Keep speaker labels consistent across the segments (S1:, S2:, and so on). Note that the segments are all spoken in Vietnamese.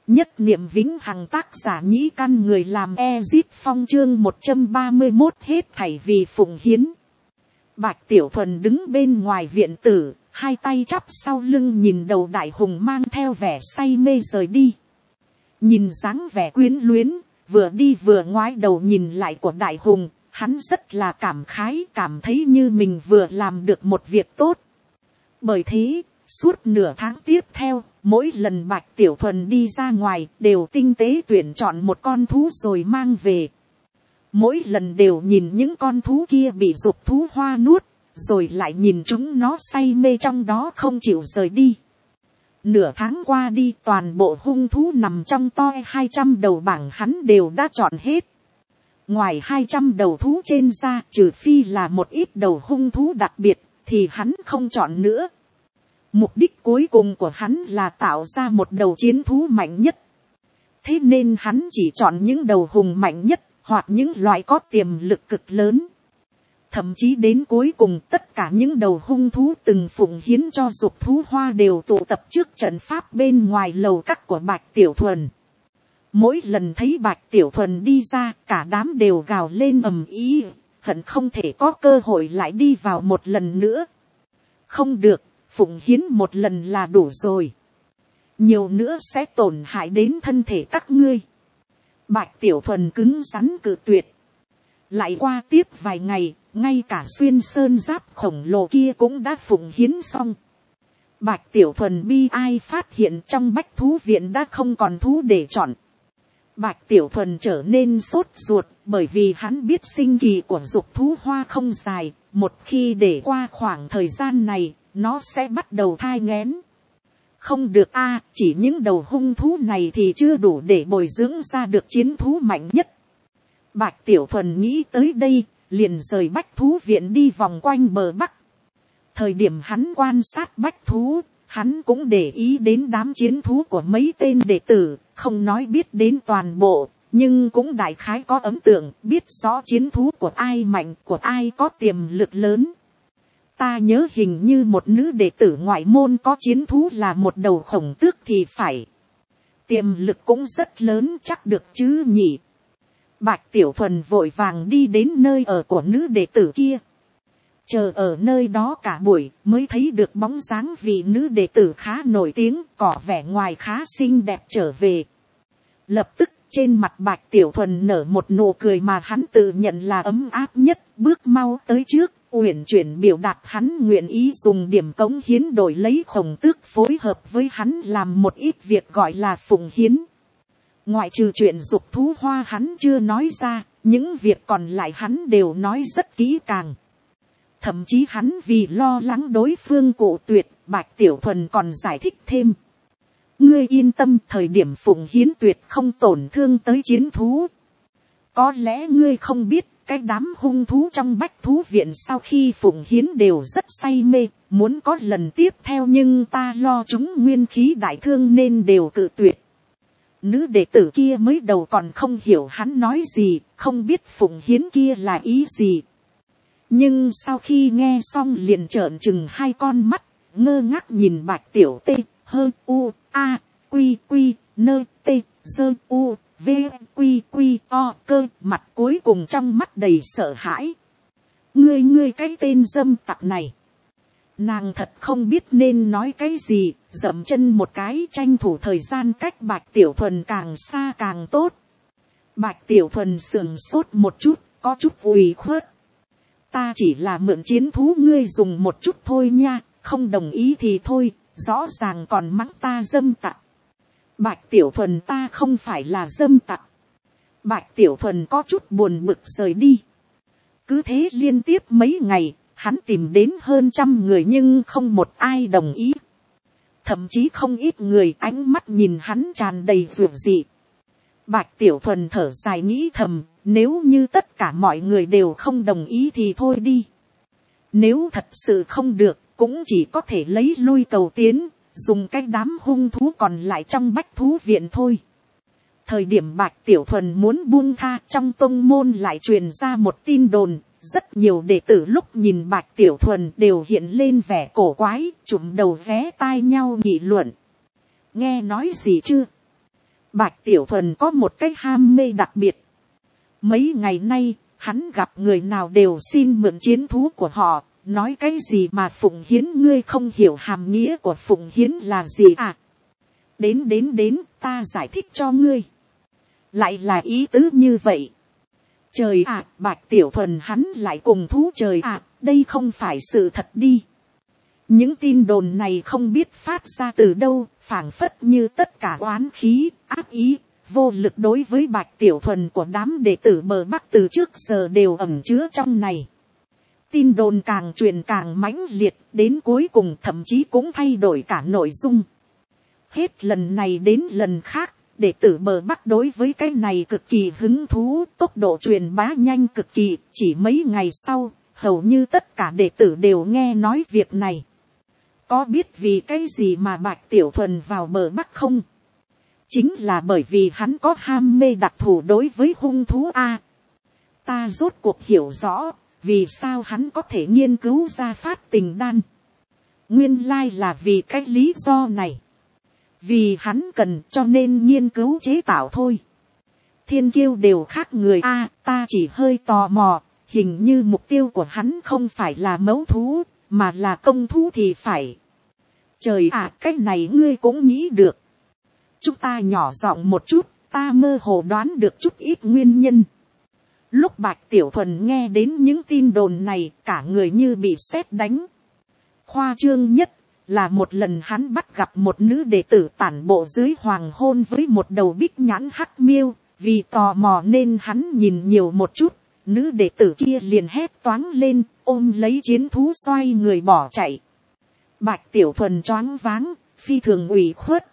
S1: Nhất niệm vĩnh hằng, tác giả Nhĩ Căn, người làm Ezip Phong, chương 131, hết thảy vì phụng hiến. Bạch Tiểu Thuần đứng bên ngoài viện tử, hai tay chắp sau lưng nhìn đầu đại hùng mang theo vẻ say mê rời đi. Nhìn dáng vẻ quyến luyến, vừa đi vừa ngoái đầu nhìn lại của đại hùng, hắn rất là cảm khái, cảm thấy như mình vừa làm được một việc tốt. Bởi thế, suốt nửa tháng tiếp theo, mỗi lần Bạch Tiểu Thuần đi ra ngoài đều tinh tế tuyển chọn một con thú rồi mang về. Mỗi lần đều nhìn những con thú kia bị dục thú hoa nuốt, rồi lại nhìn chúng nó say mê trong đó không chịu rời đi. Nửa tháng qua đi, toàn bộ hung thú nằm trong toi 200 đầu bảng hắn đều đã chọn hết. Ngoài 200 đầu thú trên ra, trừ phi là một ít đầu hung thú đặc biệt, thì hắn không chọn nữa. Mục đích cuối cùng của hắn là tạo ra một đầu chiến thú mạnh nhất. Thế nên hắn chỉ chọn những đầu hùng mạnh nhất, hoặc những loại có tiềm lực cực lớn. Thậm chí đến cuối cùng tất cả những đầu hung thú từng phụng hiến cho dục thú hoa đều tụ tập trước trận pháp bên ngoài lầu các của Bạch Tiểu Thuần. Mỗi lần thấy Bạch Tiểu Thuần đi ra, cả đám đều gào lên ầm ĩ, hận không thể có cơ hội lại đi vào một lần nữa. Không được, phụng hiến một lần là đủ rồi. Nhiều nữa sẽ tổn hại đến thân thể các ngươi. Bạch Tiểu Thuần cứng rắn cự tuyệt. Lại qua tiếp vài ngày, ngay cả xuyên sơn giáp khổng lồ kia cũng đã phụng hiến xong. Bạch Tiểu Thuần bi ai phát hiện trong bách thú viện đã không còn thú để chọn. Bạch Tiểu Thuần trở nên sốt ruột, bởi vì hắn biết sinh kỳ của dục thú hoa không dài, một khi để qua khoảng thời gian này, nó sẽ bắt đầu thai nghén. Không được a, chỉ những đầu hung thú này thì chưa đủ để bồi dưỡng ra được chiến thú mạnh nhất. Bạch Tiểu Thuần nghĩ tới đây, liền rời bách thú viện đi vòng quanh bờ bắc. Thời điểm hắn quan sát bách thú, hắn cũng để ý đến đám chiến thú của mấy tên đệ tử, không nói biết đến toàn bộ, nhưng cũng đại khái có ấn tượng, biết rõ chiến thú của ai mạnh, của ai có tiềm lực lớn. Ta nhớ hình như một nữ đệ tử ngoại môn có chiến thú là một đầu khổng tước thì phải. Tiềm lực cũng rất lớn chắc được chứ nhỉ. Bạch Tiểu Thuần vội vàng đi đến nơi ở của nữ đệ tử kia. Chờ ở nơi đó cả buổi mới thấy được bóng dáng vị nữ đệ tử khá nổi tiếng, có vẻ ngoài khá xinh đẹp trở về. Lập tức trên mặt Bạch Tiểu Thuần nở một nụ cười mà hắn tự nhận là ấm áp nhất, bước mau tới trước, uyển chuyển biểu đạt hắn nguyện ý dùng điểm cống hiến đổi lấy khổng tước phối hợp với hắn làm một ít việc gọi là phụng hiến. Ngoại trừ chuyện dục thú hoa hắn chưa nói ra, những việc còn lại hắn đều nói rất kỹ càng. Thậm chí hắn vì lo lắng đối phương cự tuyệt, Bạch Tiểu Thuần còn giải thích thêm. Ngươi yên tâm, thời điểm phụng hiến tuyệt không tổn thương tới chiến thú. Có lẽ ngươi không biết, cái đám hung thú trong bách thú viện sau khi phụng hiến đều rất say mê, muốn có lần tiếp theo nhưng ta lo chúng nguyên khí đại thương nên đều cự tuyệt. Nữ đệ tử kia mới đầu còn không hiểu hắn nói gì, không biết phụng hiến kia là ý gì. Nhưng sau khi nghe xong liền trợn trừng hai con mắt, ngơ ngác nhìn Bạch Tiểu T, hơ u, a, quy quy, nơ t, dơ u, v, quy quy, o, cơ, mặt cuối cùng trong mắt đầy sợ hãi. Ngươi cái tên dâm tặc này. Nàng thật không biết nên nói cái gì, dậm chân một cái tranh thủ thời gian cách Bạch Tiểu Thuần càng xa càng tốt. Bạch Tiểu Thuần sườn sốt một chút, có chút ủy khuất. Ta chỉ là mượn chiến thú ngươi dùng một chút thôi nha, không đồng ý thì thôi, rõ ràng còn mắng ta dâm tặc. Bạch Tiểu Thuần, ta không phải là dâm tặc. Bạch Tiểu Thuần có chút buồn bực rời đi. Cứ thế liên tiếp mấy ngày, hắn tìm đến hơn 100 người nhưng không một ai đồng ý. Thậm chí không ít người ánh mắt nhìn hắn tràn đầy vượt dị. Bạch Tiểu Thuần thở dài nghĩ thầm, nếu như tất cả mọi người đều không đồng ý thì thôi đi. Nếu thật sự không được, cũng chỉ có thể lấy lui cầu tiến, dùng cái đám hung thú còn lại trong bách thú viện thôi. Thời điểm Bạch Tiểu Thuần muốn buông tha, trong tông môn lại truyền ra một tin đồn. Rất nhiều đệ tử lúc nhìn Bạch Tiểu Thuần đều hiện lên vẻ cổ quái, trụm đầu vé tai nhau nghị luận. Nghe nói gì chưa? Bạch Tiểu Thuần có một cái ham mê đặc biệt. Mấy ngày nay, hắn gặp người nào đều xin mượn chiến thú của họ, nói cái gì mà phụng hiến, ngươi không hiểu hàm nghĩa của phụng hiến là gì à? Đến, ta giải thích cho ngươi. Lại là ý tứ như vậy. Trời ạ, Bạch Tiểu Thuần hắn lại cùng thú trời ạ, đây không phải sự thật đi. Những tin đồn này không biết phát ra từ đâu, phảng phất như tất cả oán khí, ác ý, vô lực đối với Bạch Tiểu Thuần của đám đệ tử bờ Bắc từ trước giờ đều ẩn chứa trong này. Tin đồn càng truyền càng mãnh liệt, đến cuối cùng thậm chí cũng thay đổi cả nội dung. Hết lần này đến lần khác, đệ tử bờ Bắc đối với cái này cực kỳ hứng thú, tốc độ truyền bá nhanh cực kỳ, chỉ mấy ngày sau, hầu như tất cả đệ tử đều nghe nói việc này. Có biết vì cái gì mà Bạch Tiểu Thuần vào bờ Bắc không? Chính là bởi vì hắn có ham mê đặc thù đối với hung thú A. Ta rốt cuộc hiểu rõ, vì sao hắn có thể nghiên cứu ra phát tình đan. Nguyên lai là vì cái lý do này. Vì hắn cần cho nên nghiên cứu chế tạo thôi. Thiên kiêu đều khác người A, ta chỉ hơi tò mò, hình như mục tiêu của hắn không phải là mẫu thú, mà là công thú thì phải. Trời ạ, cái này ngươi cũng nghĩ được. Chúng ta nhỏ giọng một chút, ta mơ hồ đoán được chút ít nguyên nhân. Lúc Bạch Tiểu Thuần nghe đến những tin đồn này, cả người như bị sét đánh. Khoa trương nhất là một lần hắn bắt gặp một nữ đệ tử tản bộ dưới hoàng hôn với một đầu bích nhãn hắc miêu, vì tò mò nên hắn nhìn nhiều một chút, nữ đệ tử kia liền hét toáng lên, ôm lấy chiến thú xoay người bỏ chạy. Bạch Tiểu Thuần choáng váng, phi thường ủy khuất.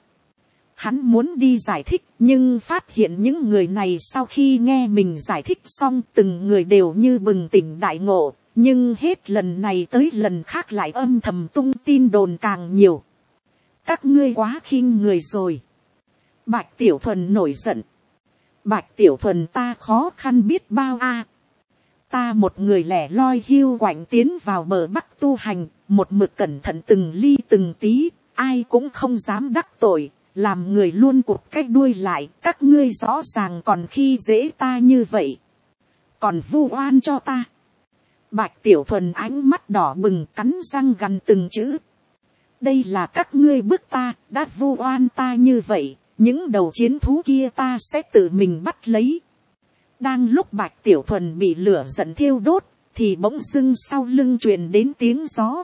S1: Hắn muốn đi giải thích, nhưng phát hiện những người này sau khi nghe mình giải thích xong từng người đều như bừng tỉnh đại ngộ, nhưng hết lần này tới lần khác lại âm thầm tung tin đồn càng nhiều. Các ngươi quá khinh người rồi. Bạch Tiểu Thuần nổi giận. Bạch Tiểu Thuần ta khó khăn biết bao a. Ta một người lẻ loi hiu quạnh tiến vào bờ Bắc tu hành, một mực cẩn thận từng ly từng tí, ai cũng không dám đắc tội, làm người luôn cụt cái đuôi lại, các ngươi rõ ràng còn khi dễ ta như vậy. Còn vu oan cho ta. Bạch Tiểu Thuần ánh mắt đỏ bừng cắn răng gằn từng chữ. Đây là các ngươi bức ta, đã vu oan ta như vậy, những đầu chiến thú kia ta sẽ tự mình bắt lấy. Đang lúc Bạch Tiểu Thuần bị lửa giận thiêu đốt, thì bỗng dưng sau lưng truyền đến tiếng gió.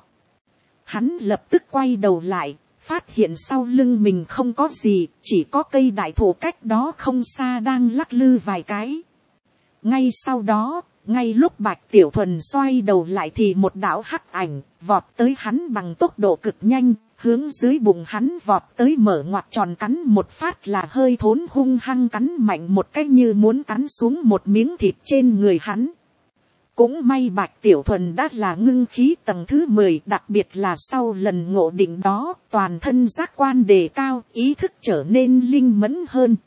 S1: Hắn lập tức quay đầu lại, phát hiện sau lưng mình không có gì, chỉ có cây đại thụ cách đó không xa đang lắc lư vài cái. Ngay sau đó, ngay lúc Bạch Tiểu Thuần xoay đầu lại thì một đạo hắc ảnh vọt tới hắn bằng tốc độ cực nhanh, hướng dưới bụng hắn vọt tới, mở ngoặt tròn cắn một phát là hơi thốn, hung hăng cắn mạnh một cái như muốn cắn xuống một miếng thịt trên người hắn. Cũng may Bạch Tiểu Thuần đã là ngưng khí tầng thứ 10, đặc biệt là sau lần ngộ định đó, toàn thân giác quan đề cao, ý thức trở nên linh mẫn hơn.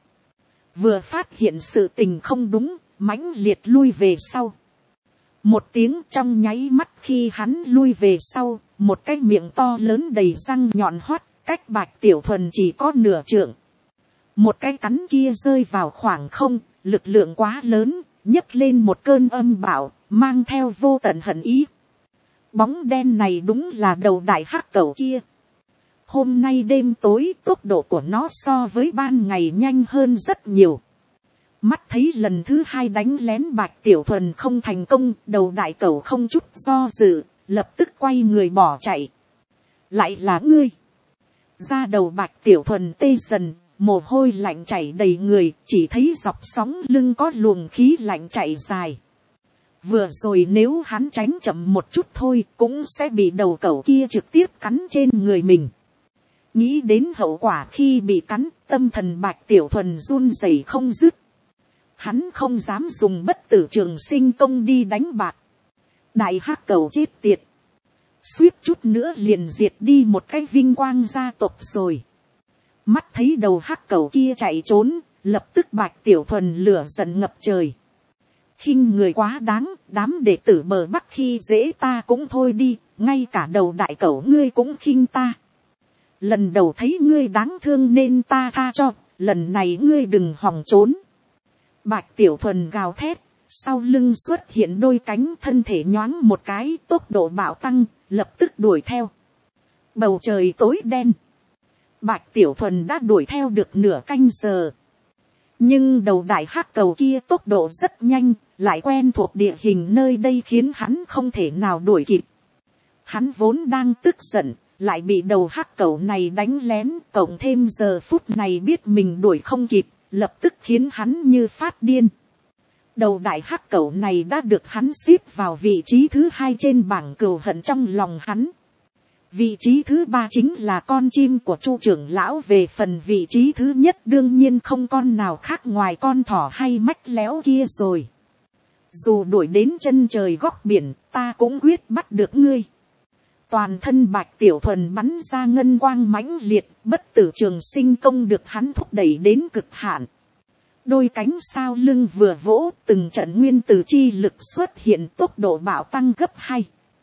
S1: Vừa phát hiện sự tình không đúng, mãnh liệt lui về sau. Một tiếng trong nháy mắt khi hắn lui về sau, một cái miệng to lớn đầy răng nhọn hoắt, cách Bạch Tiểu Thuần chỉ có nửa trượng. Một cái cắn kia rơi vào khoảng không, lực lượng quá lớn, nhấc lên một cơn âm bạo, mang theo vô tận hận ý. Bóng đen này đúng là đầu đại hắc cẩu kia. Hôm nay đêm tối tốc độ của nó so với ban ngày nhanh hơn rất nhiều. Mắt thấy lần thứ hai đánh lén Bạch Tiểu Thuần không thành công, đầu đại cẩu không chút do dự, lập tức quay người bỏ chạy. Lại là ngươi. Ra đầu Bạch Tiểu Thuần tê dần, mồ hôi lạnh chảy đầy người, chỉ thấy dọc sóng lưng có luồng khí lạnh chạy dài. Vừa rồi nếu hắn tránh chậm một chút thôi cũng sẽ bị đầu cẩu kia trực tiếp cắn trên người mình. Nghĩ đến hậu quả khi bị cắn, tâm thần Bạch Tiểu Thuần run rẩy không dứt. Hắn không dám dùng bất tử trường sinh công đi đánh bạc. Đại hắc cẩu chết tiệt. Suýt chút nữa liền diệt đi một cái vinh quang gia tộc rồi. Mắt thấy đầu hắc cẩu kia chạy trốn, lập tức Bạch Tiểu Thuần lửa giận ngập trời. Khinh người quá đáng, đám đệ tử bờ Bắc khi dễ ta cũng thôi đi, ngay cả đầu đại cẩu ngươi cũng khinh ta. Lần đầu thấy ngươi đáng thương nên ta tha cho, lần này ngươi đừng hòng trốn. Bạch Tiểu Thuần gào thét, sau lưng xuất hiện đôi cánh, thân thể nhoáng một cái, tốc độ bạo tăng, lập tức đuổi theo. Bầu trời tối đen. Bạch Tiểu Thuần đã đuổi theo được nửa canh giờ. Nhưng đầu đại hắc cầu kia tốc độ rất nhanh, lại quen thuộc địa hình nơi đây khiến hắn không thể nào đuổi kịp. Hắn vốn đang tức giận, lại bị đầu hắc cầu này đánh lén, cộng thêm giờ phút này biết mình đuổi không kịp, lập tức khiến hắn như phát điên. Đầu đại hắc cầu này đã được hắn xếp vào vị trí thứ 2 trên bảng cừu hận trong lòng hắn. Vị trí thứ 3 chính là con chim của Chu trưởng lão, về phần vị trí thứ nhất đương nhiên không con nào khác ngoài con thỏ hay mách léo kia rồi. Dù đuổi đến chân trời góc biển, ta cũng quyết bắt được ngươi. Toàn thân Bạch Tiểu Thuần bắn ra ngân quang mãnh liệt, bất tử trường sinh công được hắn thúc đẩy đến cực hạn. Đôi cánh sao lưng vừa vỗ, từng trận nguyên tử chi lực xuất hiện, tốc độ bạo tăng gấp 2.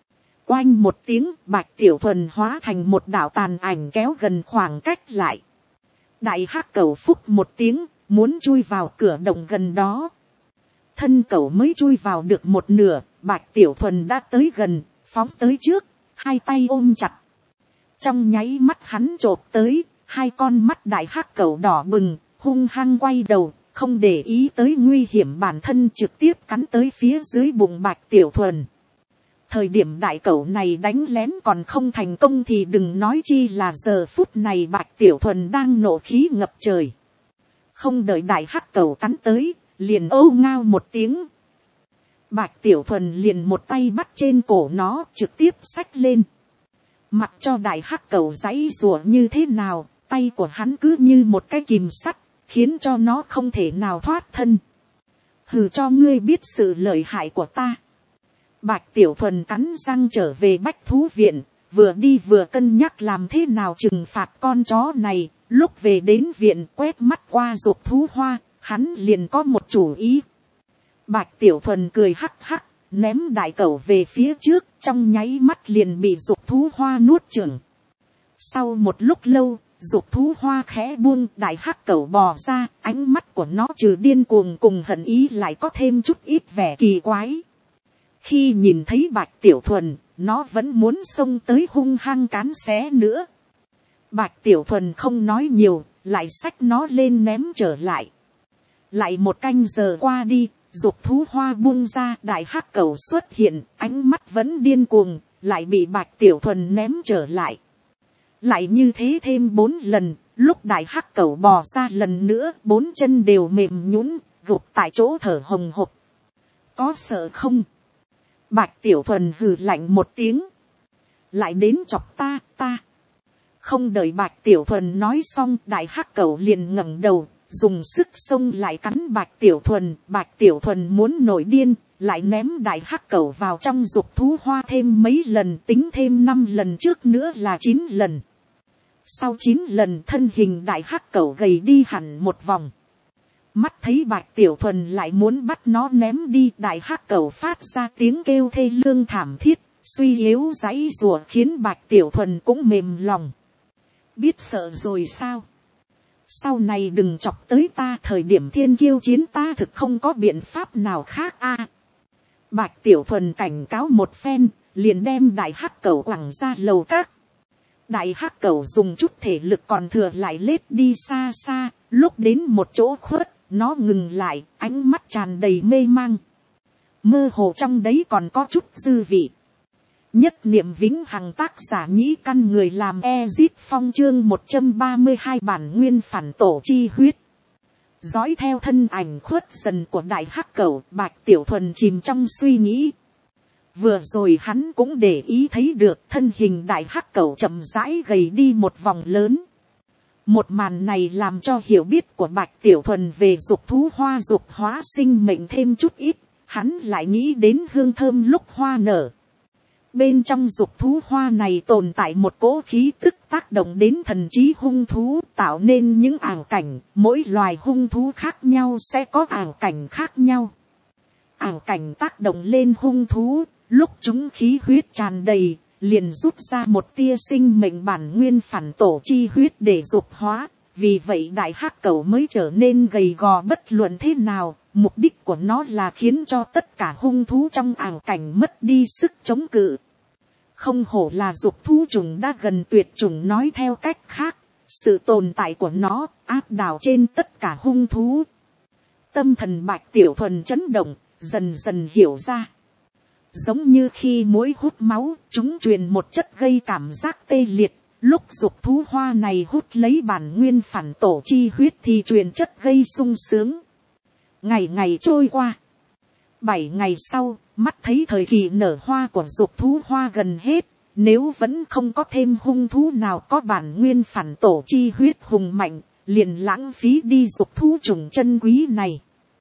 S1: Oanh một tiếng, Bạch Tiểu Thuần hóa thành một đạo tàn ảnh kéo gần khoảng cách lại. Đại hắc cẩu phúc một tiếng, muốn chui vào cửa động gần đó. Thân cẩu mới chui vào được một nửa, Bạch Tiểu Thuần đã tới gần, phóng tới trước, hai tay ôm chặt. Trong nháy mắt hắn chộp tới, hai con mắt đại hắc cẩu đỏ bừng, hung hăng quay đầu, không để ý tới nguy hiểm bản thân, trực tiếp cắn tới phía dưới bụng Bạch Tiểu Thuần. Thời điểm đại cẩu này đánh lén còn không thành công thì đừng nói chi là giờ phút này Bạch Tiểu Thuần đang nộ khí ngập trời. Không đợi đại hắc cẩu cắn tới, liền âu ngao một tiếng. Bạch Tiểu Thuần liền một tay bắt trên cổ nó, trực tiếp xách lên. Mặc cho đại hắc cẩu giãy giụa như thế nào, tay của hắn cứ như một cái kìm sắt, khiến cho nó không thể nào thoát thân. Hừ, cho ngươi biết sự lợi hại của ta. Bạch Tiểu Thuần cắn răng trở về bách thú viện, vừa đi vừa cân nhắc làm thế nào trừng phạt con chó này. Lúc về đến viện quét mắt qua dục thú hoa, hắn liền có một chủ ý. Bạch Tiểu Thuần cười hắc hắc, ném đại cẩu về phía trước, trong nháy mắt liền bị dục thú hoa nuốt chửng. Sau một lúc lâu, dục thú hoa khẽ buông, đại hắc cẩu bò ra, ánh mắt của nó trừ điên cuồng cùng hận ý lại có thêm chút ít vẻ kỳ quái. Khi nhìn thấy Bạch Tiểu Thuần, nó vẫn muốn xông tới hung hăng cán xé nữa. Bạch Tiểu Thuần không nói nhiều, lại xách nó lên ném trở lại. Lại một canh giờ qua đi, dục thú hoa buông ra, đại hắc cẩu xuất hiện, ánh mắt vẫn điên cuồng, lại bị Bạch Tiểu Thuần ném trở lại. Lại như thế thêm 4 lần, lúc đại hắc cẩu bò ra lần nữa, 4 chân đều mềm nhũn, gục tại chỗ thở hồng hộc. Có sợ không? Bạch Tiểu Thuần hừ lạnh một tiếng. Lại đến chọc ta. Không đợi Bạch Tiểu Thuần nói xong, đại hắc cẩu liền ngẩng đầu, dùng sức xông lại cắn Bạch Tiểu Thuần. Bạch Tiểu Thuần muốn nổi điên, lại ném đại hắc cẩu vào trong dục thú hoa thêm mấy lần, tính thêm 5 lần trước nữa là 9 lần. Sau 9 lần thân hình đại hắc cẩu gầy đi hẳn một vòng. Mắt thấy Bạch Tiểu Thuần lại muốn bắt nó ném đi, đại hắc cẩu phát ra tiếng kêu thê lương thảm thiết, suy yếu giãy giụa khiến Bạch Tiểu Thuần cũng mềm lòng. Biết sợ rồi sao? Sau này đừng chọc tới ta, thời điểm thiên kiêu chiến ta thực không có biện pháp nào khác a. Bạch Tiểu Thuần cảnh cáo một phen, liền đem đại hắc cẩu quẳng ra lầu các. Đại hắc cẩu dùng chút thể lực còn thừa lại lết đi xa xa, lúc đến một chỗ khuất, nó ngừng lại, ánh mắt tràn đầy mê mang. Mơ hồ trong đấy còn có chút dư vị. Nhất niệm vĩnh hằng, tác giả Nhĩ Căn, người làm Ezit Phong, chương 132 bản nguyên phản tổ chi huyết. Dõi theo thân ảnh khuất dần của đại hắc cẩu, Bạch Tiểu Thuần chìm trong suy nghĩ. Vừa rồi hắn cũng để ý thấy được thân hình đại hắc cẩu chậm rãi gầy đi một vòng lớn. Một màn này làm cho hiểu biết của Bạch Tiểu Thuần về dục thú hoa dục hóa sinh mệnh thêm chút ít, hắn lại nghĩ đến hương thơm lúc hoa nở. Bên trong dục thú hoa này tồn tại một cỗ khí tức tác động đến thần trí hung thú, tạo nên những ảo cảnh, mỗi loài hung thú khác nhau sẽ có ảo cảnh khác nhau. Ảo cảnh tác động lên hung thú, lúc chúng khí huyết tràn đầy, liền rút ra một tia sinh mệnh bản nguyên phản tổ chi huyết để dục hóa, Vì vậy đại hắc cẩu mới trở nên gầy gò, bất luận thế nào, mục đích của nó là khiến cho tất cả hung thú trong ảo cảnh mất đi sức chống cự. Không hổ là dục thú trùng đã gần tuyệt chủng, nói theo cách khác, sự tồn tại của nó áp đảo trên tất cả hung thú. Tâm thần Bạch Tiểu Thuần chấn động, dần dần hiểu ra. Giống như khi muỗi hút máu, chúng truyền một chất gây cảm giác tê liệt. Lúc dục thú hoa này hút lấy bản nguyên phản tổ chi huyết thì truyền chất gây sung sướng. Ngày ngày trôi qua. 7 ngày sau, mắt thấy thời kỳ nở hoa của dục thú hoa gần hết. Nếu vẫn không có thêm hung thú nào có bản nguyên phản tổ chi huyết hùng mạnh, liền lãng phí đi dục thú trùng chân quý này.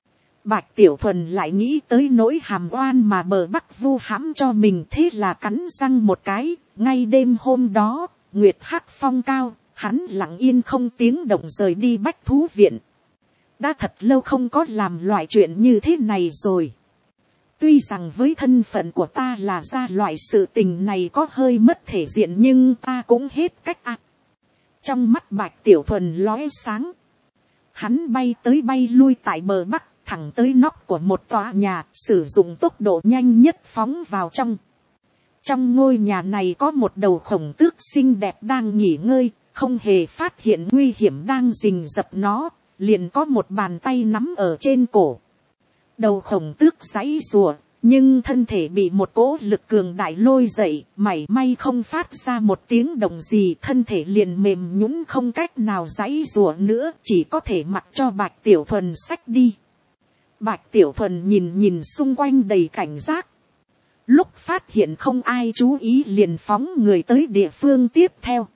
S1: Bạch Tiểu Thuần lại nghĩ tới nỗi hàm oan mà bờ Bắc vu hãm cho mình, thế là cắn răng một cái. Ngay đêm hôm đó, nguyệt hắc phong cao, hắn lặng yên không tiếng động rời đi Bách Thú Viện. Đã thật lâu không có làm loại chuyện như thế này rồi. Tuy rằng với thân phận của ta là ra loại sự tình này có hơi mất thể diện, nhưng ta cũng hết cách ạ. Trong mắt Bạch Tiểu Thuần lóe sáng. Hắn bay tới bay lui tại bờ Bắc, thẳng tới nóc của một tòa nhà, sử dụng tốc độ nhanh nhất phóng vào trong. Trong ngôi nhà này có một đầu khổng tước xinh đẹp đang nghỉ ngơi, không hề phát hiện nguy hiểm đang rình rập nó, liền có một bàn tay nắm ở trên cổ. Đầu khổng tước giãy giụa, nhưng thân thể bị một cỗ lực cường đại lôi dậy, mảy may không phát ra một tiếng động gì, thân thể liền mềm nhũn không cách nào giãy giụa nữa, chỉ có thể mặc cho Bạch Tiểu Thuần xách đi. Bạch Tiểu Thuần nhìn xung quanh đầy cảnh giác. Lúc phát hiện không ai chú ý liền phóng người tới địa phương tiếp theo.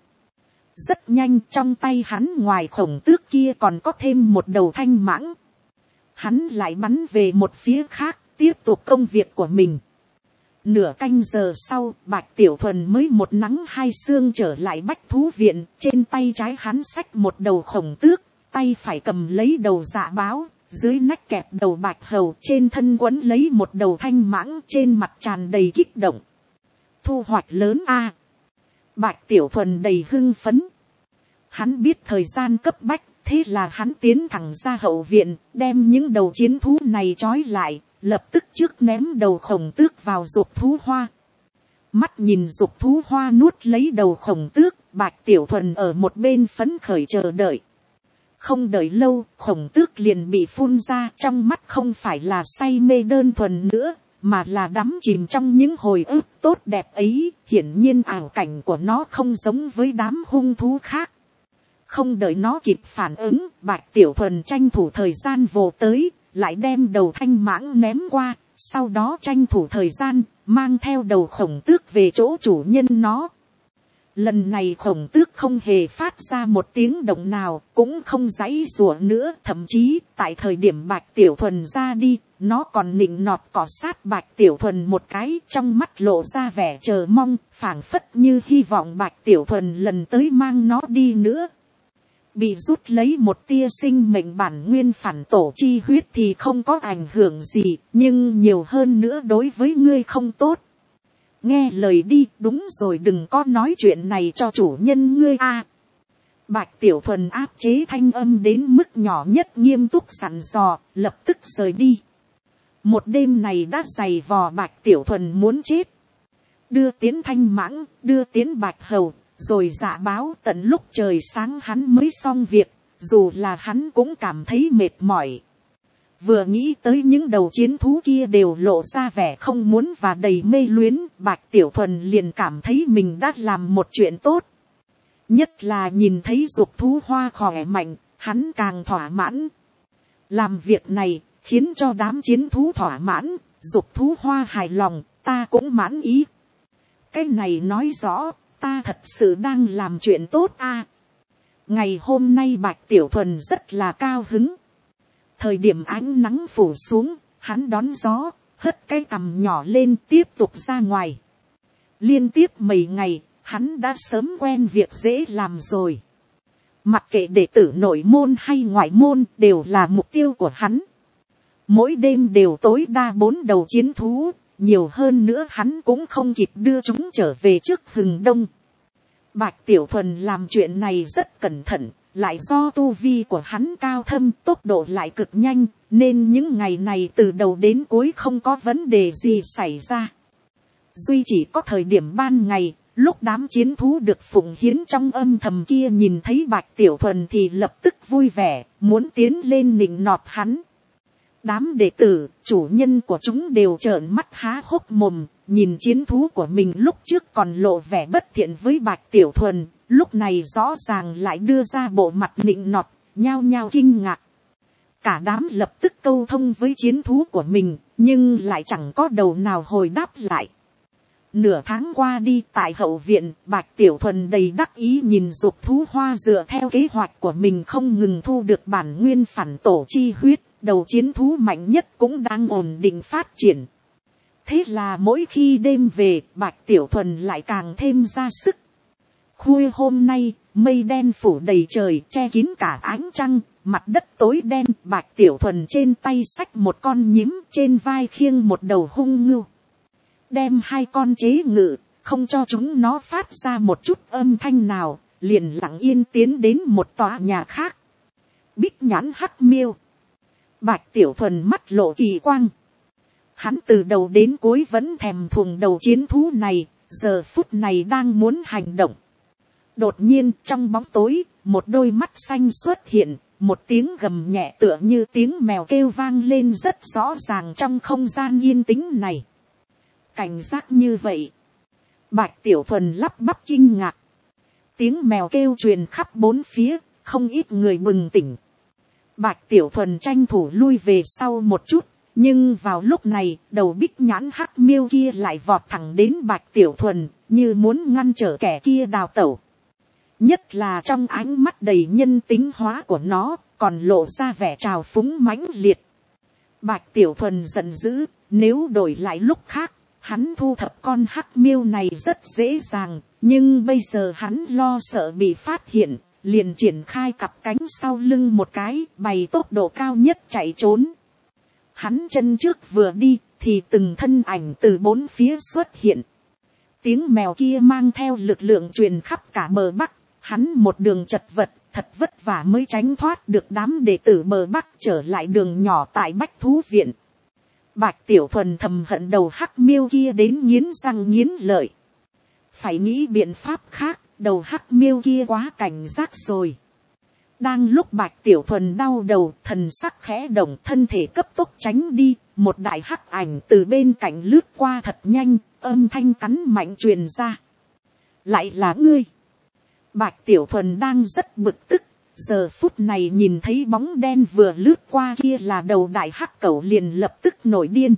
S1: Rất nhanh, trong tay hắn ngoài khổng tước kia còn có thêm một đầu thanh mãng. Hắn lại bắn về một phía khác, tiếp tục công việc của mình. Nửa canh giờ sau, Bạch Tiểu Thuần mới một nắng hai sương trở lại Bách Thú Viện. Trên tay trái hắn xách một đầu khổng tước, tay phải cầm lấy đầu dạ báo. Dưới nách kẹp đầu bạch hầu, trên thân quấn lấy một đầu thanh mãng, trên mặt tràn đầy kích động. Thu hoạch lớn a! Bạch Tiểu Thuần đầy hưng phấn. Hắn biết thời gian cấp bách, thế là hắn tiến thẳng ra hậu viện, đem những đầu chiến thú này trói lại, lập tức trước ném đầu khổng tước vào dục thú hoa. Mắt nhìn dục thú hoa nuốt lấy đầu khổng tước, Bạch Tiểu Thuần ở một bên phấn khởi chờ đợi. Không đợi lâu, khổng tước liền bị phun ra, trong mắt không phải là say mê đơn thuần nữa, mà là đắm chìm trong những hồi ức tốt đẹp ấy. Hiển nhiên ảo cảnh của nó không giống với đám hung thú khác. Không đợi nó kịp phản ứng, Bạch Tiểu Thuần tranh thủ thời gian vồ tới, lại đem đầu thanh mãng ném qua, sau đó tranh thủ thời gian, mang theo đầu khổng tước về chỗ chủ nhân nó. Lần này khổng tước không hề phát ra một tiếng động nào, cũng không giãy giụa nữa, thậm chí tại thời điểm Bạch Tiểu Thuần ra đi, nó còn nịnh nọt cọ sát Bạch Tiểu Thuần một cái, trong mắt lộ ra vẻ chờ mong, phảng phất như hy vọng Bạch Tiểu Thuần lần tới mang nó đi nữa. Bị rút lấy một tia sinh mệnh bản nguyên phản tổ chi huyết thì không có ảnh hưởng gì, nhưng nhiều hơn nữa đối với ngươi không tốt. Nghe lời đi, đúng rồi, đừng có nói chuyện này cho chủ nhân ngươi a. Bạch Tiểu Thuần áp chế thanh âm đến mức nhỏ nhất, nghiêm túc dặn dò, lập tức rời đi. Một đêm này đã dày vò Bạch Tiểu Thuần muốn chết. Đưa tiến thanh mãng, đưa tiến bạch hầu, rồi dạ báo, tận lúc trời sáng hắn mới xong việc, dù là hắn cũng cảm thấy mệt mỏi. Vừa nghĩ tới những đầu chiến thú kia đều lộ ra vẻ không muốn và đầy mê luyến, Bạch Tiểu Thuần liền cảm thấy mình đã làm một chuyện tốt. Nhất là nhìn thấy dục thú hoa khỏe mạnh, hắn càng thỏa mãn. Làm việc này, khiến cho đám chiến thú thỏa mãn, dục thú hoa hài lòng, ta cũng mãn ý. Cái này nói rõ, ta thật sự đang làm chuyện tốt a. Ngày hôm nay Bạch Tiểu Thuần rất là cao hứng. Thời điểm ánh nắng phủ xuống, hắn đón gió, hất cái cằm nhỏ lên tiếp tục ra ngoài. Liên tiếp mấy ngày, hắn đã sớm quen việc dễ làm rồi. Mặc kệ đệ tử nội môn hay ngoại môn đều là mục tiêu của hắn. Mỗi đêm đều tối đa 4 đầu chiến thú, nhiều hơn nữa hắn cũng không kịp đưa chúng trở về trước hừng đông. Bạch Tiểu Thuần làm chuyện này rất cẩn thận, lại do tu vi của hắn cao thâm, tốc độ lại cực nhanh, nên những ngày này từ đầu đến cuối không có vấn đề gì xảy ra. Duy chỉ có thời điểm ban ngày, lúc đám chiến thú được phụng hiến trong âm thầm kia nhìn thấy Bạch Tiểu Thuần thì lập tức vui vẻ, muốn tiến lên nịnh nọt hắn. Đám đệ tử, chủ nhân của chúng đều trợn mắt há hốc mồm, nhìn chiến thú của mình lúc trước còn lộ vẻ bất thiện với Bạch Tiểu Thuần, lúc này rõ ràng lại đưa ra bộ mặt nịnh nọt, nhao nhao kinh ngạc. Cả đám lập tức câu thông với chiến thú của mình, nhưng lại chẳng có đầu nào hồi đáp lại. Nửa tháng qua đi tại hậu viện, Bạch Tiểu Thuần đầy đắc ý nhìn dục thú hoa dựa theo kế hoạch của mình không ngừng thu được bản nguyên phản tổ chi huyết, đầu chiến thú mạnh nhất cũng đang ổn định phát triển. Thế là mỗi khi đêm về, Bạch Tiểu Thuần lại càng thêm ra sức. Khuya hôm nay, mây đen phủ đầy trời, che kín cả ánh trăng, mặt đất tối đen. Bạch Tiểu Thuần trên tay xách một con nhím, trên vai khiêng một đầu hung ngưu. Đem hai con chế ngự, không cho chúng nó phát ra một chút âm thanh nào, liền lặng yên tiến đến một tòa nhà khác. Bích nhãn hắc miêu. Bạch Tiểu Thuần mắt lộ kỳ quang. Hắn từ đầu đến cuối vẫn thèm thuồng đầu chiến thú này, giờ phút này đang muốn hành động. Đột nhiên trong bóng tối, một đôi mắt xanh xuất hiện, một tiếng gầm nhẹ tựa như tiếng mèo kêu vang lên rất rõ ràng trong không gian yên tĩnh này. Cảnh giác như vậy, Bạch Tiểu Thuần lắp bắp kinh ngạc. Tiếng mèo kêu truyền khắp bốn phía, không ít người bừng tỉnh. Bạch Tiểu Thuần tranh thủ lui về sau một chút, nhưng vào lúc này, đầu bích nhãn hắc miêu kia lại vọt thẳng đến Bạch Tiểu Thuần, như muốn ngăn trở kẻ kia đào tẩu. Nhất là trong ánh mắt đầy nhân tính hóa của nó, còn lộ ra vẻ trào phúng mãnh liệt. Bạch Tiểu Thuần giận dữ, nếu đổi lại lúc khác, hắn thu thập con hắc miêu này rất dễ dàng, nhưng bây giờ hắn lo sợ bị phát hiện, liền triển khai cặp cánh sau lưng một cái, bày tốc độ cao nhất chạy trốn. Hắn chân trước vừa đi, thì từng thân ảnh từ bốn phía xuất hiện. Tiếng mèo kia mang theo lực lượng truyền khắp cả bờ Bắc, hắn một đường chật vật, thật vất vả mới tránh thoát được đám đệ tử bờ Bắc trở lại đường nhỏ tại Bách Thú Viện. Bạch Tiểu Thuần thầm hận đầu hắc miêu kia đến nghiến răng nghiến lợi. Phải nghĩ biện pháp khác, đầu hắc miêu kia quá cảnh giác rồi. Đang lúc Bạch Tiểu Thuần đau đầu, thần sắc khẽ động, thân thể cấp tốc tránh đi, một đại hắc ảnh từ bên cạnh lướt qua thật nhanh, âm thanh cắn mạnh truyền ra. Lại là ngươi. Bạch Tiểu Thuần đang rất bực tức, giờ phút này nhìn thấy bóng đen vừa lướt qua kia là đầu đại hắc cẩu liền lập tức nổi điên.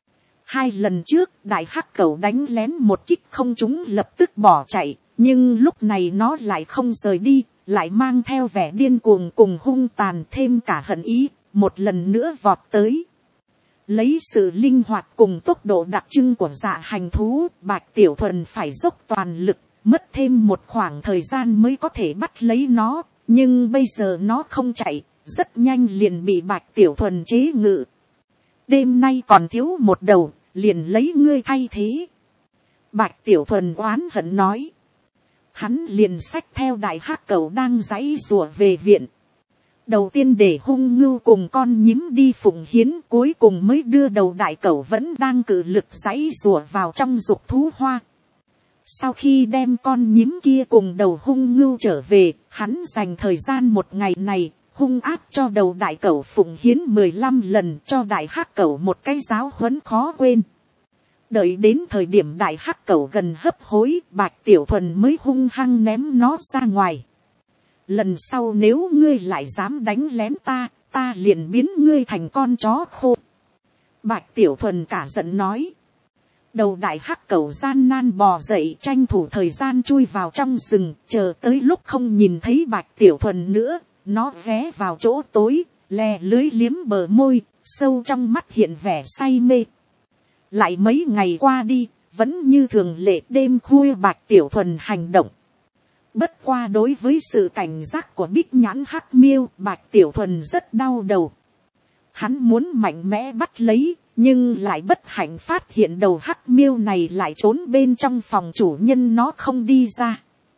S1: 2 lần trước đại hắc cẩu đánh lén một kích không trúng lập tức bỏ chạy, nhưng lúc này nó lại không rời đi, lại mang theo vẻ điên cuồng cùng hung tàn thêm cả hận ý, một lần nữa vọt tới. Lấy sự linh hoạt cùng tốc độ đặc trưng của dạ hành thú, Bạch Tiểu Thuần phải dốc toàn lực, mất thêm một khoảng thời gian mới có thể bắt lấy nó, nhưng bây giờ nó không chạy, rất nhanh liền bị Bạch Tiểu Thuần chế ngự. Đêm nay còn thiếu một đầu, liền lấy ngươi thay thế. Bạch Tiểu Thuần oán hận nói. Hắn liền xách theo đại hắc cẩu đang giãy giụa về viện. Đầu tiên để hung ngưu cùng con nhím đi phụng hiến, cuối cùng mới đưa đầu đại cẩu vẫn đang cự lực giãy giụa vào trong dục thú hoa. Sau khi đem con nhím kia cùng đầu hung ngưu trở về, hắn dành thời gian một ngày này, hung áp cho đầu đại cẩu phụng hiến 15 lần, cho đại hắc cẩu một cái giáo huấn khó quên. Đợi đến thời điểm đại hắc cẩu gần hấp hối, Bạch Tiểu Thuần mới hung hăng ném nó ra ngoài. Lần sau nếu ngươi lại dám đánh lén ta, ta liền biến ngươi thành con chó khô. Bạch Tiểu Thuần cả giận nói. Đầu đại hắc cẩu gian nan bò dậy, tranh thủ thời gian chui vào trong rừng, chờ tới lúc không nhìn thấy Bạch Tiểu Thuần nữa, nó ghé vào chỗ tối, lè lưới liếm bờ môi, sâu trong mắt hiện vẻ say mê. Lại mấy ngày qua đi, vẫn như thường lệ đêm khuya Bạch Tiểu Thuần hành động. Bất qua đối với sự cảnh giác của bích nhãn hắc miêu, Bạch Tiểu Thuần rất đau đầu. Hắn muốn mạnh mẽ bắt lấy, nhưng lại bất hạnh phát hiện đầu hắc miêu này lại trốn bên trong phòng chủ nhân nó không đi ra.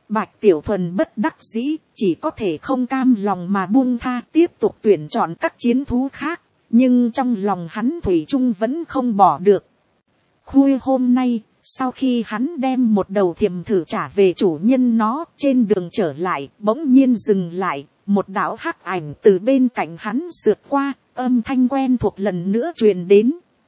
S1: Bạch Tiểu Thuần bất đắc dĩ, chỉ có thể không cam lòng mà buông tha tiếp tục tuyển chọn các chiến thú khác. Nhưng trong lòng hắn thủy chung vẫn không bỏ được. Khuya hôm nay, sau khi hắn đem một đầu thiềm thử trả về chủ nhân nó, trên đường trở lại, bỗng nhiên dừng lại, một đạo hắc ảnh từ bên cạnh hắn sượt qua, âm thanh quen thuộc lần nữa truyền đến.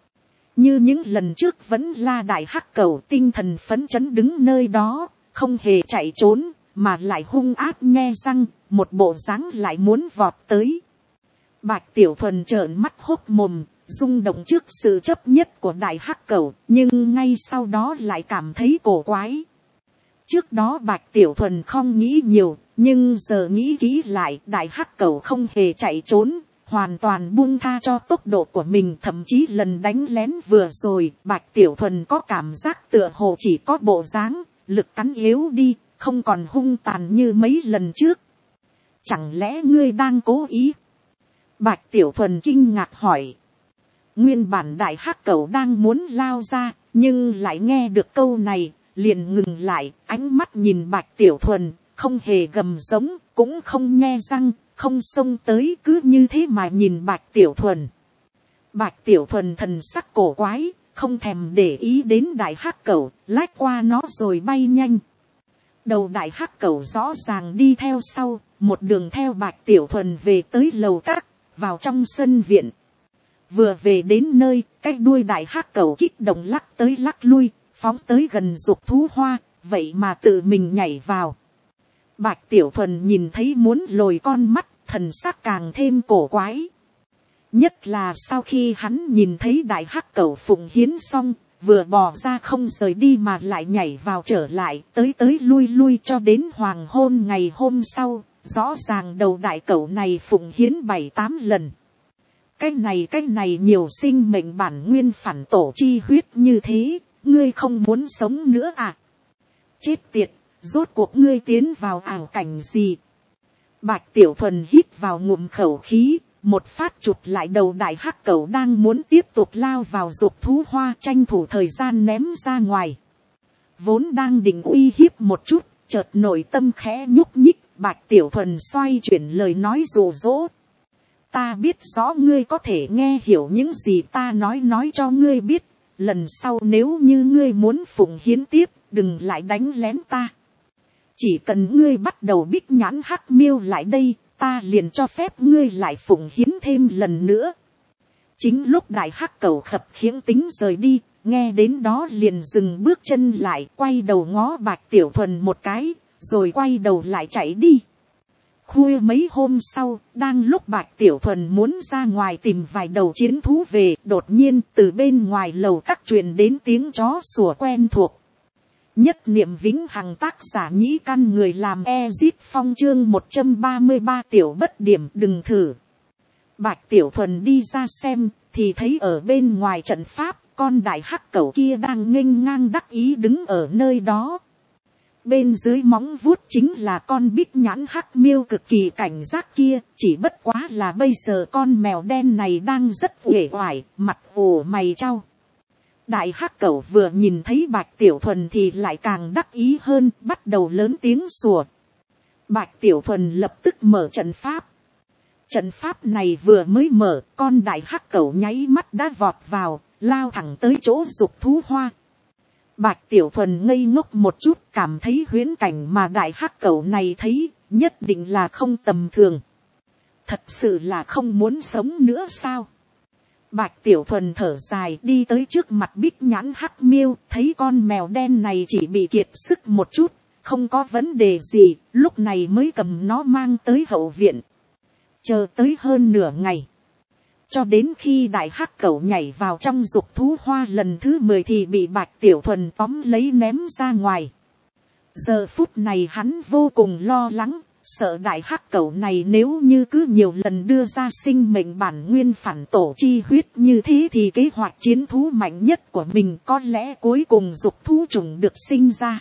S1: Như những lần trước vẫn là đại hắc cẩu tinh thần phấn chấn đứng nơi đó, không hề chạy trốn, mà lại hung ác nhe răng, một bộ dáng lại muốn vọt tới. Bạch Tiểu Thuần trợn mắt hốc mồm, rung động trước sự chấp nhất của đại hắc cẩu, nhưng ngay sau đó lại cảm thấy cổ quái. Trước đó Bạch Tiểu Thuần không nghĩ nhiều, nhưng giờ nghĩ kỹ lại, đại hắc cẩu không hề chạy trốn, hoàn toàn buông tha cho tốc độ của mình. Thậm chí lần đánh lén vừa rồi, Bạch Tiểu Thuần có cảm giác tựa hồ chỉ có bộ dáng, lực cắn yếu đi, không còn hung tàn như mấy lần trước. Chẳng lẽ ngươi đang cố ý? Bạch Tiểu Thuần kinh ngạc hỏi. Nguyên bản đại hắc cẩu đang muốn lao ra, nhưng lại nghe được câu này, liền ngừng lại, ánh mắt nhìn Bạch Tiểu Thuần, không hề gầm giống, cũng không nhe răng, không xông tới, cứ như thế mà nhìn Bạch Tiểu Thuần. Bạch Tiểu Thuần thần sắc cổ quái, không thèm để ý đến đại hắc cẩu, lách qua nó rồi bay nhanh. Đầu đại hắc cẩu rõ ràng đi theo sau, một đường theo Bạch Tiểu Thuần về tới lầu các, vào trong sân viện. Vừa về đến nơi, cái đuôi đại hắc cẩu kích động lắc tới lắc lui, phóng tới gần dục thú hoa, vậy mà tự mình nhảy vào. Bạch Tiểu Thuần nhìn thấy muốn lồi con mắt, thần sắc càng thêm cổ quái. Nhất là sau khi hắn nhìn thấy đại hắc cẩu phụng hiến xong, vừa bò ra không rời đi mà lại nhảy vào trở lại, tới lui lui cho đến hoàng hôn ngày hôm sau, rõ ràng đầu đại cẩu này phụng hiến 7-8 lần. Cái này nhiều sinh mệnh bản nguyên phản tổ chi huyết như thế, ngươi không muốn sống nữa à? Chết tiệt, rốt cuộc ngươi tiến vào ảo cảnh gì? Bạch Tiểu Thuần hít vào ngụm khẩu khí, một phát chụp lại đầu đại hắc cẩu đang muốn tiếp tục lao vào dục thú hoa, tranh thủ thời gian ném ra ngoài. Vốn đang định uy hiếp một chút, chợt nội tâm khẽ nhúc nhích, Bạch Tiểu Thuần xoay chuyển lời nói dụ dỗ. Ta biết rõ ngươi có thể nghe hiểu những gì ta nói cho ngươi biết. Lần sau nếu như ngươi muốn phụng hiến tiếp, đừng lại đánh lén ta. Chỉ cần ngươi bắt đầu bích nhãn hắc miêu lại đây, ta liền cho phép ngươi lại phụng hiến thêm lần nữa. Chính lúc đại hắc cẩu khập khiễng tính rời đi, nghe đến đó liền dừng bước chân lại, quay đầu ngó Bạch Tiểu Thuần một cái, rồi quay đầu lại chạy đi. Khuya mấy hôm sau, đang lúc Bạch Tiểu Thuần muốn ra ngoài tìm vài đầu chiến thú về, đột nhiên từ bên ngoài lầu các truyền đến tiếng chó sủa quen thuộc. Nhất niệm vĩnh hằng, tác giả Nhĩ Căn, người làm Ezip Phong, chương 133 tiểu bất điểm đừng thử. Bạch Tiểu Thuần đi ra xem, thì thấy ở bên ngoài trận pháp, con đại hắc cẩu kia đang nghênh ngang đắc ý đứng ở nơi đó. Bên dưới móng vuốt chính là con bích nhãn hắc miêu cực kỳ cảnh giác kia, chỉ bất quá là bây giờ con mèo đen này đang rất uể oải, mặt ủ mày trao. Đại hắc cẩu vừa nhìn thấy Bạch Tiểu Thuần thì lại càng đắc ý hơn, bắt đầu lớn tiếng sủa. Bạch Tiểu Thuần lập tức mở trận pháp. Trận pháp này vừa mới mở, con đại hắc cẩu nháy mắt đã vọt vào, lao thẳng tới chỗ dục thú hoa. Bạch Tiểu Thuần ngây ngốc một chút, cảm thấy huyễn cảnh mà đại hắc cẩu này thấy, nhất định là không tầm thường. Thật sự là không muốn sống nữa sao? Bạch Tiểu Thuần thở dài đi tới trước mặt bích nhãn hắc miêu, thấy con mèo đen này chỉ bị kiệt sức một chút, không có vấn đề gì, lúc này mới cầm nó mang tới hậu viện. Chờ tới hơn nửa ngày. Cho đến khi đại hắc cẩu nhảy vào trong dục thú hoa lần thứ 10 thì bị Bạch Tiểu Thuần tóm lấy ném ra ngoài. Giờ phút này hắn vô cùng lo lắng, sợ đại hắc cẩu này nếu như cứ nhiều lần đưa ra sinh mệnh bản nguyên phản tổ chi huyết như thế thì kế hoạch chiến thú mạnh nhất của mình có lẽ cuối cùng dục thú trùng được sinh ra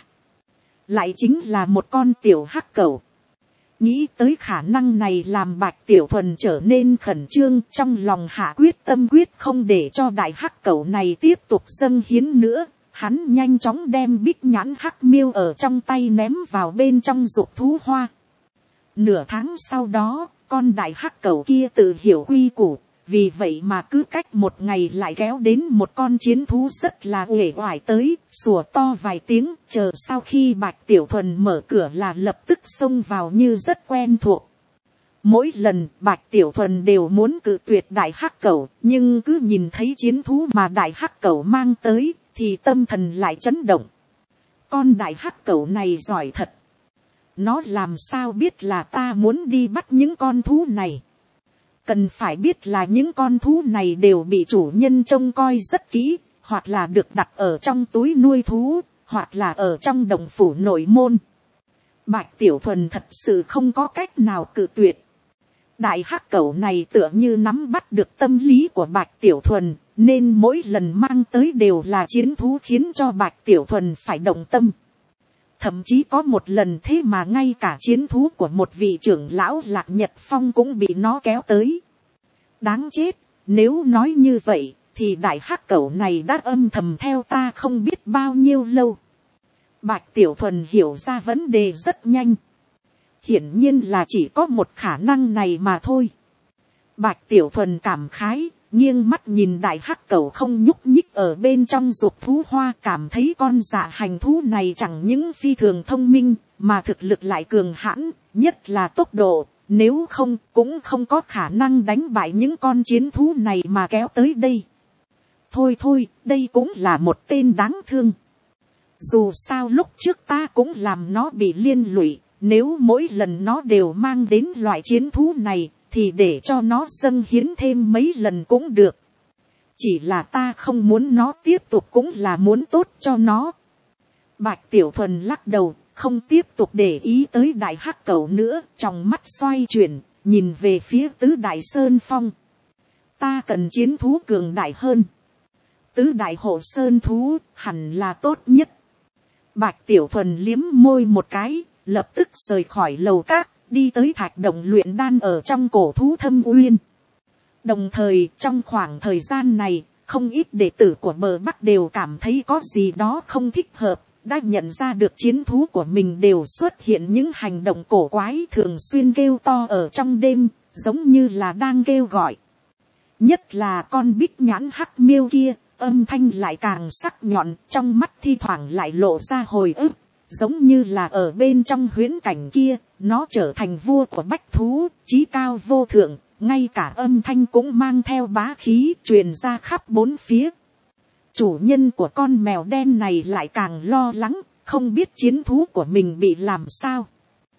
S1: lại chính là một con tiểu hắc cẩu. Nghĩ tới khả năng này làm Bạch Tiểu Thuần trở nên khẩn trương, trong lòng hạ quyết tâm quyết không để cho đại hắc cẩu này tiếp tục dâng hiến nữa. Hắn nhanh chóng đem bích nhãn hắc miêu ở trong tay ném vào bên trong dục thú hoa. Nửa tháng sau đó, con đại hắc cẩu kia tự hiểu quy củ, vì vậy mà cứ cách một ngày lại kéo đến một con chiến thú rất là uể oải tới, sủa to vài tiếng, chờ sau khi Bạch Tiểu Thuần mở cửa là lập tức xông vào như rất quen thuộc. Mỗi lần Bạch Tiểu Thuần đều muốn cự tuyệt đại hắc cẩu, nhưng cứ nhìn thấy chiến thú mà đại hắc cẩu mang tới, thì tâm thần lại chấn động. Con đại hắc cẩu này giỏi thật. Nó làm sao biết là ta muốn đi bắt những con thú này. Cần phải biết là những con thú này đều bị chủ nhân trông coi rất kỹ, hoặc là được đặt ở trong túi nuôi thú, hoặc là ở trong đồng phủ nội môn. Bạch Tiểu Thuần thật sự không có cách nào cự tuyệt. Đại hắc cẩu này tựa như nắm bắt được tâm lý của Bạch Tiểu Thuần, nên mỗi lần mang tới đều là chiến thú khiến cho Bạch Tiểu Thuần phải động tâm. Thậm chí có một lần thế mà ngay cả chiến thú của một vị trưởng lão Lạc Nhật Phong cũng bị nó kéo tới. Đáng chết, nếu nói như vậy, thì đại hắc cẩu này đã âm thầm theo ta không biết bao nhiêu lâu. Bạch Tiểu Thuần hiểu ra vấn đề rất nhanh. Hiển nhiên là chỉ có một khả năng này mà thôi. Bạch Tiểu Thuần cảm khái, nghiêng mắt nhìn đại hắc cẩu không nhúc nhích ở bên trong dục thú hoa, cảm thấy con dạ hành thú này chẳng những phi thường thông minh, mà thực lực lại cường hãn, nhất là tốc độ, nếu không cũng không có khả năng đánh bại những con chiến thú này mà kéo tới đây. Thôi thôi, đây cũng là một tên đáng thương. Dù sao lúc trước ta cũng làm nó bị liên lụy, nếu mỗi lần nó đều mang đến loại chiến thú này, thì để cho nó dâng hiến thêm mấy lần cũng được. Chỉ là ta không muốn nó tiếp tục, cũng là muốn tốt cho nó. Bạch Tiểu Thuần lắc đầu, không tiếp tục để ý tới đại hắc cẩu nữa, trong mắt xoay chuyển, nhìn về phía tứ đại sơn phong. Ta cần chiến thú cường đại hơn. Tứ đại hộ sơn thú hẳn là tốt nhất. Bạch Tiểu Thuần liếm môi một cái, lập tức rời khỏi lầu các, đi tới thạch động luyện đan ở trong cổ thú Thâm Uyên. Đồng thời trong khoảng thời gian này, không ít đệ tử của bờ Bắc đều cảm thấy có gì đó không thích hợp, đã nhận ra được chiến thú của mình đều xuất hiện những hành động cổ quái, thường xuyên kêu to ở trong đêm, giống như là đang kêu gọi. Nhất là con bích nhãn hắc miêu kia, âm thanh lại càng sắc nhọn, trong mắt thi thoảng lại lộ ra hồi ức, giống như là ở bên trong huyễn cảnh kia, nó trở thành vua của bách thú, chí cao vô thượng, ngay cả âm thanh cũng mang theo bá khí truyền ra khắp bốn phía. Chủ nhân của con mèo đen này lại càng lo lắng, không biết chiến thú của mình bị làm sao.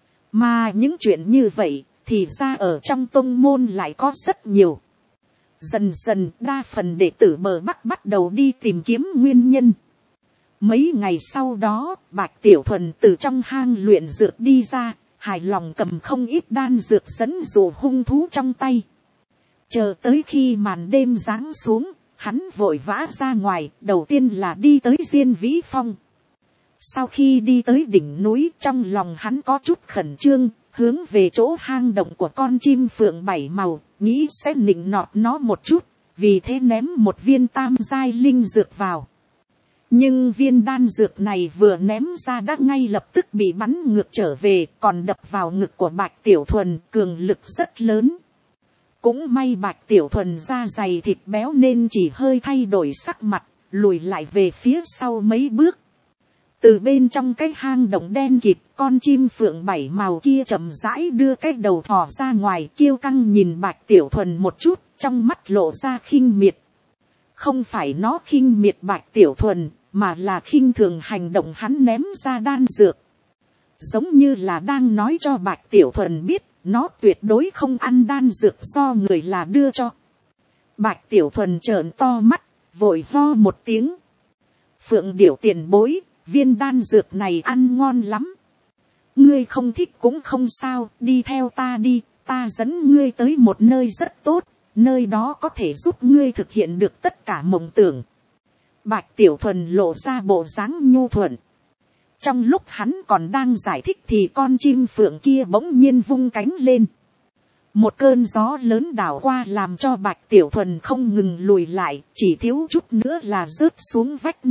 S1: Mà những chuyện như vậy, thì ra ở trong tông môn lại có rất nhiều. Dần dần đa phần đệ tử bờ Bắc bắt đầu đi tìm kiếm nguyên nhân. Mấy ngày sau đó, Bạch Tiểu Thuần từ trong hang luyện dược đi ra, hài lòng cầm không ít đan dược dẫn dụ hung thú trong tay. Chờ tới khi màn đêm giáng xuống, hắn vội vã ra ngoài, đầu tiên là đi tới Diên Vĩ Phong. Sau khi đi tới đỉnh núi, trong lòng hắn có chút khẩn trương, hướng về chỗ hang động của con chim phượng bảy màu, nghĩ sẽ nịnh nọt nó một chút, vì thế ném một viên tam giai linh dược vào. Nhưng viên đan dược này vừa ném ra đã ngay lập tức bị bắn ngược trở về, còn đập vào ngực của Bạch Tiểu Thuần, cường lực rất lớn. Cũng may Bạch Tiểu Thuần da dày thịt béo nên chỉ hơi thay đổi sắc mặt, lùi lại về phía sau mấy bước. Từ bên trong cái hang động đen kịt, con chim phượng bảy màu kia chậm rãi đưa cái đầu thò ra ngoài, kiêu căng nhìn Bạch Tiểu Thuần một chút, trong mắt lộ ra khinh miệt. Không phải nó khinh miệt Bạch Tiểu Thuần, mà là khinh thường hành động hắn ném ra đan dược. Giống như là đang nói cho Bạch Tiểu Thuần biết, nó tuyệt đối không ăn đan dược do người là đưa cho. Bạch Tiểu Thuần trợn to mắt, vội ho một tiếng. Phượng Điểu tiền bối, viên đan dược này ăn ngon lắm. Ngươi không thích cũng không sao, đi theo ta đi, ta dẫn ngươi tới một nơi rất tốt, nơi đó có thể giúp ngươi thực hiện được tất cả mộng tưởng. Bạch Tiểu Thuần lộ ra bộ dáng nhu thuận. Trong lúc hắn còn đang giải thích thì con chim phượng kia bỗng nhiên vung cánh lên. Một cơn gió lớn đảo qua làm cho Bạch Tiểu Thuần không ngừng lùi lại, chỉ thiếu chút nữa là rớt xuống vách núi,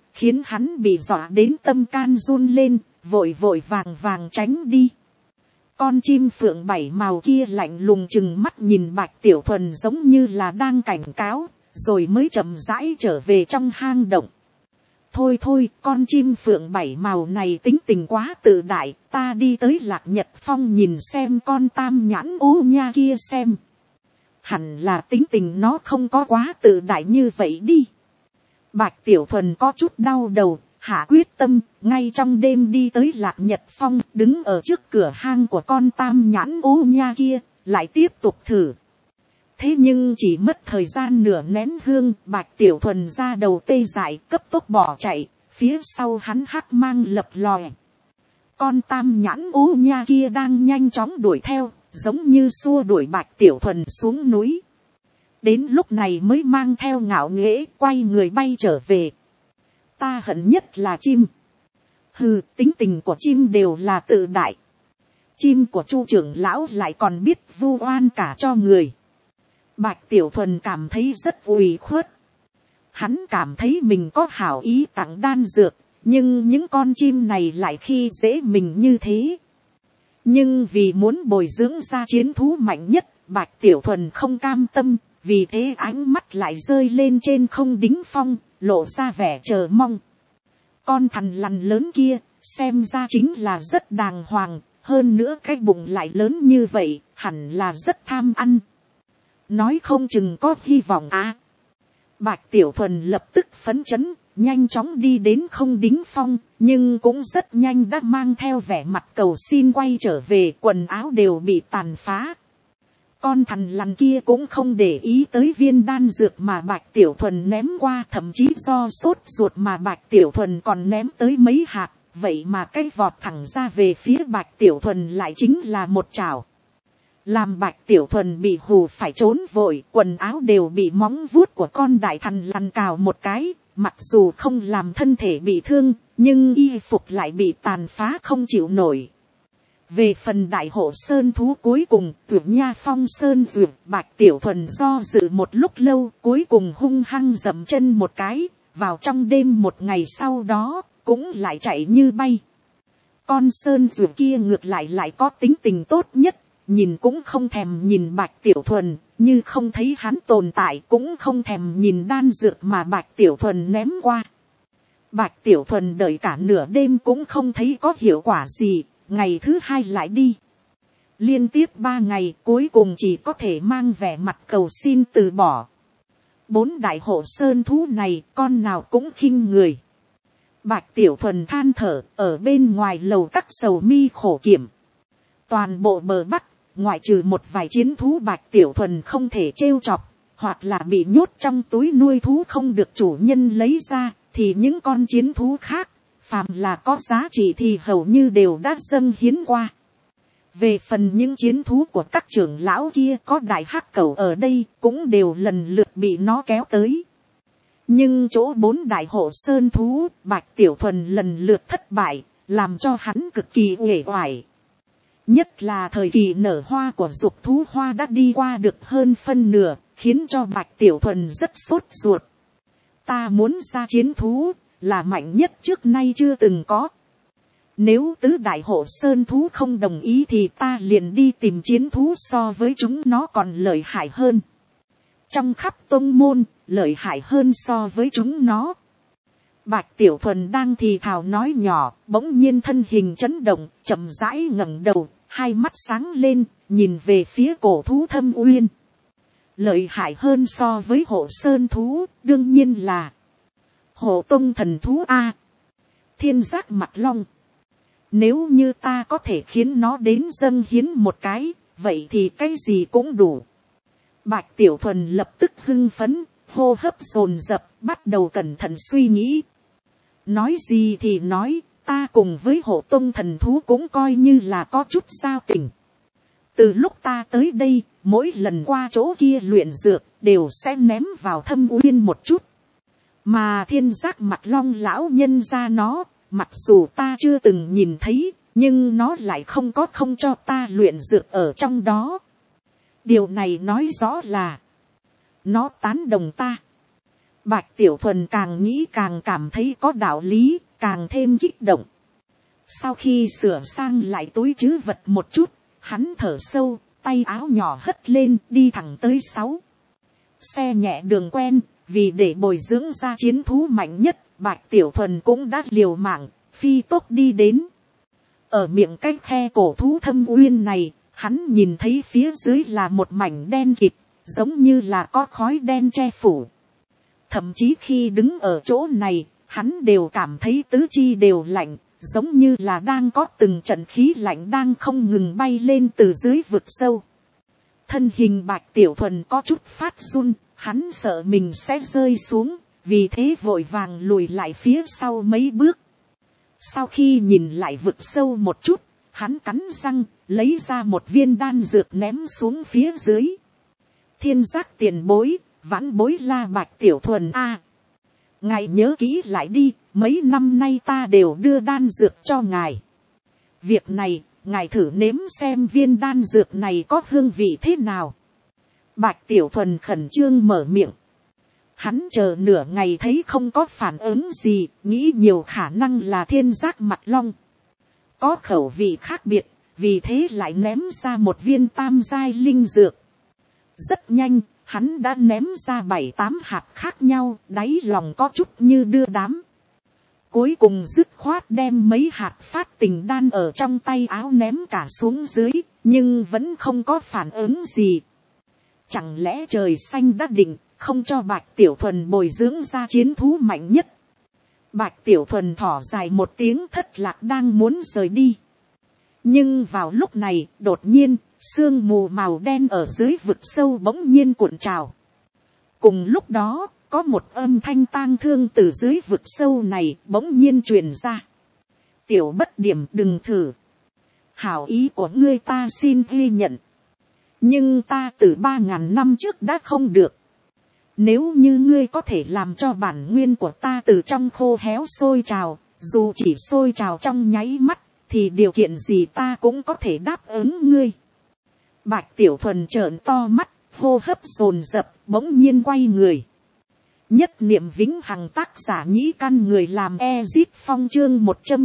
S1: khiến hắn bị dọa đến tâm can run lên, vội vội vàng vàng tránh đi. Con chim phượng bảy màu kia lạnh lùng chừng mắt nhìn Bạch Tiểu Thuần giống như là đang cảnh cáo, rồi mới chậm rãi trở về trong hang động. Thôi thôi, con chim phượng bảy màu này tính tình quá tự đại, ta đi tới Lạc Nhật Phong nhìn xem con tam nhãn ô nha kia xem. Hẳn là tính tình nó không có quá tự đại như vậy đi. Bạch Tiểu Thuần có chút đau đầu, hạ quyết tâm, ngay trong đêm đi tới Lạc Nhật Phong, đứng ở trước cửa hang của con tam nhãn ô nha kia, lại tiếp tục thử. Thế nhưng chỉ mất thời gian nửa nén hương, Bạch Tiểu Thuần ra đầu tê dại, cấp tốc bỏ chạy, phía sau hắn hắc mang lập lòe. Con tam nhãn ô nha kia đang nhanh chóng đuổi theo, giống như xua đuổi Bạch Tiểu Thuần xuống núi. Đến lúc này mới mang theo ngạo nghễ, quay người bay trở về. Ta hận nhất là chim. Hừ, tính tình của chim đều là tự đại. Chim của Chu trưởng lão lại còn biết vu oan cả cho người. Bạch Tiểu Thuần cảm thấy rất ủy khuất. Hắn cảm thấy mình có hảo ý tặng đan dược, nhưng những con chim này lại khi dễ mình như thế. Nhưng vì muốn bồi dưỡng ra chiến thú mạnh nhất, Bạch Tiểu Thuần không cam tâm, vì thế ánh mắt lại rơi lên trên không đính phong, lộ ra vẻ chờ mong. Con thằn lằn lớn kia, xem ra chính là rất đàng hoàng, hơn nữa cái bụng lại lớn như vậy, hẳn là rất tham ăn. Nói không chừng có hy vọng à. Bạch Tiểu Thuần lập tức phấn chấn, nhanh chóng đi đến không đính phong, nhưng cũng rất nhanh đã mang theo vẻ mặt cầu xin quay trở về, quần áo đều bị tàn phá. Con thằn lằn kia cũng không để ý tới viên đan dược mà Bạch Tiểu Thuần ném qua, thậm chí do sốt ruột mà Bạch Tiểu Thuần còn ném tới mấy hạt, vậy mà cái vọt thẳng ra về phía Bạch Tiểu Thuần lại chính là một chảo. Làm Bạch Tiểu Thuần bị hù phải trốn vội, quần áo đều bị móng vuốt của con đại thằn lằn cào một cái, mặc dù không làm thân thể bị thương, nhưng y phục lại bị tàn phá không chịu nổi. Về phần đại hộ sơn thú cuối cùng, Tuyệt Nha Phong Sơn Duyệt, Bạch Tiểu Thuần do dự một lúc lâu, cuối cùng hung hăng dậm chân một cái, vào trong đêm một ngày sau đó, cũng lại chạy như bay. Con Sơn Duyệt kia ngược lại có tính tình tốt nhất, nhìn cũng không thèm nhìn Bạch Tiểu Thuần, như không thấy hắn tồn tại, cũng không thèm nhìn đan dược mà Bạch Tiểu Thuần ném qua. Bạch Tiểu Thuần đợi cả nửa đêm cũng không thấy có hiệu quả gì. Ngày thứ hai lại đi. Liên tiếp 3 ngày cuối cùng chỉ có thể mang vẻ mặt cầu xin từ bỏ. 4 đại hộ sơn thú này con nào cũng khinh người. Bạch Tiểu Thuần than thở ở bên ngoài lầu các sầu mi khổ kiểm. Toàn bộ bờ Bắc, ngoại trừ một vài chiến thú Bạch Tiểu Thuần không thể trêu chọc, hoặc là bị nhốt trong túi nuôi thú không được chủ nhân lấy ra, thì những con chiến thú khác, phàm là có giá trị thì hầu như đều đã dâng hiến qua. Về phần những chiến thú của các trưởng lão kia có đại hắc cẩu ở đây cũng đều lần lượt bị nó kéo tới. Nhưng chỗ 4 đại hộ sơn thú, Bạch Tiểu Thuần lần lượt thất bại, làm cho hắn cực kỳ uể oải. Nhất là thời kỳ nở hoa của dục thú hoa đã đi qua được hơn phân nửa, khiến cho Bạch Tiểu Thuần rất sốt ruột. Ta muốn ra chiến thú, là mạnh nhất trước nay chưa từng có. Nếu tứ đại hộ sơn thú không đồng ý thì ta liền đi tìm chiến thú so với chúng nó còn lợi hại hơn. Trong khắp tông môn, lợi hại hơn so với chúng nó. Bạch Tiểu Thuần đang thì thào nói nhỏ, bỗng nhiên thân hình chấn động, chậm rãi ngẩng đầu, hai mắt sáng lên, nhìn về phía cổ thú Thâm Uyên. Lợi hại hơn so với hộ sơn thú, đương nhiên là Hộ Tông thần thú A. Thiên Giác Mặt Long. Nếu như ta có thể khiến nó đến dâng hiến một cái, vậy thì cái gì cũng đủ. Bạch Tiểu Thuần lập tức hưng phấn, hô hấp dồn dập, bắt đầu cẩn thận suy nghĩ. Nói gì thì nói, ta cùng với Hộ Tông thần thú cũng coi như là có chút giao tình. Từ lúc ta tới đây, mỗi lần qua chỗ kia luyện dược, đều sẽ ném vào Thâm Uyên một chút. Mà Thiên Giác Mặt Long lão nhân ra nó, mặc dù ta chưa từng nhìn thấy, nhưng nó lại không cho ta luyện dược ở trong đó. Điều này nói rõ là nó tán đồng ta. Bạch Tiểu Thuần càng nghĩ càng cảm thấy có đạo lý, càng thêm kích động. Sau khi sửa sang lại túi trữ vật một chút, hắn thở sâu, tay áo nhỏ hất lên đi thẳng tới 6. Xe nhẹ đường quen, vì để bồi dưỡng ra chiến thú mạnh nhất, Bạch Tiểu Thuần cũng đã liều mạng, phi tốc đi đến. Ở miệng cái khe cổ thú thâm uyên này, hắn nhìn thấy phía dưới là một mảnh đen kịt, giống như là có khói đen che phủ. Thậm chí khi đứng ở chỗ này, hắn đều cảm thấy tứ chi đều lạnh, giống như là đang có từng trận khí lạnh đang không ngừng bay lên từ dưới vực sâu. Thân hình Bạch Tiểu Thuần có chút phát run, hắn sợ mình sẽ rơi xuống, vì thế vội vàng lùi lại phía sau mấy bước. Sau khi nhìn lại vực sâu một chút, hắn cắn răng, lấy ra một viên đan dược ném xuống phía dưới. Thiên giác tiền bối, vãn bối La Bạch Tiểu Thuần a. Ngài nhớ kỹ lại đi, mấy năm nay ta đều đưa đan dược cho ngài. Việc này, ngài thử nếm xem viên đan dược này có hương vị thế nào. Bạch Tiểu Thuần khẩn trương mở miệng. Hắn chờ nửa ngày thấy không có phản ứng gì, nghĩ nhiều khả năng là thiên giác mặt long. Có khẩu vị khác biệt, vì thế lại ném ra một viên tam giai linh dược. Rất nhanh, hắn đã ném ra 7-8 hạt khác nhau, đáy lòng có chút như đưa đám. Cuối cùng dứt khoát đem mấy hạt phát tình đan ở trong tay áo ném cả xuống dưới, nhưng vẫn không có phản ứng gì. Chẳng lẽ trời xanh đã định, không cho Bạch Tiểu Thuần bồi dưỡng ra chiến thú mạnh nhất. Bạch Tiểu Thuần thỏ dài một tiếng thất lạc đang muốn rời đi. Nhưng vào lúc này, đột nhiên, sương mù màu đen ở dưới vực sâu bỗng nhiên cuộn trào. Cùng lúc đó, có một âm thanh tang thương từ dưới vực sâu này bỗng nhiên truyền ra. Tiểu Bất Điểm, đừng thử. Hảo ý của ngươi ta xin ghi nhận. Nhưng ta từ 3.000 năm trước đã không được. Nếu như ngươi có thể làm cho bản nguyên của ta từ trong khô héo sôi trào, dù chỉ sôi trào trong nháy mắt, thì điều kiện gì ta cũng có thể đáp ứng ngươi. Bạch Tiểu Thuần trợn to mắt, hô hấp dồn dập, bỗng nhiên quay người. Nhất niệm vĩnh hằng tác giả nhĩ căn người làm Ezip Phong chương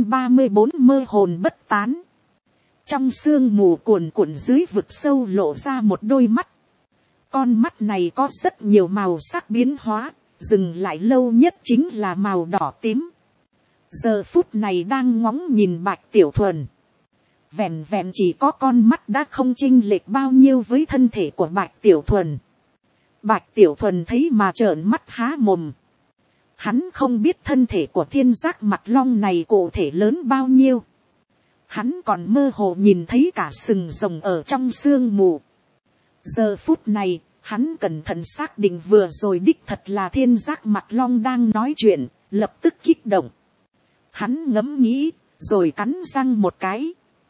S1: 134 mơ hồn bất tán. Trong sương mù cuồn cuộn dưới vực sâu lộ ra một đôi mắt. Con mắt này có rất nhiều màu sắc biến hóa, dừng lại lâu nhất chính là màu đỏ tím. Giờ phút này đang ngóng nhìn Bạch Tiểu Thuần. Vẹn vẹn chỉ có con mắt đã không chênh lệch bao nhiêu với thân thể của Bạch Tiểu Thuần. Bạch Tiểu Thuần thấy mà trợn mắt há mồm. Hắn không biết thân thể của thiên giác mặt long này cụ thể lớn bao nhiêu. Hắn còn mơ hồ nhìn thấy cả sừng rồng ở trong sương mù. Giờ phút này, hắn cẩn thận xác định vừa rồi đích thật là thiên giác mặt long đang nói chuyện, lập tức kích động. Hắn ngẫm nghĩ, rồi cắn răng một cái.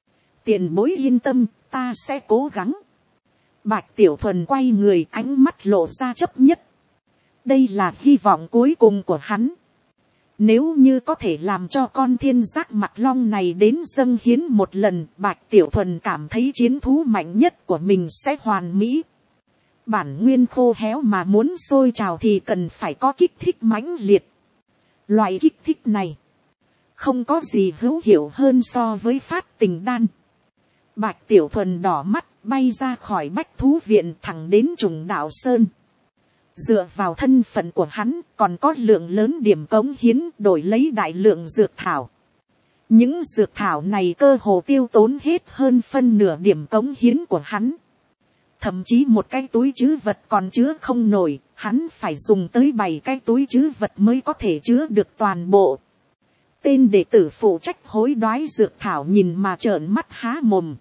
S1: Tiền bối yên tâm, ta sẽ cố gắng. Bạch Tiểu Thuần quay người, ánh mắt lộ ra chấp nhất. Đây là hy vọng cuối cùng của hắn. Nếu như có thể làm cho con thiên giác mặt long này đến dâng hiến một lần, Bạch Tiểu Thuần cảm thấy chiến thú mạnh nhất của mình sẽ hoàn mỹ. Bản nguyên khô héo mà muốn sôi trào thì cần phải có kích thích mãnh liệt. Loại kích thích này, không có gì hữu hiệu hơn so với phát tình đan. Bạch Tiểu Thuần đỏ mắt, bay ra khỏi bách thú viện thẳng đến Trùng Đạo Sơn. Dựa vào thân phận của hắn, còn có lượng lớn điểm cống hiến đổi lấy đại lượng dược thảo. Những dược thảo này cơ hồ tiêu tốn hết hơn phân nửa điểm cống hiến của hắn. Thậm chí một cái túi trữ vật còn chứa không nổi, hắn phải dùng tới 7 cái túi trữ vật mới có thể chứa được toàn bộ. Tên đệ tử phụ trách hối đoái dược thảo nhìn mà trợn mắt há mồm.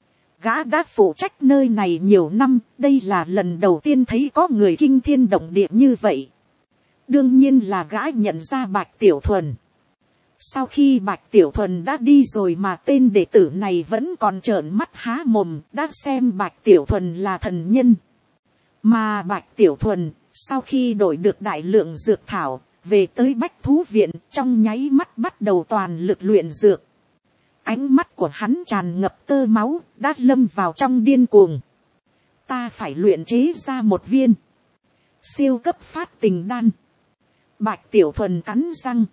S1: Gã đã phụ trách nơi này nhiều năm, đây là lần đầu tiên thấy có người kinh thiên động địa như vậy. Đương nhiên là gã nhận ra Bạch Tiểu Thuần. Sau khi Bạch Tiểu Thuần đã đi rồi mà tên đệ tử này vẫn còn trợn mắt há mồm, đã xem Bạch Tiểu Thuần là thần nhân. Mà Bạch Tiểu Thuần, sau khi đổi được đại lượng dược thảo, về tới bách thú viện, trong nháy mắt bắt đầu toàn lực luyện dược. Ánh mắt của hắn tràn ngập tơ máu, đã lâm vào trong điên cuồng. Ta phải luyện chế ra một viên siêu cấp phát tình đan. Bạch Tiểu Thuần cắn răng.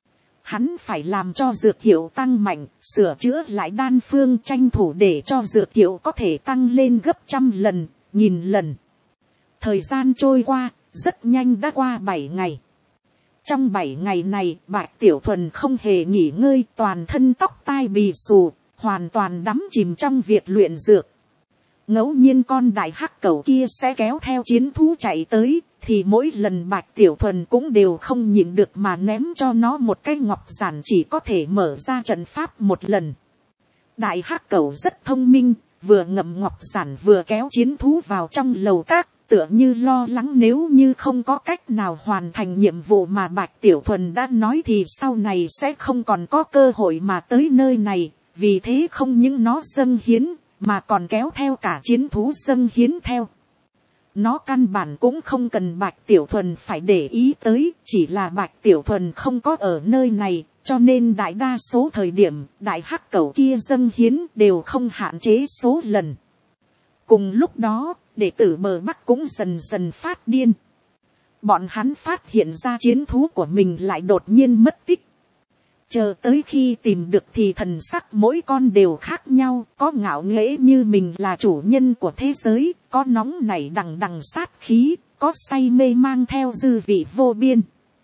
S1: Hắn phải làm cho dược hiệu tăng mạnh, sửa chữa lại đan phương, tranh thủ để cho dược hiệu có thể tăng lên gấp 100 lần, 1000 lần. Thời gian trôi qua, rất nhanh đã qua 7 ngày. Trong 7 ngày này, Bạch Tiểu Thuần không hề nghỉ ngơi, toàn thân tóc tai bì xù, hoàn toàn đắm chìm trong việc luyện dược. Ngẫu nhiên con đại hắc cẩu kia sẽ kéo theo chiến thú chạy tới, thì mỗi lần Bạch Tiểu Thuần cũng đều không nhịn được mà ném cho nó một cái ngọc giản chỉ có thể mở ra trận pháp một lần. Đại hắc cẩu rất thông minh, vừa ngậm ngọc giản vừa kéo chiến thú vào trong lầu các, tựa như lo lắng nếu như không có cách nào hoàn thành nhiệm vụ mà Bạch Tiểu Thuần đã nói thì sau này sẽ không còn có cơ hội mà tới nơi này, vì thế không những nó dâng hiến, mà còn kéo theo cả chiến thú dâng hiến theo. Nó căn bản cũng không cần Bạch Tiểu Thuần phải để ý tới, chỉ là Bạch Tiểu Thuần không có ở nơi này, cho nên đại đa số thời điểm đại hắc cẩu kia dâng hiến đều không hạn chế số lần. Cùng lúc đó, đệ tử bờ Bắc cũng dần dần phát điên. Bọn hắn phát hiện ra chiến thú của mình lại đột nhiên mất tích. Chờ tới khi tìm được thì thần sắc mỗi con đều khác nhau, có ngạo nghễ như mình là chủ nhân của thế giới, có nóng nảy đằng đằng sát khí, có say mê mang theo dư vị vô biên.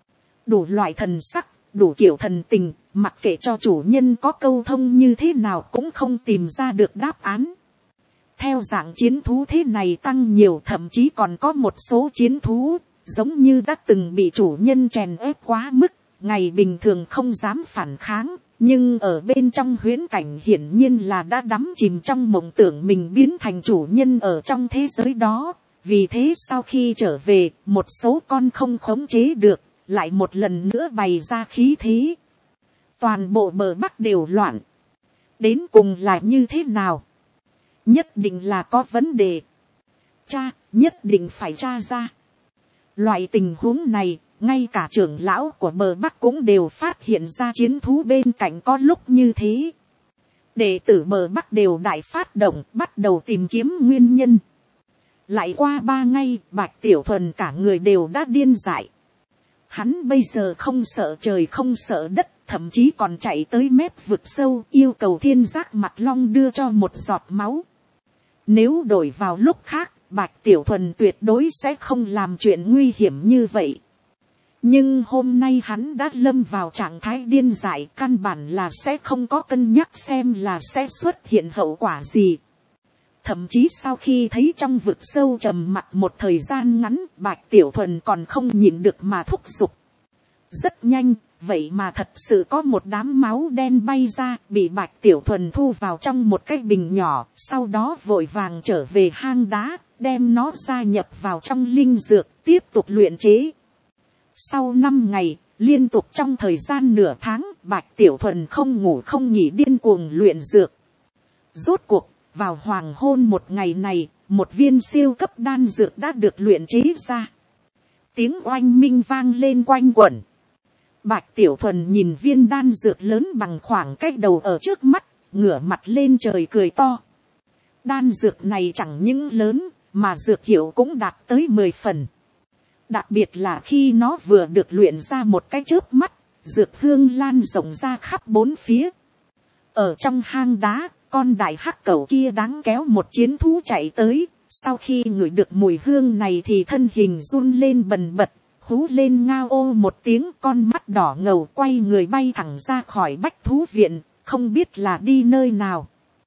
S1: Đủ loại thần sắc, đủ kiểu thần tình, mặc kệ cho chủ nhân có câu thông như thế nào cũng không tìm ra được đáp án. Theo dạng chiến thú thế này tăng nhiều, thậm chí còn có một số chiến thú, giống như đã từng bị chủ nhân chèn ép quá mức. Ngày bình thường không dám phản kháng, nhưng ở bên trong huyễn cảnh hiển nhiên là đã đắm chìm trong mộng tưởng mình biến thành chủ nhân ở trong thế giới đó. Vì thế sau khi trở về, một số con không khống chế được, lại một lần nữa bày ra khí thế. Toàn bộ bờ Bắc đều loạn. Đến cùng là như thế nào? Nhất định là có vấn đề. Nhất định phải tra ra. Loại tình huống này, ngay cả trưởng lão của bờ Bắc cũng đều phát hiện ra chiến thú bên cạnh có lúc như thế. Đệ tử bờ Bắc đều đại phát động, bắt đầu tìm kiếm nguyên nhân. Lại qua 3 ngày, Bạch Tiểu Thuần cả người đều đã điên dại. Hắn bây giờ không sợ trời không sợ đất, thậm chí còn chạy tới mép vực sâu, yêu cầu Thiên Giác Mặt Long đưa cho một giọt máu. Nếu đổi vào lúc khác, Bạch Tiểu Thuần tuyệt đối sẽ không làm chuyện nguy hiểm như vậy. Nhưng hôm nay hắn đã lâm vào trạng thái điên dại, căn bản là sẽ không có cân nhắc xem là sẽ xuất hiện hậu quả gì. Thậm chí sau khi thấy trong vực sâu trầm mặc một thời gian ngắn, Bạch Tiểu Thuần còn không nhịn được mà thúc giục. Rất nhanh, vậy mà thật sự có một đám máu đen bay ra, bị Bạch Tiểu Thuần thu vào trong một cái bình nhỏ, sau đó vội vàng trở về hang đá, đem nó gia nhập vào trong linh dược, tiếp tục luyện chế. Sau 5 ngày, liên tục trong thời gian nửa tháng, Bạch Tiểu Thuần không ngủ không nghỉ điên cuồng luyện dược. Rốt cuộc, vào hoàng hôn một ngày này, một viên siêu cấp đan dược đã được luyện chế ra. Tiếng oanh minh vang lên quanh quẩn. Bạch Tiểu Thuần nhìn viên đan dược lớn bằng khoảng cách đầu ở trước mắt, ngửa mặt lên trời cười to. Đan dược này chẳng những lớn, mà dược hiệu cũng đạt tới 10 phần. Đặc biệt là khi nó vừa được luyện ra một cái chớp mắt, dược hương lan rộng ra khắp 4 phía. Ở trong hang đá, con đại hắc cẩu kia đáng kéo một chiến thú chạy tới, sau khi ngửi được mùi hương này thì thân hình run lên bần bật, hú lên ngao ô một tiếng, con mắt đỏ ngầu quay người bay thẳng ra khỏi bách thú viện, không biết là đi nơi nào.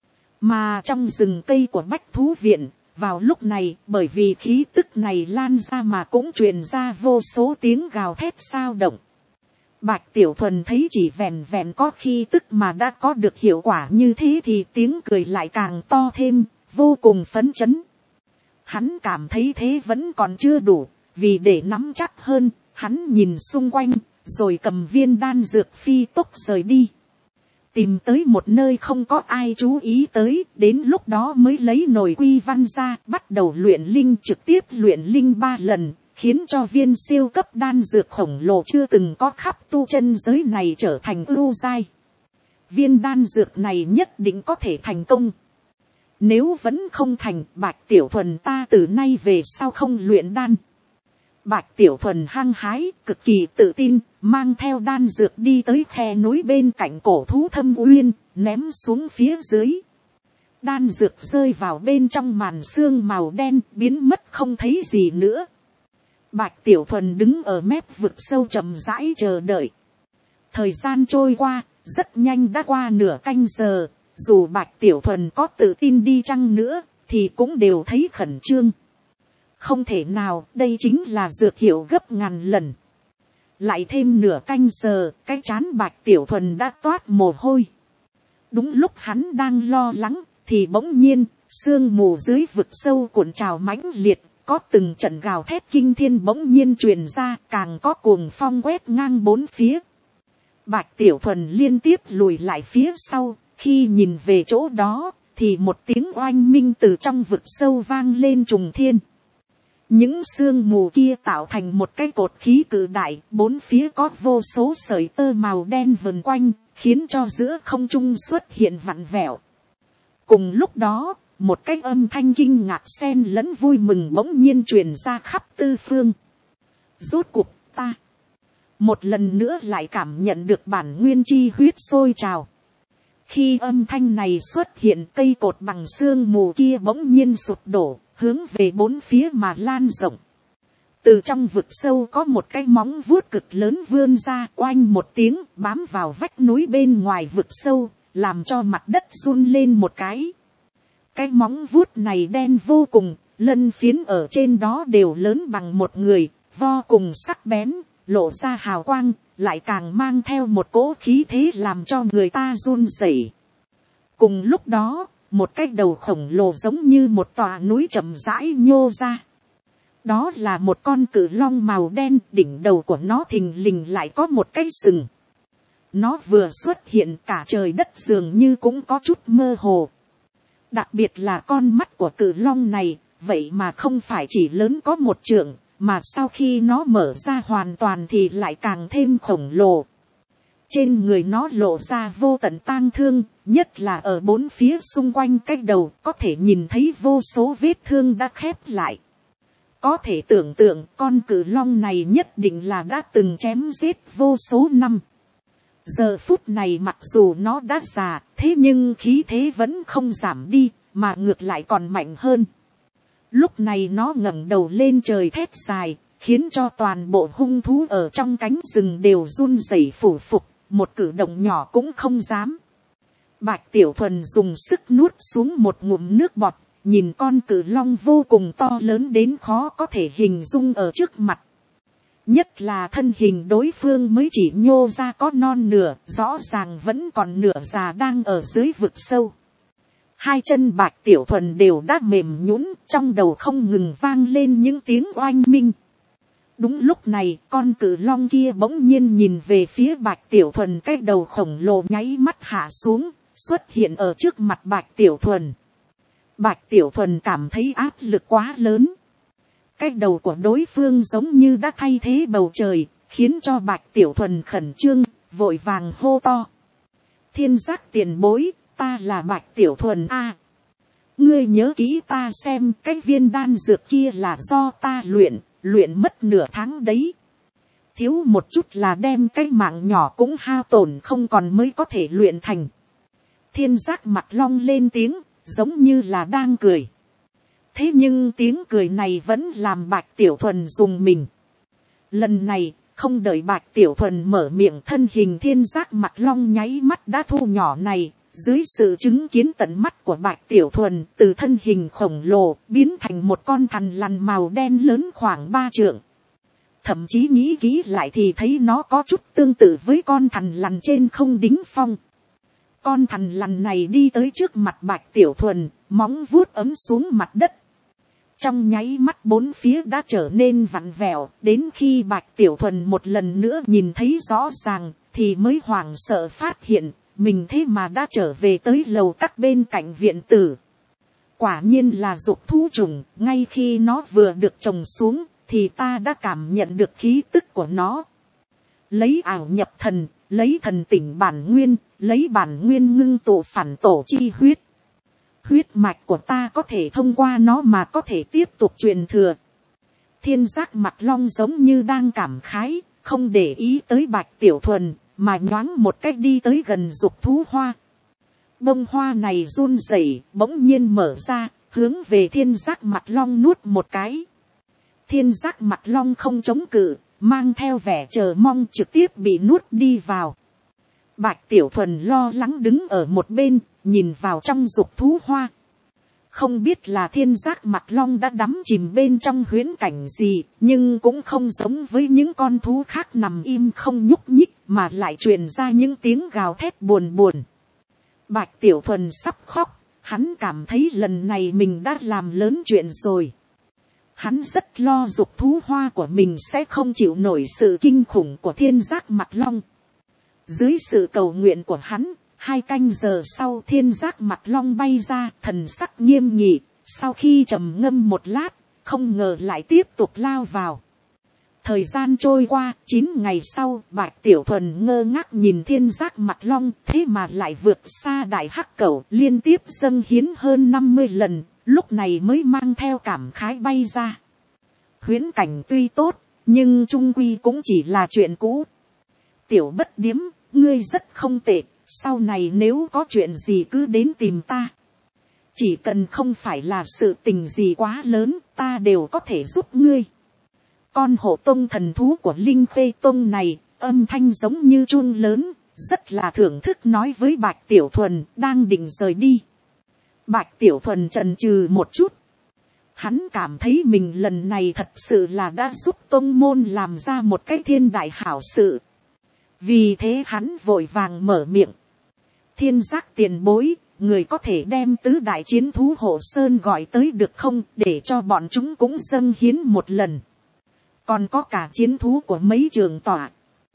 S1: Mà trong rừng cây của bách thú viện, vào lúc này, bởi vì khí tức này lan ra mà cũng truyền ra vô số tiếng gào thét xao động. Bạch Tiểu Thuần thấy chỉ vẹn vẹn có khí tức mà đã có được hiệu quả như thế thì tiếng cười lại càng to thêm, vô cùng phấn chấn. Hắn cảm thấy thế vẫn còn chưa đủ, vì để nắm chắc hơn, hắn nhìn xung quanh, rồi cầm viên đan dược phi tốc rời đi. Tìm tới một nơi không có ai chú ý tới, đến lúc đó mới lấy nồi quy văn ra, bắt đầu luyện linh, trực tiếp luyện linh 3 lần, khiến cho viên siêu cấp đan dược khổng lồ chưa từng có khắp tu chân giới này trở thành ưu giai. Viên đan dược này nhất định có thể thành công. Nếu vẫn không thành, Bạch Tiểu Thuần ta từ nay về sau không luyện đan. Bạch Tiểu Thuần hăng hái, cực kỳ tự tin, mang theo đan dược đi tới khe núi bên cạnh cổ thú Thâm Uyên, ném xuống phía dưới. Đan dược rơi vào bên trong màn sương màu đen, biến mất không thấy gì nữa. Bạch Tiểu Thuần đứng ở mép vực sâu chậm rãi chờ đợi. Thời gian trôi qua, rất nhanh đã qua nửa canh giờ, dù Bạch Tiểu Thuần có tự tin đi chăng nữa, thì cũng đều thấy khẩn trương. Không thể nào, đây chính là dược hiệu gấp ngàn lần. Lại thêm nửa canh giờ, cái trán Bạch Tiểu Thuần đã toát mồ hôi. Đúng lúc hắn đang lo lắng, thì bỗng nhiên, sương mù dưới vực sâu cuộn trào mãnh liệt, có từng trận gào thét kinh thiên bỗng nhiên truyền ra, càng có cuồng phong quét ngang bốn phía. Bạch Tiểu Thuần liên tiếp lùi lại phía sau, khi nhìn về chỗ đó, thì một tiếng oanh minh từ trong vực sâu vang lên trùng thiên. Những sương mù kia tạo thành một cái cột khí cự đại, bốn phía có vô số sợi tơ màu đen vần quanh, khiến cho giữa không trung xuất hiện vặn vẹo. Cùng lúc đó, một cái âm thanh kinh ngạc xen lẫn vui mừng bỗng nhiên truyền ra khắp tư phương. Rốt cuộc ta một lần nữa lại cảm nhận được bản nguyên chi huyết sôi trào. Khi âm thanh này xuất hiện, cây cột bằng sương mù kia bỗng nhiên sụp đổ, hướng về bốn phía mà lan rộng. Từ trong vực sâu có một cái móng vuốt cực lớn vươn ra, oanh một tiếng bám vào vách núi bên ngoài vực sâu, làm cho mặt đất run lên một cái. Cái móng vuốt này đen vô cùng, lân phiến ở trên đó đều lớn bằng một người, vô cùng sắc bén, lộ ra hào quang, lại càng mang theo một cỗ khí thế làm cho người ta run rẩy. Cùng lúc đó, một cái đầu khổng lồ giống như một tòa núi chậm rãi nhô ra. Đó là một con cự long màu đen, đỉnh đầu của nó thình lình lại có một cái sừng. Nó vừa xuất hiện, cả trời đất dường như cũng có chút mơ hồ. Đặc biệt là con mắt của cự long này, vậy mà không phải chỉ lớn có một trượng, mà sau khi nó mở ra hoàn toàn thì lại càng thêm khổng lồ. Trên người nó lộ ra vô tận tang thương, nhất là ở bốn phía xung quanh cái đầu có thể nhìn thấy vô số vết thương đã khép lại. Có thể tưởng tượng con cự long này nhất định là đã từng chém giết vô số năm. Giờ phút này mặc dù nó đã già, thế nhưng khí thế vẫn không giảm đi, mà ngược lại còn mạnh hơn. Lúc này nó ngẩng đầu lên trời thét dài, khiến cho toàn bộ hung thú ở trong cánh rừng đều run rẩy phủ phục, một cử động nhỏ cũng không dám. Bạch Tiểu Thuần dùng sức nuốt xuống một ngụm nước bọt, nhìn con cự long vô cùng to lớn đến khó có thể hình dung ở trước mặt. Nhất là thân hình đối phương mới chỉ nhô ra có non nửa, rõ ràng vẫn còn nửa già đang ở dưới vực sâu. Hai chân Bạch Tiểu Thuần đều đã mềm nhũn, trong đầu không ngừng vang lên những tiếng oanh minh. Đúng lúc này, con cự long kia bỗng nhiên nhìn về phía Bạch Tiểu Thuần, cái đầu khổng lồ nháy mắt hạ xuống, xuất hiện ở trước mặt Bạch Tiểu Thuần. Bạch Tiểu Thuần cảm thấy áp lực quá lớn. Cái đầu của đối phương giống như đã thay thế bầu trời, khiến cho Bạch Tiểu Thuần khẩn trương, vội vàng hô to. Thiên giác tiền bối, ta là Bạch Tiểu Thuần a. Ngươi nhớ kỹ ta xem, cái viên đan dược kia là do ta luyện mất nửa tháng đấy. Thiếu một chút là đem cái mạng nhỏ cũng hao tổn không còn mới có thể luyện thành. Thiên giác mặt long lên tiếng, giống như là đang cười. Thế nhưng tiếng cười này vẫn làm Bạch Tiểu Thuần rùng mình. Lần này, không đợi Bạch Tiểu Thuần mở miệng, thân hình thiên giác mặt long nháy mắt đã thu nhỏ này. Dưới sự chứng kiến tận mắt của Bạch Tiểu Thuần, từ thân hình khổng lồ biến thành một con thằn lằn màu đen lớn khoảng 3 trượng. Thậm chí nghĩ kỹ lại thì thấy nó có chút tương tự với con thằn lằn trên không đính phong. Con thằn lằn này đi tới trước mặt Bạch Tiểu Thuần, móng vuốt ấm xuống mặt đất. Trong nháy mắt bốn phía đã trở nên vặn vẹo, đến khi Bạch Tiểu Thuần một lần nữa nhìn thấy rõ ràng, thì mới hoảng sợ phát hiện, mình thế mà đã trở về tới lầu các bên cạnh viện tử. Quả nhiên là dục thú trùng, ngay khi nó vừa được trồng xuống, thì ta đã cảm nhận được khí tức của nó. Lấy ảo nhập thần, lấy thần tỉnh bản nguyên, lấy bản nguyên ngưng tụ phản tổ chi huyết. Huyết mạch của ta có thể thông qua nó mà có thể tiếp tục truyền thừa. Thiên giác mặt long giống như đang cảm khái, không để ý tới Bạch Tiểu Thuần, mà nhoáng một cách đi tới gần dục thú hoa. Bông hoa này run rẩy, bỗng nhiên mở ra, hướng về thiên giác mặt long nuốt một cái. Thiên giác mặt long không chống cự, mang theo vẻ chờ mong trực tiếp bị nuốt đi vào. Bạch Tiểu Thuần lo lắng đứng ở một bên, nhìn vào trong dục thú hoa. Không biết là thiên giác mặt long đã đắm chìm bên trong huyễn cảnh gì, nhưng cũng không giống với những con thú khác nằm im không nhúc nhích, mà lại truyền ra những tiếng gào thét buồn buồn. Bạch Tiểu Thuần sắp khóc, hắn cảm thấy lần này mình đã làm lớn chuyện rồi. Hắn rất lo dục thú hoa của mình sẽ không chịu nổi sự kinh khủng của thiên giác mặt long. Dưới sự cầu nguyện của hắn, 2 canh giờ sau thiên giác mặt long bay ra, thần sắc nghiêm nghị, sau khi trầm ngâm một lát, không ngờ lại tiếp tục lao vào. Thời gian trôi qua, 9 ngày sau, Bạch Tiểu Thuần ngơ ngác nhìn thiên giác mặt long, thế mà lại vượt xa đại hắc cẩu, liên tiếp dâng hiến hơn 50 lần, lúc này mới mang theo cảm khái bay ra. Huyễn cảnh tuy tốt, nhưng chung quy cũng chỉ là chuyện cũ. Tiểu Bất Điếm, ngươi rất không tệ, sau này nếu có chuyện gì cứ đến tìm ta. Chỉ cần không phải là sự tình gì quá lớn, ta đều có thể giúp ngươi. Con hổ tông thần thú của Linh Khê Tông này, âm thanh giống như chuông lớn, rất là thưởng thức nói với Bạch Tiểu Thuần, đang định rời đi. Bạch Tiểu Thuần chần chừ một chút. Hắn cảm thấy mình lần này thật sự là đã giúp tông môn làm ra một cái thiên đại hảo sự. Vì thế hắn vội vàng mở miệng. Thiên giác tiền bối, người có thể đem tứ đại chiến thú hộ sơn gọi tới được không, để cho bọn chúng cũng dâng hiến một lần. Còn có cả chiến thú của mấy trường tọa.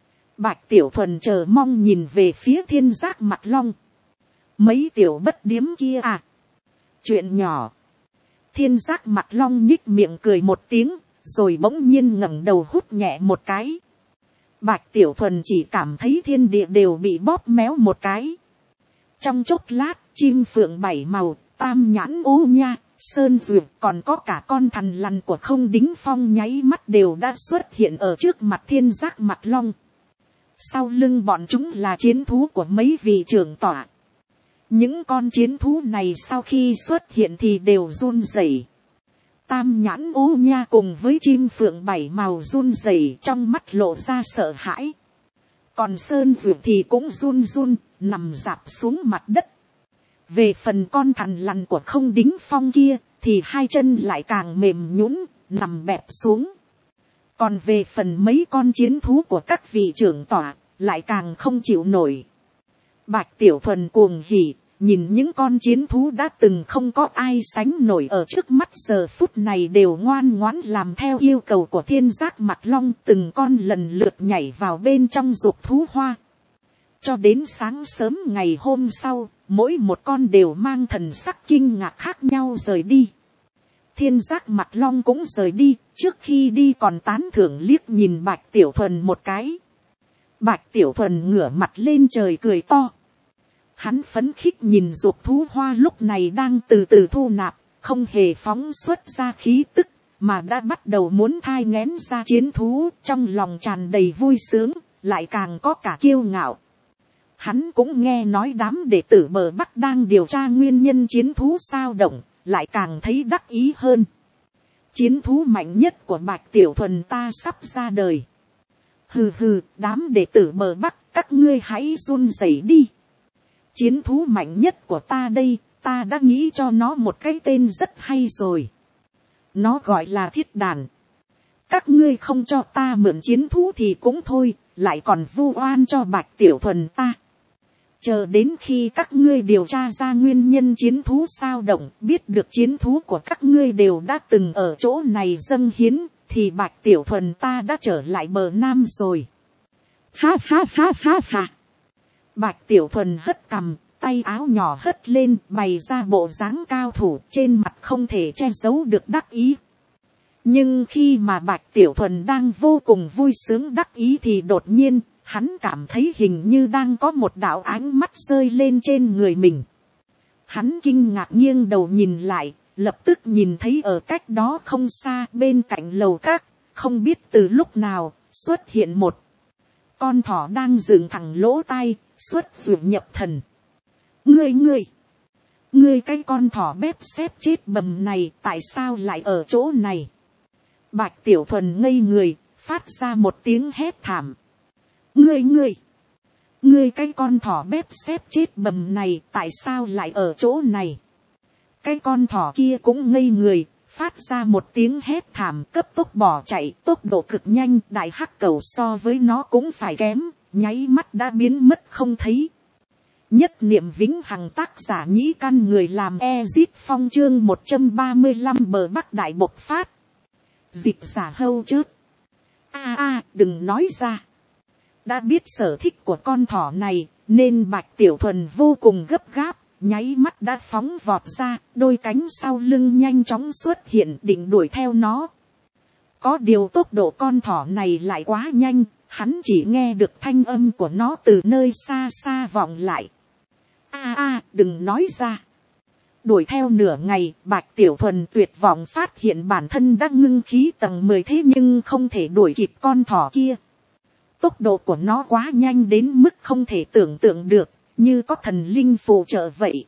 S1: Bạch Tiểu Thuần chờ mong nhìn về phía thiên giác mặt long. Mấy tiểu bất điếm kia à? Chuyện nhỏ. Thiên giác mặt long nhích miệng cười một tiếng, rồi bỗng nhiên ngẩng đầu hút nhẹ một cái. Bạch Tiểu Thuần chỉ cảm thấy thiên địa đều bị bóp méo một cái. Trong chốc lát, chim phượng 7 màu, tam nhãn ô nha, sơn duyệt còn có cả con thằn lằn của Không Đính Phong nháy mắt đều đã xuất hiện ở trước mặt thiên giác mặt long. Sau lưng bọn chúng là chiến thú của mấy vị trưởng tọa. Những con chiến thú này sau khi xuất hiện thì đều run rẩy. Tam nhãn ô nha cùng với chim phượng 7 màu run rẩy, trong mắt lộ ra sợ hãi. Còn sơn duyệt thì cũng run run, nằm rạp xuống mặt đất. Về phần con thằn lằn của Không Đính Phong kia, thì 2 chân lại càng mềm nhũn, nằm bẹp xuống. Còn về phần mấy con chiến thú của các vị trưởng tọa, lại càng không chịu nổi. Bạch Tiểu Thuần cuồng hỉ, nhìn những con chiến thú đã từng không có ai sánh nổi ở trước mắt giờ phút này đều ngoan ngoãn làm theo yêu cầu của thiên giác mặt long, từng con lần lượt nhảy vào bên trong dục thú hoa. Cho đến sáng sớm ngày hôm sau, mỗi một con đều mang thần sắc kinh ngạc khác nhau rời đi. Thiên giác mặt long cũng rời đi, trước khi đi còn tán thưởng liếc nhìn Bạch Tiểu Thuần một cái. Bạch Tiểu Thuần ngửa mặt lên trời cười to. Hắn phấn khích nhìn dục thú hoa lúc này đang từ từ thu nạp, không hề phóng xuất ra khí tức, mà đã bắt đầu muốn thai nghén ra chiến thú, trong lòng tràn đầy vui sướng, lại càng có cả kiêu ngạo. Hắn cũng nghe nói đám đệ tử bờ Bắc đang điều tra nguyên nhân chiến thú sao động, lại càng thấy đắc ý hơn. Chiến thú mạnh nhất của Bạch Tiểu Thuần ta sắp ra đời. Hừ hừ, đám đệ tử bờ Bắc, các ngươi hãy run rẩy đi. Chiến thú mạnh nhất của ta đây, ta đã nghĩ cho nó một cái tên rất hay rồi. Nó gọi là Thiết Đàn. Các ngươi không cho ta mượn chiến thú thì cũng thôi, lại còn vu oan cho Bạch Tiểu Thuần ta. Chờ đến khi các ngươi điều tra ra nguyên nhân chiến thú sao động, biết được chiến thú của các ngươi đều đã từng ở chỗ này dâng hiến, thì Bạch Tiểu Thuần ta đã trở lại bờ Nam rồi. Ha ha ha ha ha. Bạch Tiểu Thuần hất cằm, tay áo nhỏ hất lên, bày ra bộ dáng cao thủ, trên mặt không thể che giấu được đắc ý. Nhưng khi mà Bạch Tiểu Thuần đang vô cùng vui sướng đắc ý thì đột nhiên, hắn cảm thấy hình như đang có một đạo ánh mắt rơi lên trên người mình. Hắn kinh ngạc nghiêng đầu nhìn lại, lập tức nhìn thấy ở cách đó không xa bên cạnh lầu các, không biết từ lúc nào xuất hiện một con thỏ đang dựng thẳng lỗ tai, xuất ruột nhập thần. Ngươi cái con thỏ bếp xếp chết bầm này tại sao lại ở chỗ này? Bạch Tiểu Thuần ngây người, phát ra một tiếng hét thảm. Ngươi cái con thỏ bếp xếp chết bầm này tại sao lại ở chỗ này? Cái con thỏ kia cũng ngây người, phát ra một tiếng hét thảm, cấp tốc bỏ chạy, tốc độ cực nhanh. Đại hắc cẩu so với nó cũng phải kém, nháy mắt đã biến mất không thấy. Nhất niệm vĩnh hằng, tác giả Nhĩ Căn, người làm Ezip Phong, chương 135 bờ Bắc đại bộc phát. Dịch giả Hâu chớt. Đừng nói ra. Đã biết sở thích của con thỏ này, nên Bạch Tiểu Thuần vô cùng gấp gáp, nháy mắt đã phóng vọt ra, đôi cánh sau lưng nhanh chóng xuất hiện định đuổi theo nó. Có điều tốc độ con thỏ này lại quá nhanh, hắn chỉ nghe được thanh âm của nó từ nơi xa xa vọng lại. Đừng nói ra. Đuổi theo nửa ngày, Bạch Tiểu Thuần tuyệt vọng phát hiện bản thân đã ngưng khí tầng 10, thế nhưng không thể đuổi kịp con thỏ kia. Tốc độ của nó quá nhanh đến mức không thể tưởng tượng được, như có thần linh phù trợ vậy.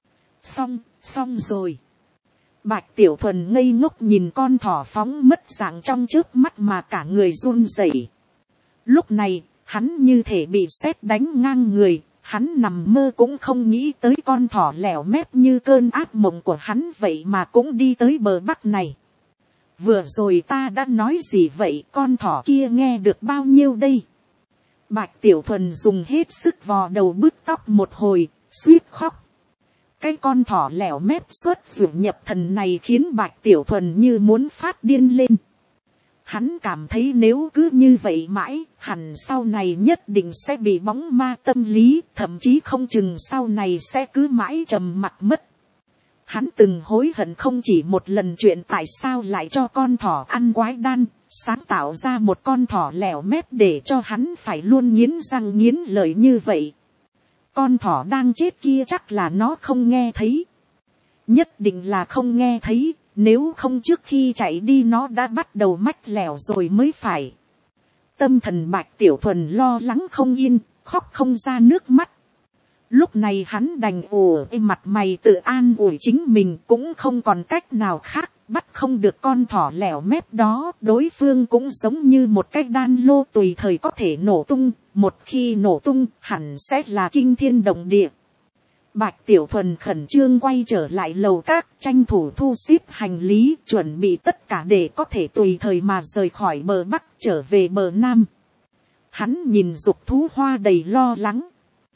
S1: Xong rồi. Bạch Tiểu Thuần ngây ngốc nhìn con thỏ phóng mất dạng trong trước mắt mà cả người run rẩy. Lúc này, hắn như thể bị sét đánh ngang người, hắn nằm mơ cũng không nghĩ tới con thỏ lẻo mép như cơn ác mộng của hắn vậy mà cũng đi tới bờ Bắc này. Vừa rồi ta đã nói gì vậy, con thỏ kia nghe được bao nhiêu đây? Bạch Tiểu Thuần dùng hết sức vò đầu bứt tóc một hồi, suýt khóc. Cái con thỏ lẻo mép xuất ruột nhập thần này khiến Bạch Tiểu Thuần như muốn phát điên lên. Hắn cảm thấy nếu cứ như vậy mãi, hẳn sau này nhất định sẽ bị bóng ma tâm lý, thậm chí không chừng sau này sẽ cứ mãi trầm mặc mất. Hắn từng hối hận không chỉ một lần chuyện tại sao lại cho con thỏ ăn quái đan, sáng tạo ra một con thỏ lẻo mép để cho hắn phải luôn nghiến răng nghiến lợi như vậy. Con thỏ đang chết kia chắc là nó không nghe thấy. Nhất định là không nghe thấy, nếu không trước khi chạy đi nó đã bắt đầu mách lẻo rồi mới phải. Tâm thần Bạch Tiểu Thuần lo lắng không yên, khóc không ra nước mắt. Lúc này hắn đành mặt mày tự an ủi chính mình, cũng không còn cách nào khác, bắt không được con thỏ lẻo mép đó. Đối phương cũng giống như một cái đan lô tùy thời có thể nổ tung, một khi nổ tung hẳn sẽ là kinh thiên động địa. Bạch Tiểu Thuần khẩn trương quay trở lại lầu các, tranh thủ thu xếp hành lý, chuẩn bị tất cả để có thể tùy thời mà rời khỏi bờ Bắc trở về bờ Nam. Hắn nhìn dục thú hoa đầy lo lắng.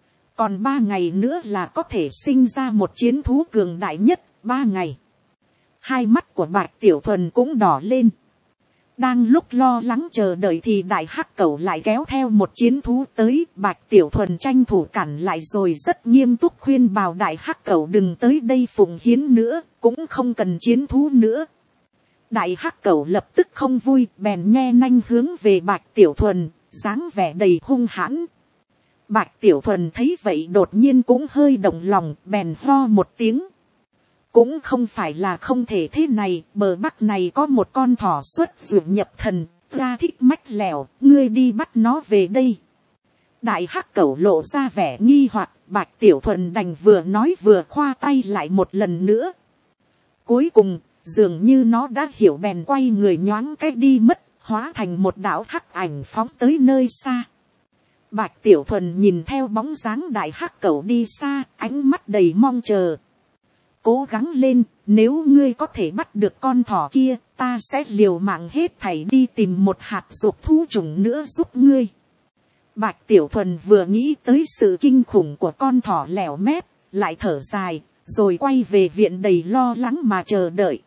S1: Còn 3 ngày nữa là có thể sinh ra một chiến thú cường đại nhất, 3 ngày. Hai mắt của Bạch Tiểu Thuần cũng đỏ lên. Đang lúc lo lắng chờ đợi thì đại hắc cẩu lại kéo theo một chiến thú tới. Bạch Tiểu Thuần tranh thủ cản lại rồi rất nghiêm túc khuyên bảo đại hắc cẩu đừng tới đây phụng hiến nữa, cũng không cần chiến thú nữa. Đại hắc cẩu lập tức không vui, bèn nhe nanh hướng về Bạch Tiểu Thuần, dáng vẻ đầy hung hãn. Bạch Tiểu Thuần thấy vậy đột nhiên cũng hơi động lòng, bèn ho một tiếng. Cũng không phải là không thể thế này, bờ Bắc này có một con thỏ xuất ruột nhập thần, ra thích mách lẻo, ngươi đi bắt nó về đây. Đại hắc cẩu lộ ra vẻ nghi hoặc, Bạch Tiểu Thuần đành vừa nói vừa khoa tay lại một lần nữa. Cuối cùng, dường như nó đã hiểu bèn quay người nhoáng cái đi mất, hóa thành một đạo hắc ảnh phóng tới nơi xa. Bạch Tiểu Thuần nhìn theo bóng dáng đại hắc cẩu đi xa, ánh mắt đầy mong chờ. Cố gắng lên, nếu ngươi có thể bắt được con thỏ kia, ta sẽ liều mạng hết thảy đi tìm một hạt dục thú trùng nữa giúp ngươi. Bạch Tiểu Thuần vừa nghĩ tới sự kinh khủng của con thỏ lẻo mép, lại thở dài, rồi quay về viện đầy lo lắng mà chờ đợi.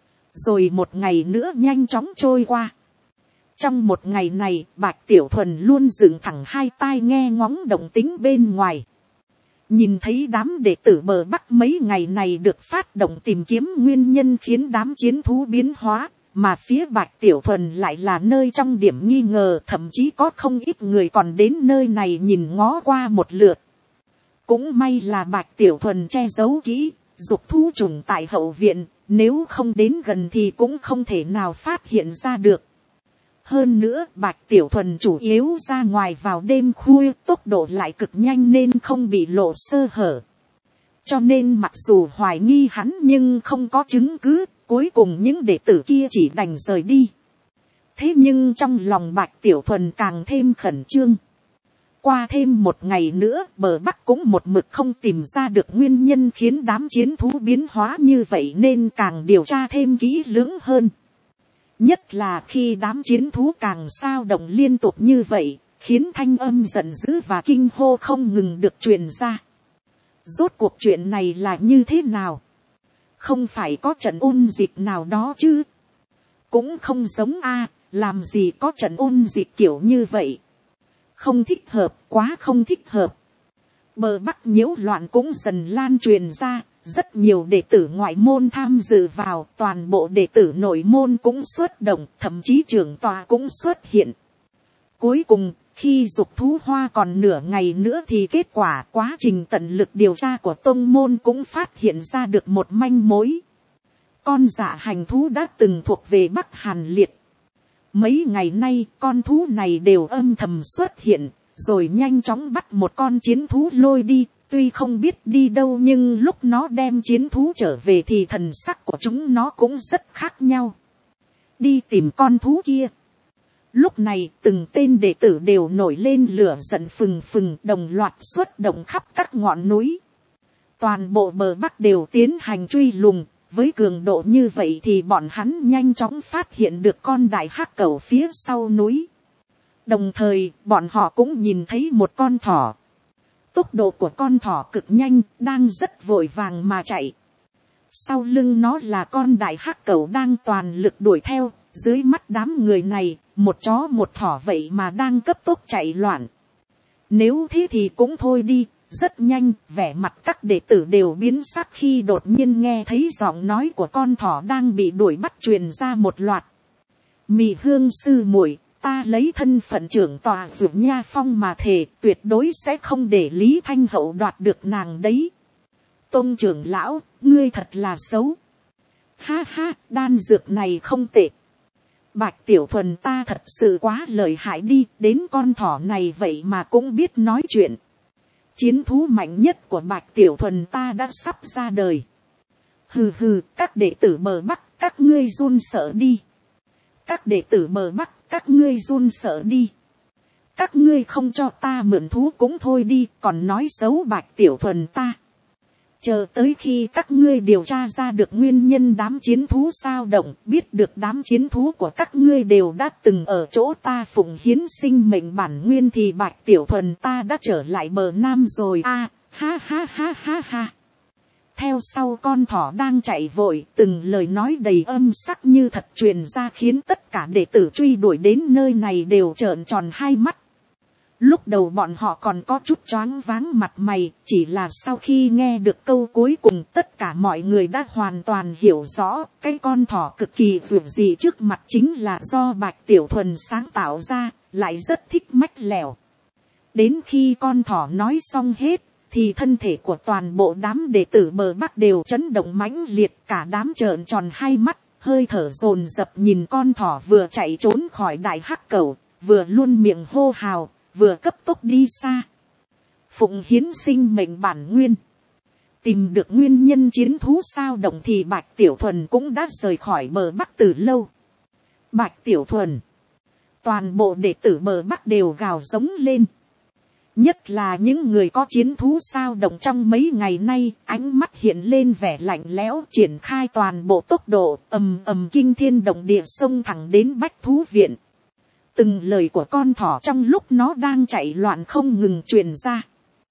S1: Rồi một ngày nữa nhanh chóng trôi qua. Trong một ngày này, Bạch Tiểu Thuần luôn dựng thẳng hai tai nghe ngóng động tĩnh bên ngoài. Nhìn thấy đám đệ tử bờ Bắc mấy ngày này được phát động tìm kiếm nguyên nhân khiến đám chiến thú biến hóa, mà phía Bạch Tiểu Thuần lại là nơi trong điểm nghi ngờ, thậm chí có không ít người còn đến nơi này nhìn ngó qua một lượt. Cũng may là Bạch Tiểu Thuần che giấu kỹ, dục thú trùng tại hậu viện, Nếu không đến gần thì cũng không thể nào phát hiện ra được. Hơn nữa Bạch Tiểu Thuần chủ yếu ra ngoài vào đêm khuya, tốc độ lại cực nhanh nên không bị lộ sơ hở. Cho nên mặc dù hoài nghi hắn nhưng không có chứng cứ, cuối cùng những đệ tử kia chỉ đành rời đi. Thế nhưng trong lòng Bạch Tiểu Thuần càng thêm khẩn trương. Qua thêm một ngày nữa, bờ Bắc cũng một mực không tìm ra được nguyên nhân khiến đám chiến thú biến hóa như vậy, nên càng điều tra thêm kỹ lưỡng hơn. Nhất là khi đám chiến thú càng sao động liên tục như vậy, khiến thanh âm giận dữ và kinh hô không ngừng được truyền ra. Rốt cuộc chuyện này là như thế nào? Không phải có trận ôn dịch nào đó chứ? Cũng không giống a, làm gì có trận ôn dịch kiểu như vậy? Không thích hợp, quá không thích hợp. Bờ Bắc nhiễu loạn cũng dần lan truyền ra, rất nhiều đệ tử ngoại môn tham dự vào, toàn bộ đệ tử nội môn cũng xuất động, thậm chí trưởng tòa cũng xuất hiện. Cuối cùng, khi dục thú hoa còn nửa ngày nữa thì kết quả quá trình tận lực điều tra của tông môn cũng phát hiện ra được một manh mối. Con dạ hành thú đã từng thuộc về Bắc Hàn Liệt. Mấy ngày nay con thú này đều âm thầm xuất hiện, rồi nhanh chóng bắt một con chiến thú lôi đi. Tuy không biết đi đâu nhưng lúc nó đem chiến thú trở về thì thần sắc của chúng nó cũng rất khác nhau. Đi tìm con thú kia. Lúc này từng tên đệ tử đều nổi lên lửa giận phừng phừng, đồng loạt xuất động khắp các ngọn núi. Toàn bộ bờ Bắc đều tiến hành truy lùng. Với cường độ như vậy thì bọn hắn nhanh chóng phát hiện được con đại hắc cẩu phía sau núi. Đồng thời bọn họ cũng nhìn thấy một con thỏ. Tốc độ của con thỏ cực nhanh, đang rất vội vàng mà chạy. Sau lưng nó là con đại hắc cẩu đang toàn lực đuổi theo. Dưới mắt đám người này, một chó một thỏ vậy mà đang cấp tốc chạy loạn. Nếu thế thì cũng thôi đi. Rất nhanh, vẻ mặt các đệ tử đều biến sắc khi đột nhiên nghe thấy giọng nói của con thỏ đang bị đuổi bắt truyền ra một loạt. Mị Hương sư muội, ta lấy thân phận trưởng tòa Dược Nha Phong mà thề, tuyệt đối sẽ không để Lý Thanh Hậu đoạt được nàng đấy. Tông trưởng lão, ngươi thật là xấu. Ha ha, đan dược này không tệ. Bạch Tiểu Thuần ta thật sự quá lợi hại đi, đến con thỏ này vậy mà cũng biết nói chuyện. Chiến thú mạnh nhất của Bạch Tiểu Thuần ta đã sắp ra đời. Hừ hừ, các đệ tử bờ Bắc, các ngươi run sợ đi. Các đệ tử bờ Bắc, các ngươi run sợ đi. Các ngươi không cho ta mượn thú cũng thôi đi, còn nói xấu Bạch Tiểu Thuần ta. Chờ tới khi các ngươi điều tra ra được nguyên nhân đám chiến thú sao động, biết được đám chiến thú của các ngươi đều đã từng ở chỗ ta phụng hiến sinh mệnh bản nguyên thì Bạch Tiểu Thuần ta đã trở lại bờ Nam rồi a. Ha ha ha ha ha. Theo sau con thỏ đang chạy vội, từng lời nói đầy âm sắc như thật truyền ra khiến tất cả đệ tử truy đuổi đến nơi này đều trợn tròn hai mắt. Lúc đầu bọn họ còn có chút choáng váng mặt mày, chỉ là sau khi nghe được câu cuối cùng tất cả mọi người đã hoàn toàn hiểu rõ, cái con thỏ cực kỳ vượt dị trước mặt chính là do Bạch Tiểu Thuần sáng tạo ra, lại rất thích mách lẻo. Đến khi con thỏ nói xong hết, thì thân thể của toàn bộ đám đệ tử bờ Bắc đều chấn động mãnh liệt, cả đám trợn tròn hai mắt, hơi thở dồn dập nhìn con thỏ vừa chạy trốn khỏi đại hắc cẩu, vừa luôn miệng hô hào, vừa cấp tốc đi xa. Phụng hiến sinh mệnh bản nguyên. Tìm được nguyên nhân chiến thú sao động thì Bạch Tiểu Thuần cũng đã rời khỏi bờ Bắc từ lâu. Bạch Tiểu Thuần. Toàn bộ đệ tử bờ Bắc đều gào giống lên. Nhất là những người có chiến thú sao động trong mấy ngày nay, ánh mắt hiện lên vẻ lạnh lẽo, triển khai toàn bộ tốc độ, ầm ầm kinh thiên động địa xông thẳng đến Bách Thú Viện. Từng lời của con thỏ trong lúc nó đang chạy loạn không ngừng truyền ra.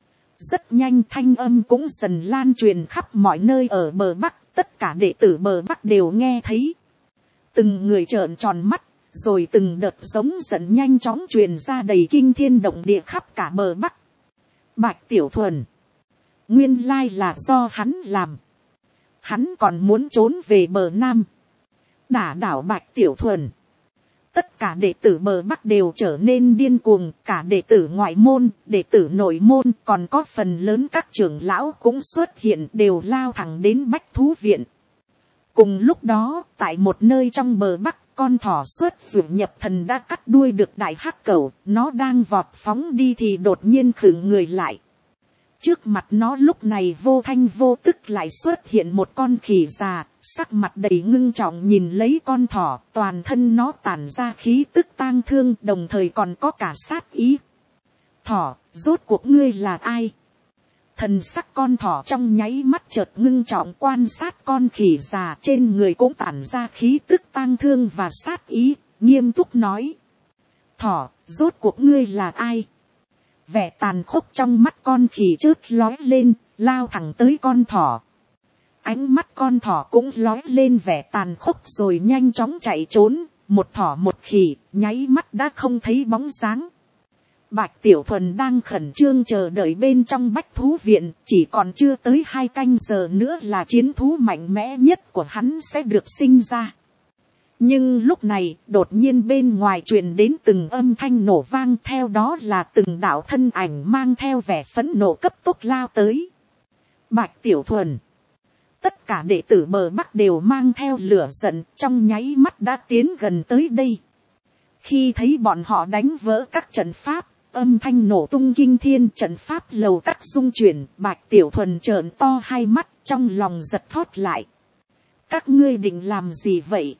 S1: Rất nhanh thanh âm cũng dần lan truyền khắp mọi nơi ở bờ Bắc, tất cả đệ tử bờ Bắc đều nghe thấy. Từng người trợn tròn mắt, rồi từng đợt giống giận nhanh chóng truyền ra đầy kinh thiên động địa khắp cả bờ Bắc. Bạch Tiểu Thuần. Nguyên lai là do hắn làm. Hắn còn muốn trốn về bờ Nam. Đả đảo Bạch Tiểu Thuần. Tất cả đệ tử bờ Bắc đều trở nên điên cuồng, cả đệ tử ngoại môn, đệ tử nội môn, còn có phần lớn các trưởng lão cũng xuất hiện đều lao thẳng đến Bách Thú Viện. Cùng lúc đó, tại một nơi trong bờ bắc, con thỏ xuất ruột nhập thần đã cắt đuôi được đại hắc cẩu, nó đang vọt phóng đi thì đột nhiên khựng người lại. Trước mặt nó lúc này vô thanh vô tức lại xuất hiện một con khỉ già, sắc mặt đầy ngưng trọng nhìn lấy con thỏ, toàn thân nó tản ra khí tức tang thương, đồng thời còn có cả sát ý. Thỏ, rốt cuộc ngươi là ai? Thần sắc con thỏ trong nháy mắt chợt ngưng trọng quan sát con khỉ già, trên người cũng tản ra khí tức tang thương và sát ý, nghiêm túc nói. Thỏ, rốt cuộc ngươi là ai? Vẻ tàn khốc trong mắt con khỉ chớp lói lên, lao thẳng tới con thỏ. Ánh mắt con thỏ cũng lói lên vẻ tàn khốc rồi nhanh chóng chạy trốn, một thỏ một khỉ, nháy mắt đã không thấy bóng dáng. Bạch Tiểu Thuần đang khẩn trương chờ đợi bên trong bách thú viện, chỉ còn chưa tới 2 canh giờ nữa là chiến thú mạnh mẽ nhất của hắn sẽ được sinh ra. Nhưng lúc này, đột nhiên bên ngoài truyền đến từng âm thanh nổ vang, theo đó là từng đạo thân ảnh mang theo vẻ phẫn nộ cấp tốc lao tới. Bạch Tiểu Thuần. Tất cả đệ tử bờ bắc đều mang theo lửa giận, trong nháy mắt đã tiến gần tới đây. Khi thấy bọn họ đánh vỡ các trận pháp, âm thanh nổ tung kinh thiên, trận pháp lầu các rung chuyển, Bạch Tiểu Thuần trợn to hai mắt, trong lòng giật thót lại. Các ngươi định làm gì vậy?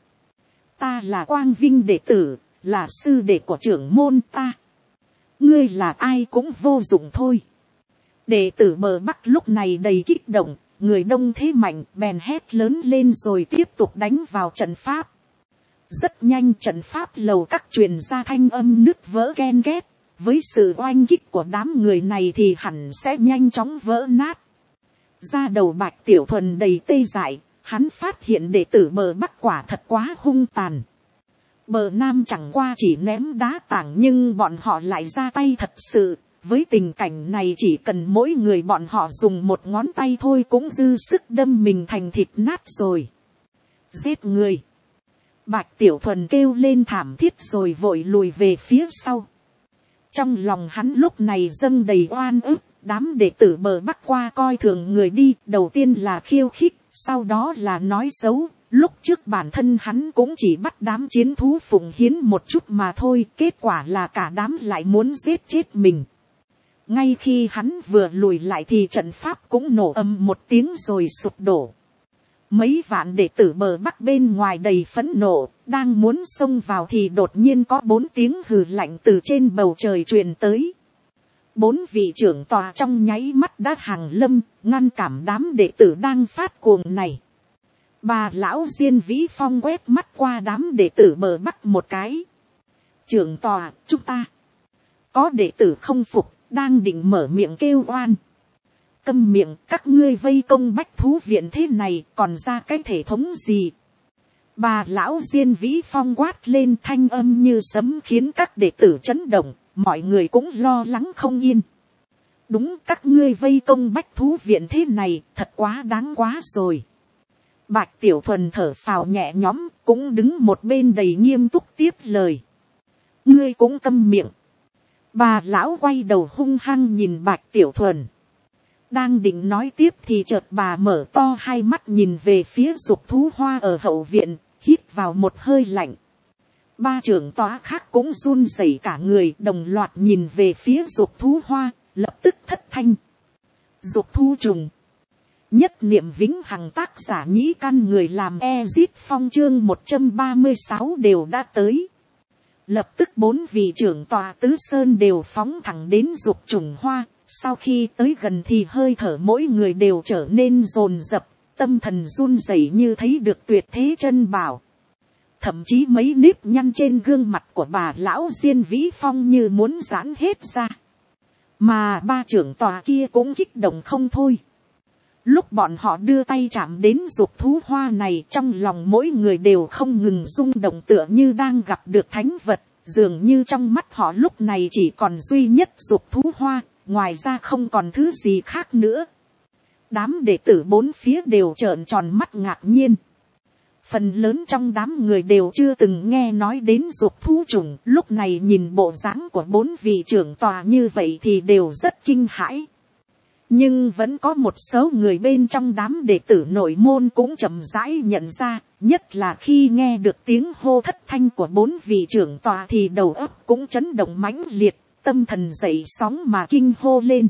S1: Ta là Quang Vinh đệ tử, là sư đệ của trưởng môn ta. Ngươi là ai cũng vô dụng thôi. Đệ tử bờ bắc lúc này đầy kích động, người đông thế mạnh, bèn hét lớn lên rồi tiếp tục đánh vào trận pháp. Rất nhanh trận pháp lầu các truyền ra thanh âm nứt vỡ ken két. Với sự oanh kích của đám người này thì hẳn sẽ nhanh chóng vỡ nát. Da đầu Bạch Tiểu Thuần đầy tê dại, hắn phát hiện đệ tử bờ bắc quả thật quá hung tàn. Bờ nam chẳng qua chỉ ném đá tảng nhưng bọn họ lại ra tay thật sự. Với tình cảnh này chỉ cần mỗi người bọn họ dùng một ngón tay thôi cũng dư sức đâm mình thành thịt nát rồi. Giết người. Bạch Tiểu Thuần kêu lên thảm thiết rồi vội lùi về phía sau. Trong lòng hắn lúc này dâng đầy oan ức, đám đệ tử bờ bắc qua coi thường người đi, đầu tiên là khiêu khích, sau đó là nói xấu. Lúc trước bản thân hắn cũng chỉ bắt đám chiến thú phụng hiến một chút mà thôi, kết quả là cả đám lại muốn giết chết mình. Ngay khi hắn vừa lùi lại thì trận pháp cũng nổ ầm một tiếng rồi sụp đổ. Mấy vạn đệ tử bờ bắc bên ngoài đầy phẫn nộ, đang muốn xông vào thì đột nhiên có 4 tiếng hừ lạnh từ trên bầu trời truyền tới. 4 vị trưởng tòa trong nháy mắt đã hàng lâm, ngăn cản đám đệ tử đang phát cuồng này. Bà lão Diên Vĩ Phong quét mắt qua đám đệ tử bờ bắc một cái. Trưởng tòa, chúng ta có đệ tử không phục, đang định mở miệng kêu oan. Câm miệng, các ngươi vây công bách thú viện thế này còn ra cái thể thống gì? Bà lão Diên Vĩ Phong quát lên thanh âm như sấm khiến các đệ tử chấn động, mọi người cũng lo lắng không yên. Đúng, các ngươi vây công bách thú viện thế này thật quá đáng quá rồi. Bạch Tiểu Thuần thở phào nhẹ nhõm, cũng đứng một bên đầy nghiêm túc tiếp lời. Ngươi cũng câm miệng. Bà lão quay đầu hung hăng nhìn Bạch Tiểu Thuần. Đang định nói tiếp thì chợt bà mở to hai mắt nhìn về phía Dục Thú Hoa ở hậu viện, hít vào một hơi lạnh. 3 trưởng tòa khác cũng run rẩy cả người, đồng loạt nhìn về phía Dục Thú Hoa, lập tức thất thanh. Dục Thú Trùng. Nhất niệm vĩnh hằng, tác giả Nhĩ Căn, người làm Ezit Phong, chương 136 đều đã tới. Lập tức 4 vị trưởng tòa tứ sơn đều phóng thẳng đến Dục Trùng Hoa. Sau khi tới gần thì hơi thở mỗi người đều trở nên dồn dập, tâm thần run rẩy như thấy được tuyệt thế chân bảo. Thậm chí mấy nếp nhăn trên gương mặt của bà lão Diên Vĩ Phong như muốn giãn hết ra. Mà 3 trưởng tòa kia cũng kích động không thôi. Lúc bọn họ đưa tay chạm đến Dục Thú Hoa này, trong lòng mỗi người đều không ngừng rung động tựa như đang gặp được thánh vật. Dường như trong mắt họ lúc này chỉ còn duy nhất Dục Thú Hoa, ngoài ra không còn thứ gì khác nữa. Đám đệ tử 4 phía đều trợn tròn mắt ngạc nhiên. Phần lớn trong đám người đều chưa từng nghe nói đến Dục Thú Trùng, lúc này nhìn bộ dáng của 4 vị trưởng tòa như vậy thì đều rất kinh hãi. Nhưng vẫn có một số người bên trong đám đệ tử nội môn cũng chậm rãi nhận ra, nhất là khi nghe được tiếng hô thất thanh của 4 vị trưởng tòa thì đầu óc cũng chấn động mãnh liệt, tâm thần dậy sóng mà kinh hô lên.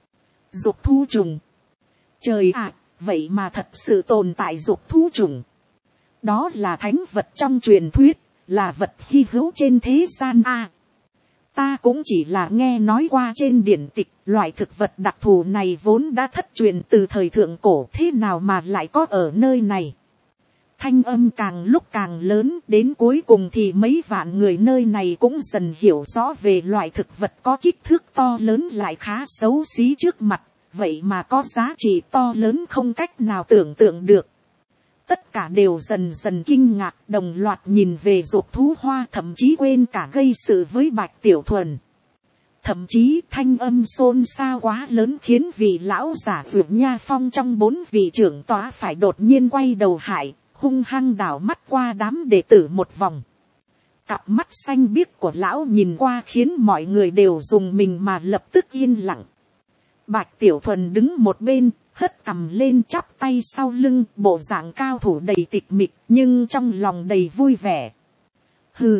S1: Dục thú trùng. Trời ạ, vậy mà thật sự tồn tại dục thú trùng. Đó là thánh vật trong truyền thuyết, là vật hy hữu trên thế gian a. Ta cũng chỉ là nghe nói qua trên điển tịch, loại thực vật đặc thù này vốn đã thất truyền từ thời thượng cổ, thế nào mà lại có ở nơi này. Thanh âm càng lúc càng lớn, đến cuối cùng thì mấy vạn người nơi này cũng dần hiểu rõ về loại thực vật có kích thước to lớn lại khá xấu xí trước mặt, vậy mà có giá trị to lớn không cách nào tưởng tượng được. Tất cả đều dần dần kinh ngạc, đồng loạt nhìn về dục thú hoa, thậm chí quên cả gây sự với Bạch Tiểu Thuần. Thậm chí thanh âm xôn xao quá lớn khiến vị lão giả Vượt Nha Phong trong 4 vị trưởng tòa phải đột nhiên quay đầu hại, hung hăng đảo mắt qua đám đệ tử một vòng. Cặp mắt xanh biếc của lão nhìn qua khiến mọi người đều dùng mình mà lập tức yên lặng. Bạch Tiểu Thuần đứng một bên, hất cằm lên chắp tay sau lưng, bộ dạng cao thủ đầy tịch mịch nhưng trong lòng đầy vui vẻ. Hừ,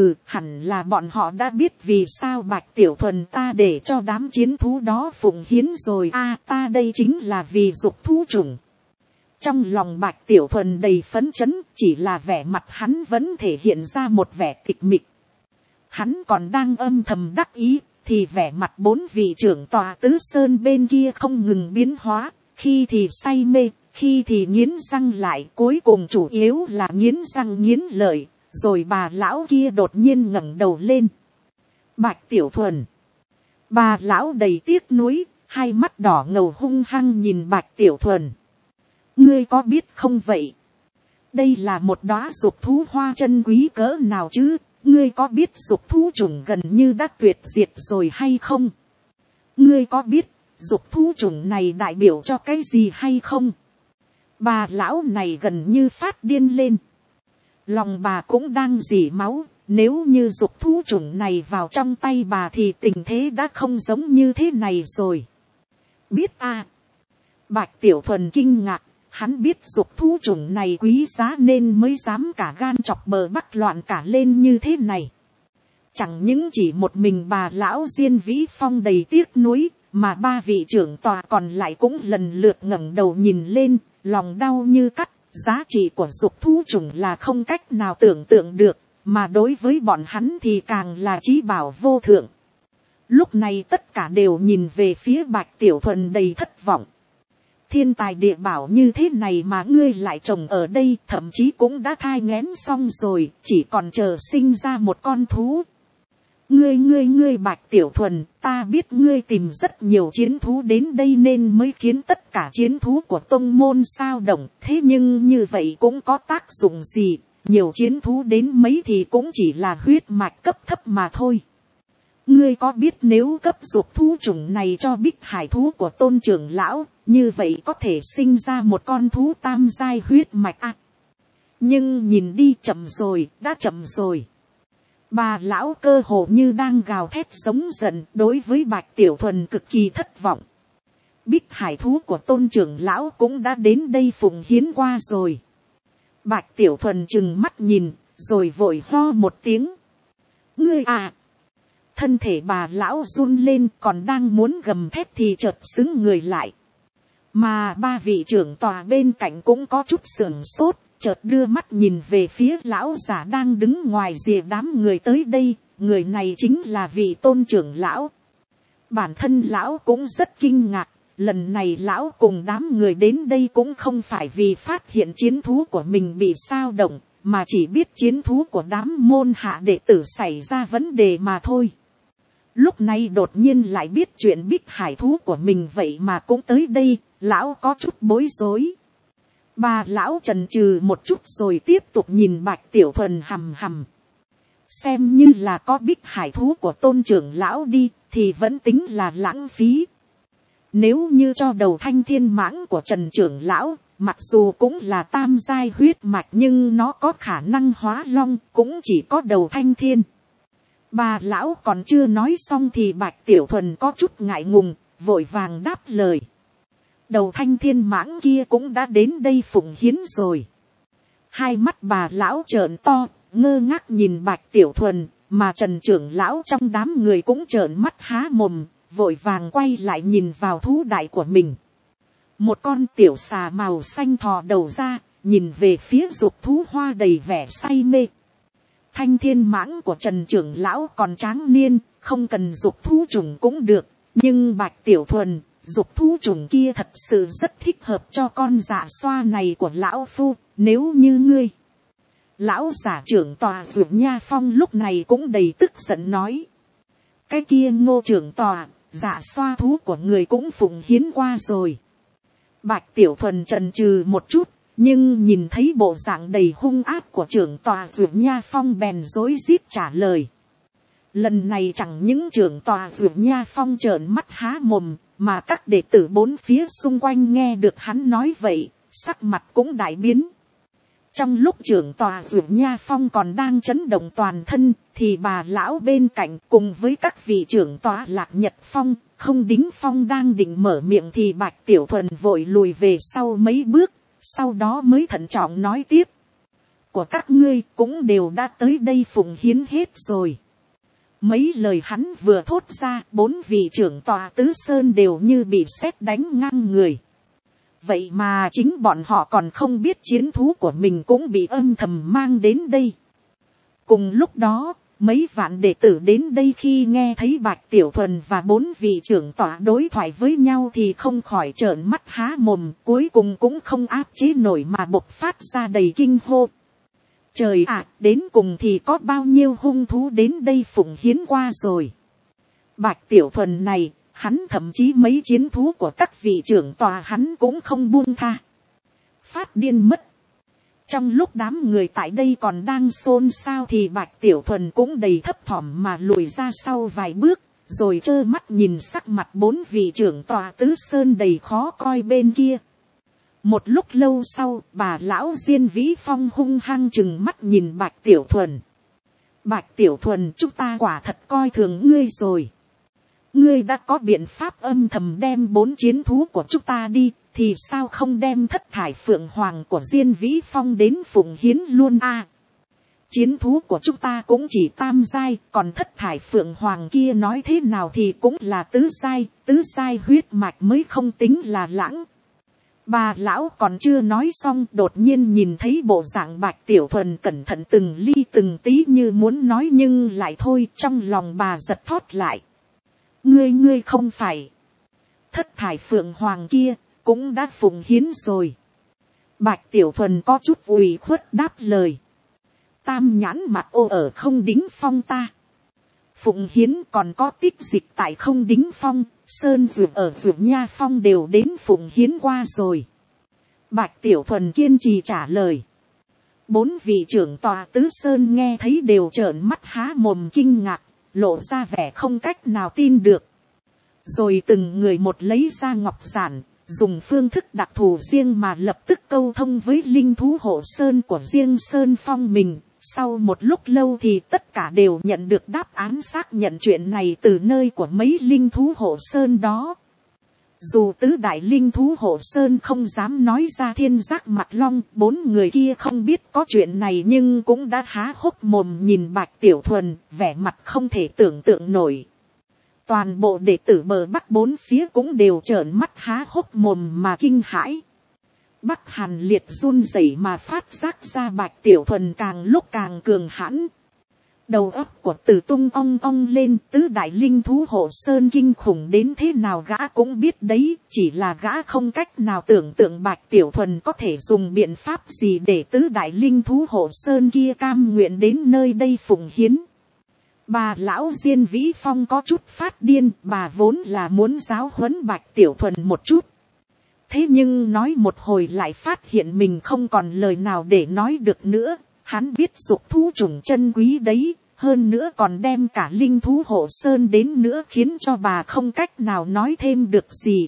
S1: hẳn là bọn họ đã biết vì sao Bạch Tiểu Thuần ta để cho đám chiến thú đó phụng hiến rồi a, ta đây chính là vì dục thú trùng. Trong lòng Bạch Tiểu Thuần đầy phấn chấn, chỉ là vẻ mặt hắn vẫn thể hiện ra một vẻ tịch mịch. Hắn còn đang âm thầm đắc ý, thì vẻ mặt 4 vị trưởng tòa tứ sơn bên kia không ngừng biến hóa, khi thì say mê, khi thì nghiến răng lại, cuối cùng chủ yếu là nghiến răng nghiến lợi, rồi bà lão kia đột nhiên ngẩng đầu lên. Bạch Tiểu Thuần. Bà lão đầy tiếc nuối, hai mắt đỏ ngầu hung hăng nhìn Bạch Tiểu Thuần. Ngươi có biết không vậy? Đây là một đóa dục thú hoa chân quý cỡ nào chứ? Ngươi có biết dục thú trùng gần như đã tuyệt diệt rồi hay không? Ngươi có biết dục thú trùng này đại biểu cho cái gì hay không? Bà lão này gần như phát điên lên. Lòng bà cũng đang rỉ máu. Nếu như dục thú trùng này vào trong tay bà thì tình thế đã không giống như thế này rồi. Biết à? Bạch Tiểu Thuần kinh ngạc. Hắn biết dục thú trùng này quý giá nên mới dám cả gan chọc bờ bắc loạn cả lên như thế này. Chẳng những chỉ một mình bà lão Diên Vĩ Phong đầy tiếc nuối, mà 3 vị trưởng tòa còn lại cũng lần lượt ngẩng đầu nhìn lên, lòng đau như cắt. Giá trị của dục thú trùng là không cách nào tưởng tượng được, mà đối với bọn hắn thì càng là chí bảo vô thượng. Lúc này tất cả đều nhìn về phía Bạch Tiểu Thuần đầy thất vọng. Thiên tài địa bảo như thế này mà ngươi lại trồng ở đây, thậm chí cũng đã thai nghén xong rồi, chỉ còn chờ sinh ra một con thú. Ngươi Bạch Tiểu Thuần, ta biết ngươi tìm rất nhiều chiến thú đến đây nên mới khiến tất cả chiến thú của tông môn sao động, thế nhưng như vậy cũng có tác dụng gì, nhiều chiến thú đến mấy thì cũng chỉ là huyết mạch cấp thấp mà thôi. Ngươi có biết nếu cấp dục thú trùng này cho Bích Hải thú của Tôn trưởng lão, như vậy có thể sinh ra một con thú tam giai huyết mạch à? Nhưng nhìn đi, chậm rồi, đã chậm rồi. Bà lão cơ hồ như đang gào thét sống giận, đối với Bạch Tiểu Thuần cực kỳ thất vọng. Bích Hải thú của Tôn trưởng lão cũng đã đến đây phụng hiến qua rồi. Bạch Tiểu Thuần trừng mắt nhìn, rồi vội ho một tiếng. Ngươi à! Thân thể bà lão run lên, còn đang muốn gầm thét thì chợt xứng người lại. Mà 3 vị trưởng tòa bên cạnh cũng có chút sửng sốt, chợt đưa mắt nhìn về phía lão giả đang đứng ngoài rìa đám người tới đây, người này chính là vị Tôn trưởng lão. Bản thân lão cũng rất kinh ngạc, lần này lão cùng đám người đến đây cũng không phải vì phát hiện chiến thú của mình bị sao động, mà chỉ biết chiến thú của đám môn hạ đệ tử xảy ra vấn đề mà thôi. Lúc này đột nhiên lại biết chuyện Bích Hải thú của mình vậy mà cũng tới đây, lão có chút bối rối. Bà lão chần chừ một chút rồi tiếp tục nhìn Bạch Tiểu Thuần hằm hằm. Xem như là có Bích Hải thú của Tôn trưởng lão đi, thì vẫn tính là lãng phí. Nếu như cho đầu thanh thiên mãng của Trần trưởng lão, mặc dù cũng là tam giai huyết mạch nhưng nó có khả năng hóa long, cũng chỉ có đầu thanh thiên. Bà lão còn chưa nói xong thì Bạch Tiểu Thuần có chút ngại ngùng, vội vàng đáp lời. đầu thanh thiên mãng kia cũng đã đến đây phụng hiến rồi. Hai mắt bà lão trợn to, ngơ ngác nhìn Bạch Tiểu Thuần, mà Trần trưởng lão trong đám người cũng trợn mắt há mồm, vội vàng quay lại nhìn vào thú đại của mình. Một con tiểu xà màu xanh thò đầu ra, nhìn về phía dục thú hoa đầy vẻ say mê. Thanh thiên mãng của Trần trưởng lão còn tráng niên, không cần dục thú trùng cũng được, nhưng Bạch Tiểu Thuần, dục thú trùng kia thật sự rất thích hợp cho con dạ xoa này của lão phu. Nếu như ngươi, lão giả trưởng tòa Dược Nha Phong lúc này cũng đầy tức giận nói, cái kia Ngô trưởng tòa, dạ xoa thú của người cũng phụng hiến qua rồi. Bạch Tiểu Thuần chần chừ một chút, nhưng nhìn thấy bộ dạng đầy hung ác của trưởng tòa Dược Nha Phong bèn rối rít trả lời. Lần này chẳng những trưởng tòa Dược Nha Phong trợn mắt há mồm, mà các đệ tử bốn phía xung quanh nghe được hắn nói vậy, sắc mặt cũng đại biến. Trong lúc trưởng tòa Dược Nha Phong còn đang chấn động toàn thân, thì bà lão bên cạnh cùng với các vị trưởng tòa Lạc Nhật Phong, Không Đính Phong đang định mở miệng thì Bạch Tiểu Thuần vội lùi về sau mấy bước, sau đó mới thận trọng nói tiếp. Của các ngươi cũng đều đã tới đây phụng hiến hết rồi. Mấy lời hắn vừa thốt ra, bốn vị trưởng tòa Tứ Sơn đều như bị sét đánh ngang người. Vậy mà chính bọn họ còn không biết chiến thú của mình cũng bị âm thầm mang đến đây. Cùng lúc đó, mấy vạn đệ tử đến đây khi nghe thấy Bạch Tiểu Thuần và bốn vị trưởng tòa đối thoại với nhau thì không khỏi trợn mắt há mồm, cuối cùng cũng không áp chế nổi mà bộc phát ra đầy kinh hô. Trời ạ, đến cùng thì có bao nhiêu hung thú đến đây phụng hiến qua rồi. Bạch Tiểu Thuần này, hắn thậm chí mấy chiến thú của các vị trưởng tòa hắn cũng không buông tha. Phát điên mất. Trong lúc đám người tại đây còn đang xôn xao thì Bạch Tiểu Thuần cũng đầy thấp thỏm mà lùi ra sau vài bước, rồi trơ mắt nhìn sắc mặt bốn vị trưởng tòa Tứ Sơn đầy khó coi bên kia. Một lúc lâu sau, bà lão Diên Vĩ Phong hung hăng chừng mắt nhìn Bạch Tiểu Thuần. Bạch Tiểu Thuần, chúng ta quả thật coi thường ngươi rồi. Ngươi đã có biện pháp âm thầm đem bốn chiến thú của chúng ta đi, thì sao không đem Thất Thải Phượng Hoàng của Diên Vĩ Phong đến phụng hiến luôn a? Chiến thú của chúng ta cũng chỉ tam giai, còn Thất Thải Phượng Hoàng kia nói thế nào thì cũng là tứ giai huyết mạch mới không tính là lãng. Bà lão còn chưa nói xong, đột nhiên nhìn thấy bộ dạng Bạch Tiểu Thuần cẩn thận từng ly từng tí như muốn nói nhưng lại thôi, trong lòng bà giật thót lại. Ngươi không phải. Thất Thải Phượng Hoàng kia cũng đã phụng hiến rồi. Bạch Tiểu Thuần có chút ủy khuất đáp lời. Tam nhãn mặt ô ở Không Đính Phong ta phụng hiến, còn có Tích Dịch tại Không Đính Phong, Sơn Dược ở Dược Nha Phong đều đến phụng hiến qua rồi. Bạch Tiểu Thuần kiên trì trả lời. Bốn vị trưởng tòa Tứ Sơn nghe thấy đều trợn mắt há mồm kinh ngạc, lộ ra vẻ không cách nào tin được. Rồi từng người một lấy ra ngọc giản, dùng phương thức đặc thù riêng mà lập tức câu thông với linh thú hộ sơn của riêng Sơn Phong mình. Sau một lúc lâu thì tất cả đều nhận được đáp án xác nhận chuyện này từ nơi của mấy linh thú hộ sơn đó. Dù tứ đại linh thú hộ sơn không dám nói ra Thiên Giác Mặt Long, bốn người kia không biết có chuyện này nhưng cũng đã há hốc mồm nhìn Bạch Tiểu Thuần, vẻ mặt không thể tưởng tượng nổi. Toàn bộ đệ tử bờ Bắc bốn phía cũng đều trợn mắt há hốc mồm mà kinh hãi. Bắc Hàn Liệt run rẩy mà phát giác ra Bạch Tiểu Thuần càng lúc càng cường hãn. Đầu óc của Tử Tung ong ong lên, tứ đại linh thú hộ sơn kinh khủng đến thế nào gã cũng biết đấy, chỉ là gã không cách nào tưởng tượng Bạch Tiểu Thuần có thể dùng biện pháp gì để tứ đại linh thú hộ sơn kia cam nguyện đến nơi đây phụng hiến. Bà lão Diên Vĩ Phong có chút phát điên, bà vốn là muốn giáo huấn Bạch Tiểu Thuần một chút. Thế nhưng nói một hồi lại phát hiện mình không còn lời nào để nói được nữa. Hắn biết dục thú trùng chân quý đấy, hơn nữa còn đem cả linh thú hộ sơn đến nữa khiến cho bà không cách nào nói thêm được gì.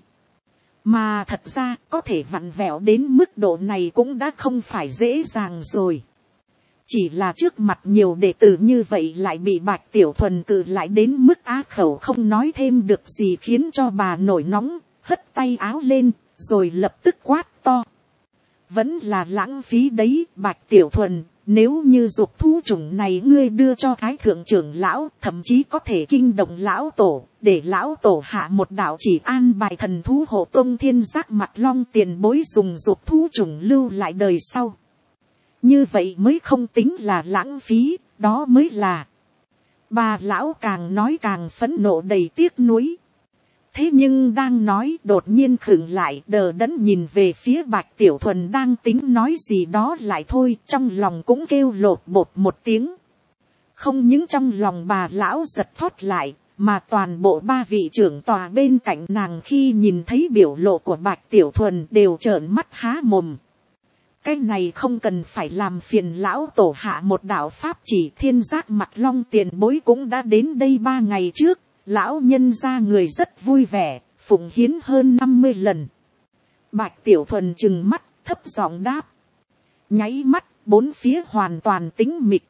S1: Mà thật ra có thể vặn vẹo đến mức độ này cũng đã không phải dễ dàng rồi. Chỉ là trước mặt nhiều đệ tử như vậy lại bị Bạch Tiểu Thuần cự lại đến mức á khẩu không nói thêm được gì khiến cho bà nổi nóng, hất tay áo lên, rồi lập tức quát to. Vẫn là lãng phí đấy, Bạch Tiểu Thuần, nếu như dục thú chủng này ngươi đưa cho thái thượng trưởng lão, thậm chí có thể kinh động lão tổ, để lão tổ hạ một đạo chỉ an bài thần thú hộ tông thiên giác mặt long tiền bối dùng dục thú chủng lưu lại đời sau. Như vậy mới không tính là lãng phí, đó mới là. Bà lão càng nói càng phẫn nộ đầy tiếc nuối. Thế nhưng đang nói đột nhiên khựng lại, đờ đẫn nhìn về phía Bạch Tiểu Thuần đang tính nói gì đó lại thôi, trong lòng cũng kêu lột bột một tiếng. Không những trong lòng bà lão giật thót lại, mà toàn bộ ba vị trưởng tòa bên cạnh nàng khi nhìn thấy biểu lộ của Bạch Tiểu Thuần đều trợn mắt há mồm. Cái này không cần phải làm phiền lão tổ hạ một đạo pháp chỉ, thiên giác mặt long tiền bối cũng đã đến đây 3 ngày trước. Lão nhân ra người rất vui vẻ, phụng hiến hơn 50 lần. Bạch Tiểu Thuần trừng mắt, thấp giọng đáp. Nháy mắt, bốn phía hoàn toàn tĩnh mịch.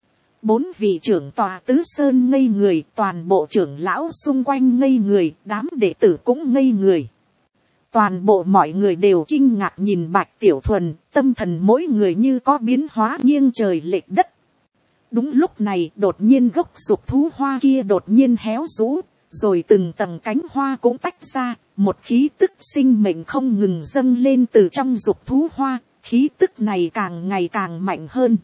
S1: 4 vị trưởng tòa tứ sơn ngây người, toàn bộ trưởng lão xung quanh ngây người, đám đệ tử cũng ngây người. Toàn bộ mọi người đều kinh ngạc nhìn Bạch Tiểu Thuần, tâm thần mỗi người như có biến hóa nghiêng trời lệch đất. Đúng lúc này đột nhiên gốc dục thú hoa kia đột nhiên héo rũ, rồi từng tầng cánh hoa cũng tách ra, một khí tức sinh mệnh không ngừng dâng lên từ trong dục thú hoa, khí tức này càng ngày càng mạnh hơn.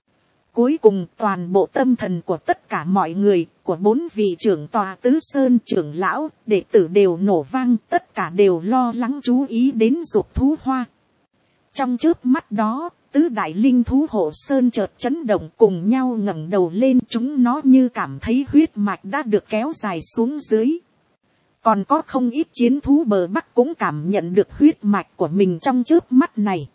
S1: Cuối cùng toàn bộ tâm thần của tất cả mọi người, của 4 vị trưởng tòa tứ sơn trưởng lão, đệ tử đều nổ vang, tất cả đều lo lắng chú ý đến dục thú hoa. Trong chớp mắt đó, tứ đại linh thú hộ sơn chợt chấn động cùng nhau ngẩng đầu lên, chúng nó như cảm thấy huyết mạch đã được kéo dài xuống dưới. Còn có không ít chiến thú bờ bắc cũng cảm nhận được huyết mạch của mình trong chớp mắt này.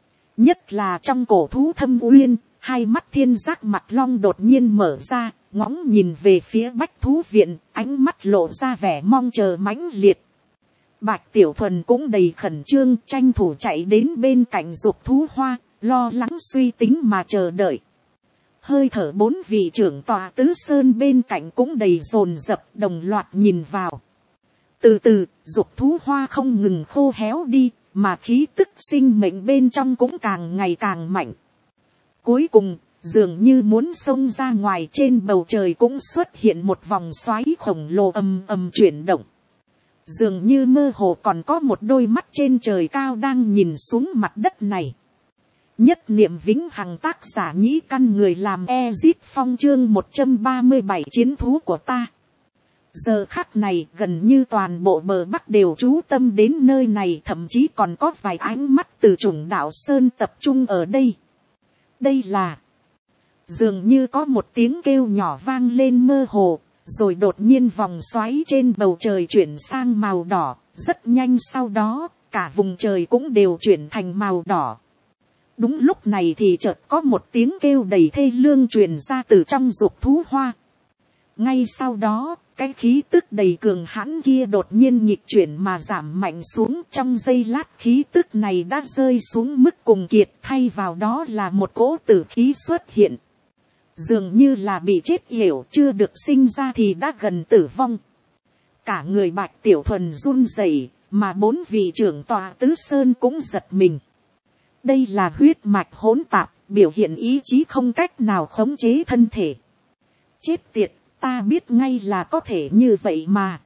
S1: Nhất là trong cổ thú Thâm Uyên, hai mắt thiên giác mặt long đột nhiên mở ra, ngóng nhìn về phía bách thú viện, ánh mắt lộ ra vẻ mong chờ mãnh liệt. Bạch Tiểu Thuần cũng đầy khẩn trương, tranh thủ chạy đến bên cạnh dục thú hoa, lo lắng suy tính mà chờ đợi. Hơi thở 4 vị trưởng tòa tứ sơn bên cạnh cũng đầy dồn dập, đồng loạt nhìn vào. Từ từ, dục thú hoa không ngừng khô héo đi, mà khí tức sinh mệnh bên trong cũng càng ngày càng mạnh. Cuối cùng, dường như muốn xông ra ngoài, trên bầu trời cũng xuất hiện một vòng xoáy khổng lồ ầm ầm chuyển động. Dường như mơ hồ còn có một đôi mắt trên trời cao đang nhìn xuống mặt đất này. Nhất niệm vĩnh hằng, tác giả Nhĩ Căn, người làm Ezip Phong, chương 137 chiến thú của ta. Giờ khắc này gần như toàn bộ bờ bắc đều chú tâm đến nơi này, thậm chí còn có vài ánh mắt từ Trùng Đạo Sơn tập trung ở đây. Đây là, dường như có một tiếng kêu nhỏ vang lên mơ hồ, rồi đột nhiên vòng xoáy trên bầu trời chuyển sang màu đỏ, rất nhanh sau đó, cả vùng trời cũng đều chuyển thành màu đỏ. Đúng lúc này thì chợt có một tiếng kêu đầy thê lương truyền ra từ trong dục thú hoa. Ngay sau đó, cái khí tức đầy cường hãn kia đột nhiên nghịch chuyển mà giảm mạnh xuống, trong giây lát khí tức này đã rơi xuống mức cùng kiệt, thay vào đó là một cỗ tử khí xuất hiện. Dường như là bị chết yểu, chưa được sinh ra thì đã gần tử vong. Cả người Bạch Tiểu Thuần run rẩy, mà 4 vị trưởng tòa tứ sơn cũng giật mình. Đây là huyết mạch hỗn tạp, biểu hiện ý chí không cách nào khống chế thân thể. Chết tiệt, ta biết ngay là có thể như vậy mà.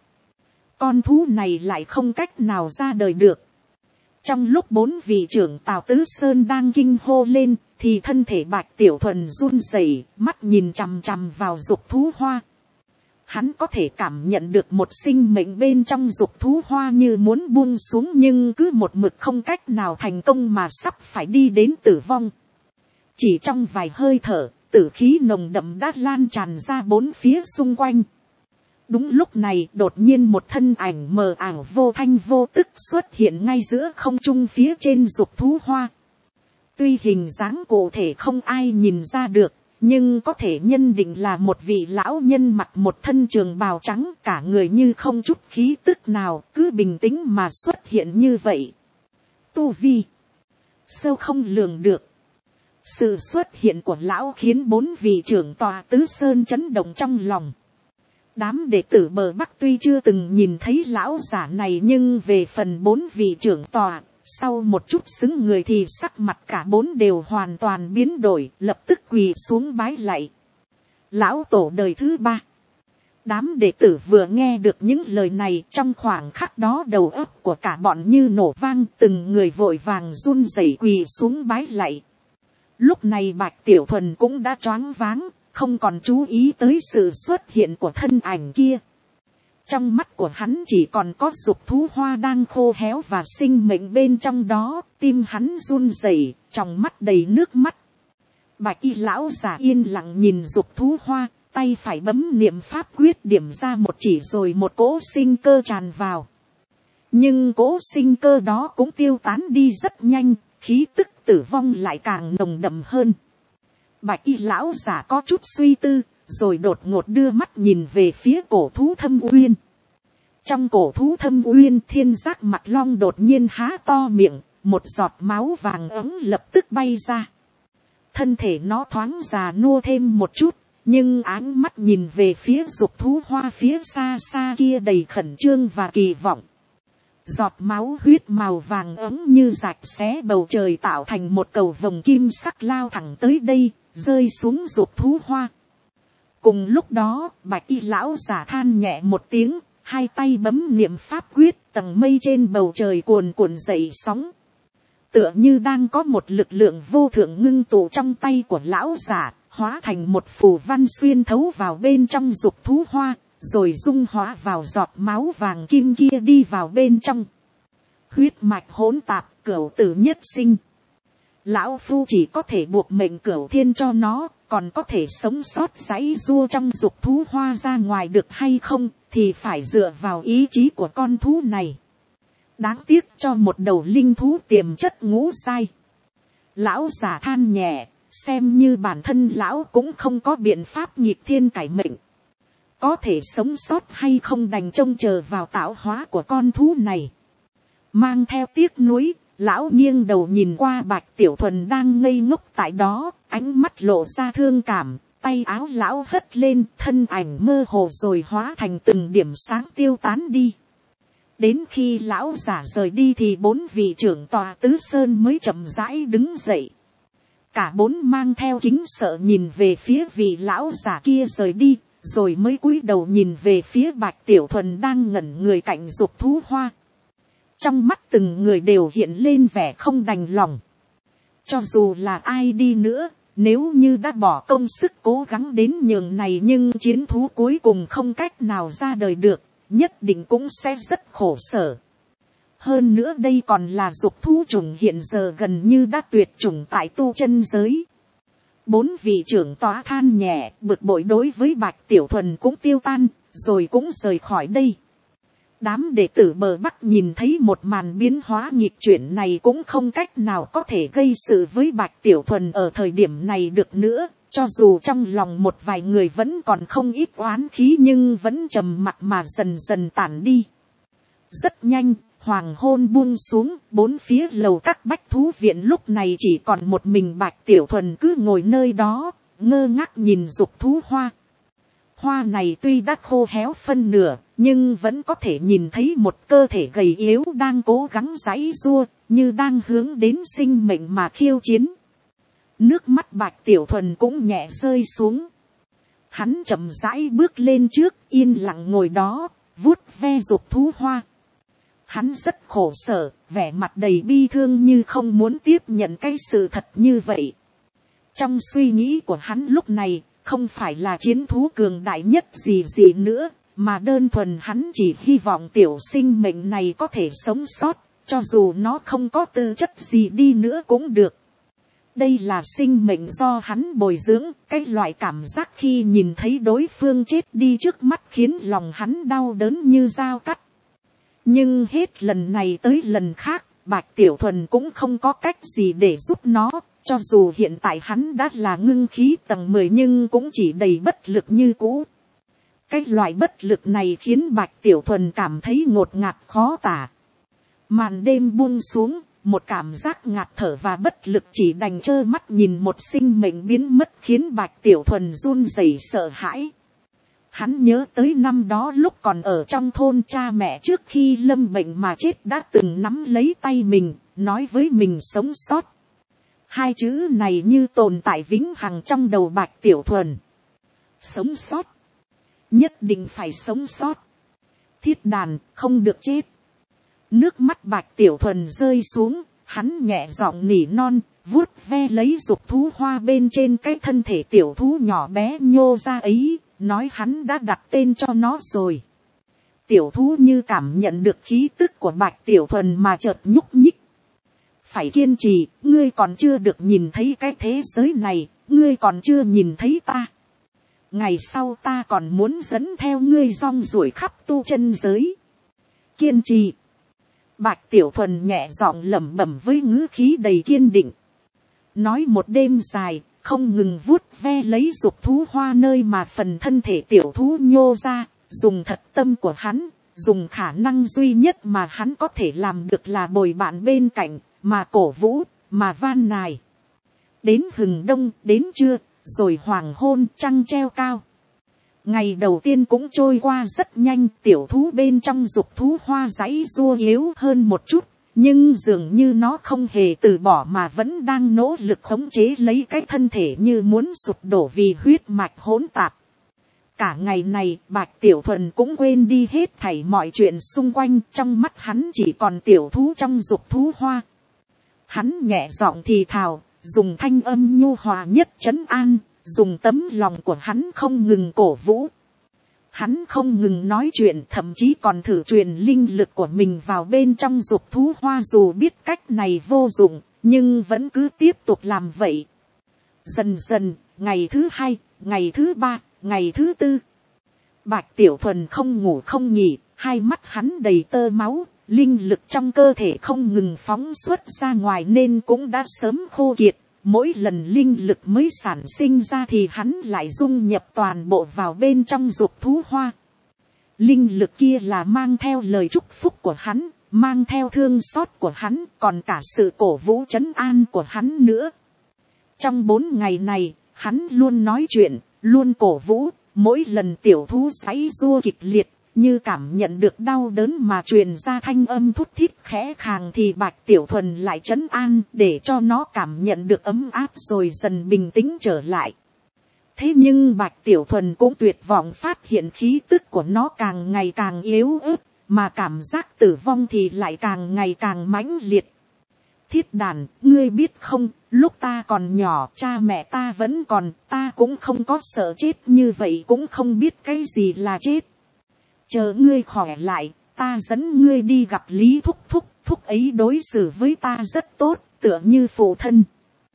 S1: Con thú này lại không cách nào ra đời được. Trong lúc 4 vị trưởng Tào Tứ Sơn đang kinh hô lên, thì thân thể Bạch Tiểu Thuần run rẩy, mắt nhìn chằm chằm vào dục thú hoa. Hắn có thể cảm nhận được một sinh mệnh bên trong dục thú hoa như muốn buông xuống, nhưng cứ một mực không cách nào thành công mà sắp phải đi đến tử vong. Chỉ trong vài hơi thở, tử khí nồng đậm đã lan tràn ra 4 phía xung quanh. Đúng lúc này đột nhiên một thân ảnh mờ ảo vô thanh vô tức xuất hiện ngay giữa không trung phía trên dục thú hoa. Tuy hình dáng cụ thể không ai nhìn ra được, nhưng có thể nhân định là một vị lão nhân mặc một thân trường bào trắng, cả người như không chút khí tức nào, cứ bình tĩnh mà xuất hiện như vậy. Tu vi sâu không lường được. Sự xuất hiện của lão khiến 4 vị trưởng tòa tứ sơn chấn động trong lòng. Đám đệ tử bờ Bắc tuy chưa từng nhìn thấy lão giả này, nhưng về phần 4 vị trưởng tòa, sau một chút xứng người thì sắc mặt cả 4 đều hoàn toàn biến đổi, lập tức quỳ xuống bái lạy. Lão tổ đời thứ 3. Đám đệ tử vừa nghe được những lời này, trong khoảng khắc đó đầu óc của cả bọn như nổ vang, từng người vội vàng run rẩy quỳ xuống bái lạy. Lúc này Bạch Tiểu Thuần cũng đã choáng váng, không còn chú ý tới sự xuất hiện của thân ảnh kia. Trong mắt của hắn chỉ còn có dục thú hoa đang khô héo và sinh mệnh bên trong đó, tim hắn run rẩy, trong mắt đầy nước mắt. Bạch y lão giả yên lặng nhìn dục thú hoa, tay phải bấm niệm pháp quyết điểm ra một chỉ, rồi một cỗ sinh cơ tràn vào. Nhưng cỗ sinh cơ đó cũng tiêu tán đi rất nhanh, khí tức tử vong lại càng nồng đậm hơn. Bạch y lão giả có chút suy tư, rồi đột ngột đưa mắt nhìn về phía cổ thú Thâm Uyên. Trong cổ thú Thâm Uyên, Thiên Giác Mặt Long đột nhiên há to miệng, một giọt máu vàng ấm lập tức bay ra. Thân thể nó thoáng già nua thêm một chút, nhưng áng mắt nhìn về phía dục thú hoa phía xa xa kia đầy khẩn trương và kỳ vọng. Giọt máu huyết màu vàng ấm như rạch xé bầu trời, tạo thành một cầu vồng kim sắc lao thẳng tới đây, rơi xuống dục thú hoa. Cùng lúc đó, Bạch y lão giả than nhẹ một tiếng, hai tay bấm niệm pháp quyết, tầng mây trên bầu trời cuồn cuộn dậy sóng. Tựa như đang có một lực lượng vô thượng ngưng tụ trong tay của lão giả, hóa thành một phù văn xuyên thấu vào bên trong dục thú hoa, rồi dung hóa vào giọt máu vàng kim kia đi vào bên trong. Huyết mạch hỗn tạp, cửu tử nhất sinh. Lão phu chỉ có thể buộc mệnh cửu thiên cho nó, còn có thể sống sót giãy giụa trong dục thú hoa ra ngoài được hay không, thì phải dựa vào ý chí của con thú này. Đáng tiếc cho một đầu linh thú tiềm chất ngũ giai. Lão giả than nhẹ, xem như bản thân lão cũng không có biện pháp nghịch thiên cải mệnh. Có thể sống sót hay không đành trông chờ vào tạo hóa của con thú này. Mang theo tiếc nuối, lão nghiêng đầu nhìn qua Bạch Tiểu Thuần đang ngây ngốc tại đó, ánh mắt lộ ra thương cảm, tay áo lão hất lên, thân ảnh mơ hồ rồi hóa thành từng điểm sáng tiêu tán đi. Đến khi lão giả rời đi thì 4 vị trưởng tòa Tứ Sơn mới chậm rãi đứng dậy. Cả 4 mang theo kính sợ nhìn về phía vị lão giả kia rời đi, rồi mới cúi đầu nhìn về phía Bạch Tiểu Thuần đang ngẩn người cạnh dục thú hoa. Trong mắt từng người đều hiện lên vẻ không đành lòng. Cho dù là ai đi nữa, nếu như đã bỏ công sức cố gắng đến nhường này nhưng chiến thú cuối cùng không cách nào ra đời được, nhất định cũng sẽ rất khổ sở. Hơn nữa đây còn là dục thú chủng hiện giờ gần như đã tuyệt chủng tại tu chân giới. 4 vị trưởng tòa than nhẹ, bực bội đối với Bạch Tiểu Thuần cũng tiêu tan, rồi cũng rời khỏi đây. Đám đệ tử bờ Bắc nhìn thấy một màn biến hóa nghịch chuyển này cũng không cách nào có thể gây sự với Bạch Tiểu Thuần ở thời điểm này được nữa. Cho dù trong lòng một vài người vẫn còn không ít oán khí nhưng vẫn trầm mặc mà dần dần tản đi. Rất nhanh, hoàng hôn buông xuống, 4 phía lầu các bách thú viện lúc này chỉ còn một mình Bạch Tiểu Thuần cứ ngồi nơi đó, ngơ ngác nhìn dục thú hoa. Hoa này tuy đã khô héo phân nửa, nhưng vẫn có thể nhìn thấy một cơ thể gầy yếu đang cố gắng giãy giụa, như đang hướng đến sinh mệnh mà khiêu chiến. Nước mắt Bạch Tiểu Thuần cũng nhẹ rơi xuống. Hắn chậm rãi bước lên trước, yên lặng ngồi đó, vuốt ve dục thú hoa. Hắn rất khổ sở, vẻ mặt đầy bi thương như không muốn tiếp nhận cái sự thật như vậy. Trong suy nghĩ của hắn lúc này, không phải là chiến thú cường đại nhất gì nữa, mà đơn thuần hắn chỉ hy vọng tiểu sinh mệnh này có thể sống sót, cho dù nó không có tư chất gì đi nữa cũng được. Đây là sinh mệnh do hắn bồi dưỡng, cái loại cảm giác khi nhìn thấy đối phương chết đi trước mắt khiến lòng hắn đau đớn như dao cắt. Nhưng hết lần này tới lần khác, Bạch Tiểu Thuần cũng không có cách gì để giúp nó, cho dù hiện tại hắn đã là ngưng khí tầng 10 nhưng cũng chỉ đầy bất lực như cũ. Cái loại bất lực này khiến Bạch Tiểu Thuần cảm thấy ngột ngạt khó tả. Màn đêm buông xuống, một cảm giác ngạt thở và bất lực chỉ đành trơ mắt nhìn một sinh mệnh biến mất khiến Bạch Tiểu Thuần run rẩy sợ hãi. Hắn nhớ tới năm đó lúc còn ở trong thôn, cha mẹ trước khi lâm bệnh mà chết đã từng nắm lấy tay mình, nói với mình sống sót. Hai chữ này như tồn tại vĩnh hằng trong đầu Bạch Tiểu Thuần. Sống sót. Nhất định phải sống sót. Thiết đàn, không được chết. Nước mắt Bạch Tiểu Thuần rơi xuống, hắn nhẹ giọng nỉ non, vuốt ve lấy dục thú hoa bên trên cái thân thể tiểu thú nhỏ bé nhô ra ấy, nói hắn đã đặt tên cho nó rồi. Tiểu thú như cảm nhận được khí tức của Bạch Tiểu Thuần mà chợt nhúc nhích. Phải kiên trì, ngươi còn chưa được nhìn thấy cái thế giới này, ngươi còn chưa nhìn thấy ta. Ngày sau ta còn muốn dẫn theo ngươi rong ruổi khắp tu chân giới. Kiên trì. Bạch Tiểu Thuần nhẹ giọng lẩm bẩm với ngữ khí đầy kiên định. Nói một đêm dài, không ngừng vuốt ve lấy dục thú hoa nơi mà phần thân thể tiểu thú nhô ra, dùng thật tâm của hắn, dùng khả năng duy nhất mà hắn có thể làm được là bồi bạn bên cạnh, mà cổ vũ, mà van nài. Đến hừng đông, đến trưa, rồi hoàng hôn, trăng treo cao. Ngày đầu tiên cũng trôi qua rất nhanh, tiểu thú bên trong dục thú hoa giãy giụa yếu hơn một chút, nhưng dường như nó không hề từ bỏ mà vẫn đang nỗ lực khống chế lấy cái thân thể như muốn sụp đổ vì huyết mạch hỗn tạp. Cả ngày này, Bạch Tiểu Thuần cũng quên đi hết thảy mọi chuyện xung quanh, trong mắt hắn chỉ còn tiểu thú trong dục thú hoa. Hắn nhẹ giọng thì thào, dùng thanh âm nhu hòa nhất trấn an, dùng tấm lòng của hắn không ngừng cổ vũ. Hắn không ngừng nói chuyện, thậm chí còn thử truyền linh lực của mình vào bên trong dục thú hoa, dù biết cách này vô dụng, nhưng vẫn cứ tiếp tục làm vậy. Dần dần, ngày thứ 2, ngày thứ 3, ngày thứ 4. Bạch Tiểu Thuần không ngủ không nghỉ, hai mắt hắn đầy tơ máu, linh lực trong cơ thể không ngừng phóng xuất ra ngoài nên cũng đã sớm khô kiệt. Mỗi lần linh lực mới sản sinh ra thì hắn lại dung nhập toàn bộ vào bên trong dục thú hoa. Linh lực kia là mang theo lời chúc phúc của hắn, mang theo thương xót của hắn, còn cả sự cổ vũ trấn an của hắn nữa. Trong 4 ngày này, hắn luôn nói chuyện, luôn cổ vũ, mỗi lần tiểu thú giãy giụa kịch liệt, như cảm nhận được đau đớn mà truyền ra thanh âm thút thít khẽ khàng thì Bạch Tiểu Thuần lại trấn an để cho nó cảm nhận được ấm áp rồi dần bình tĩnh trở lại. Thế nhưng Bạch Tiểu Thuần cũng tuyệt vọng phát hiện khí tức của nó càng ngày càng yếu ớt, mà cảm giác tử vong thì lại càng ngày càng mãnh liệt. Thiết đàn, ngươi biết không, lúc ta còn nhỏ, cha mẹ ta vẫn còn, ta cũng không có sợ chết như vậy, cũng không biết cái gì là chết. Chờ ngươi khỏe lại, ta dẫn ngươi đi gặp Lý Thúc Thúc, thúc ấy đối xử với ta rất tốt, tựa như phụ thân.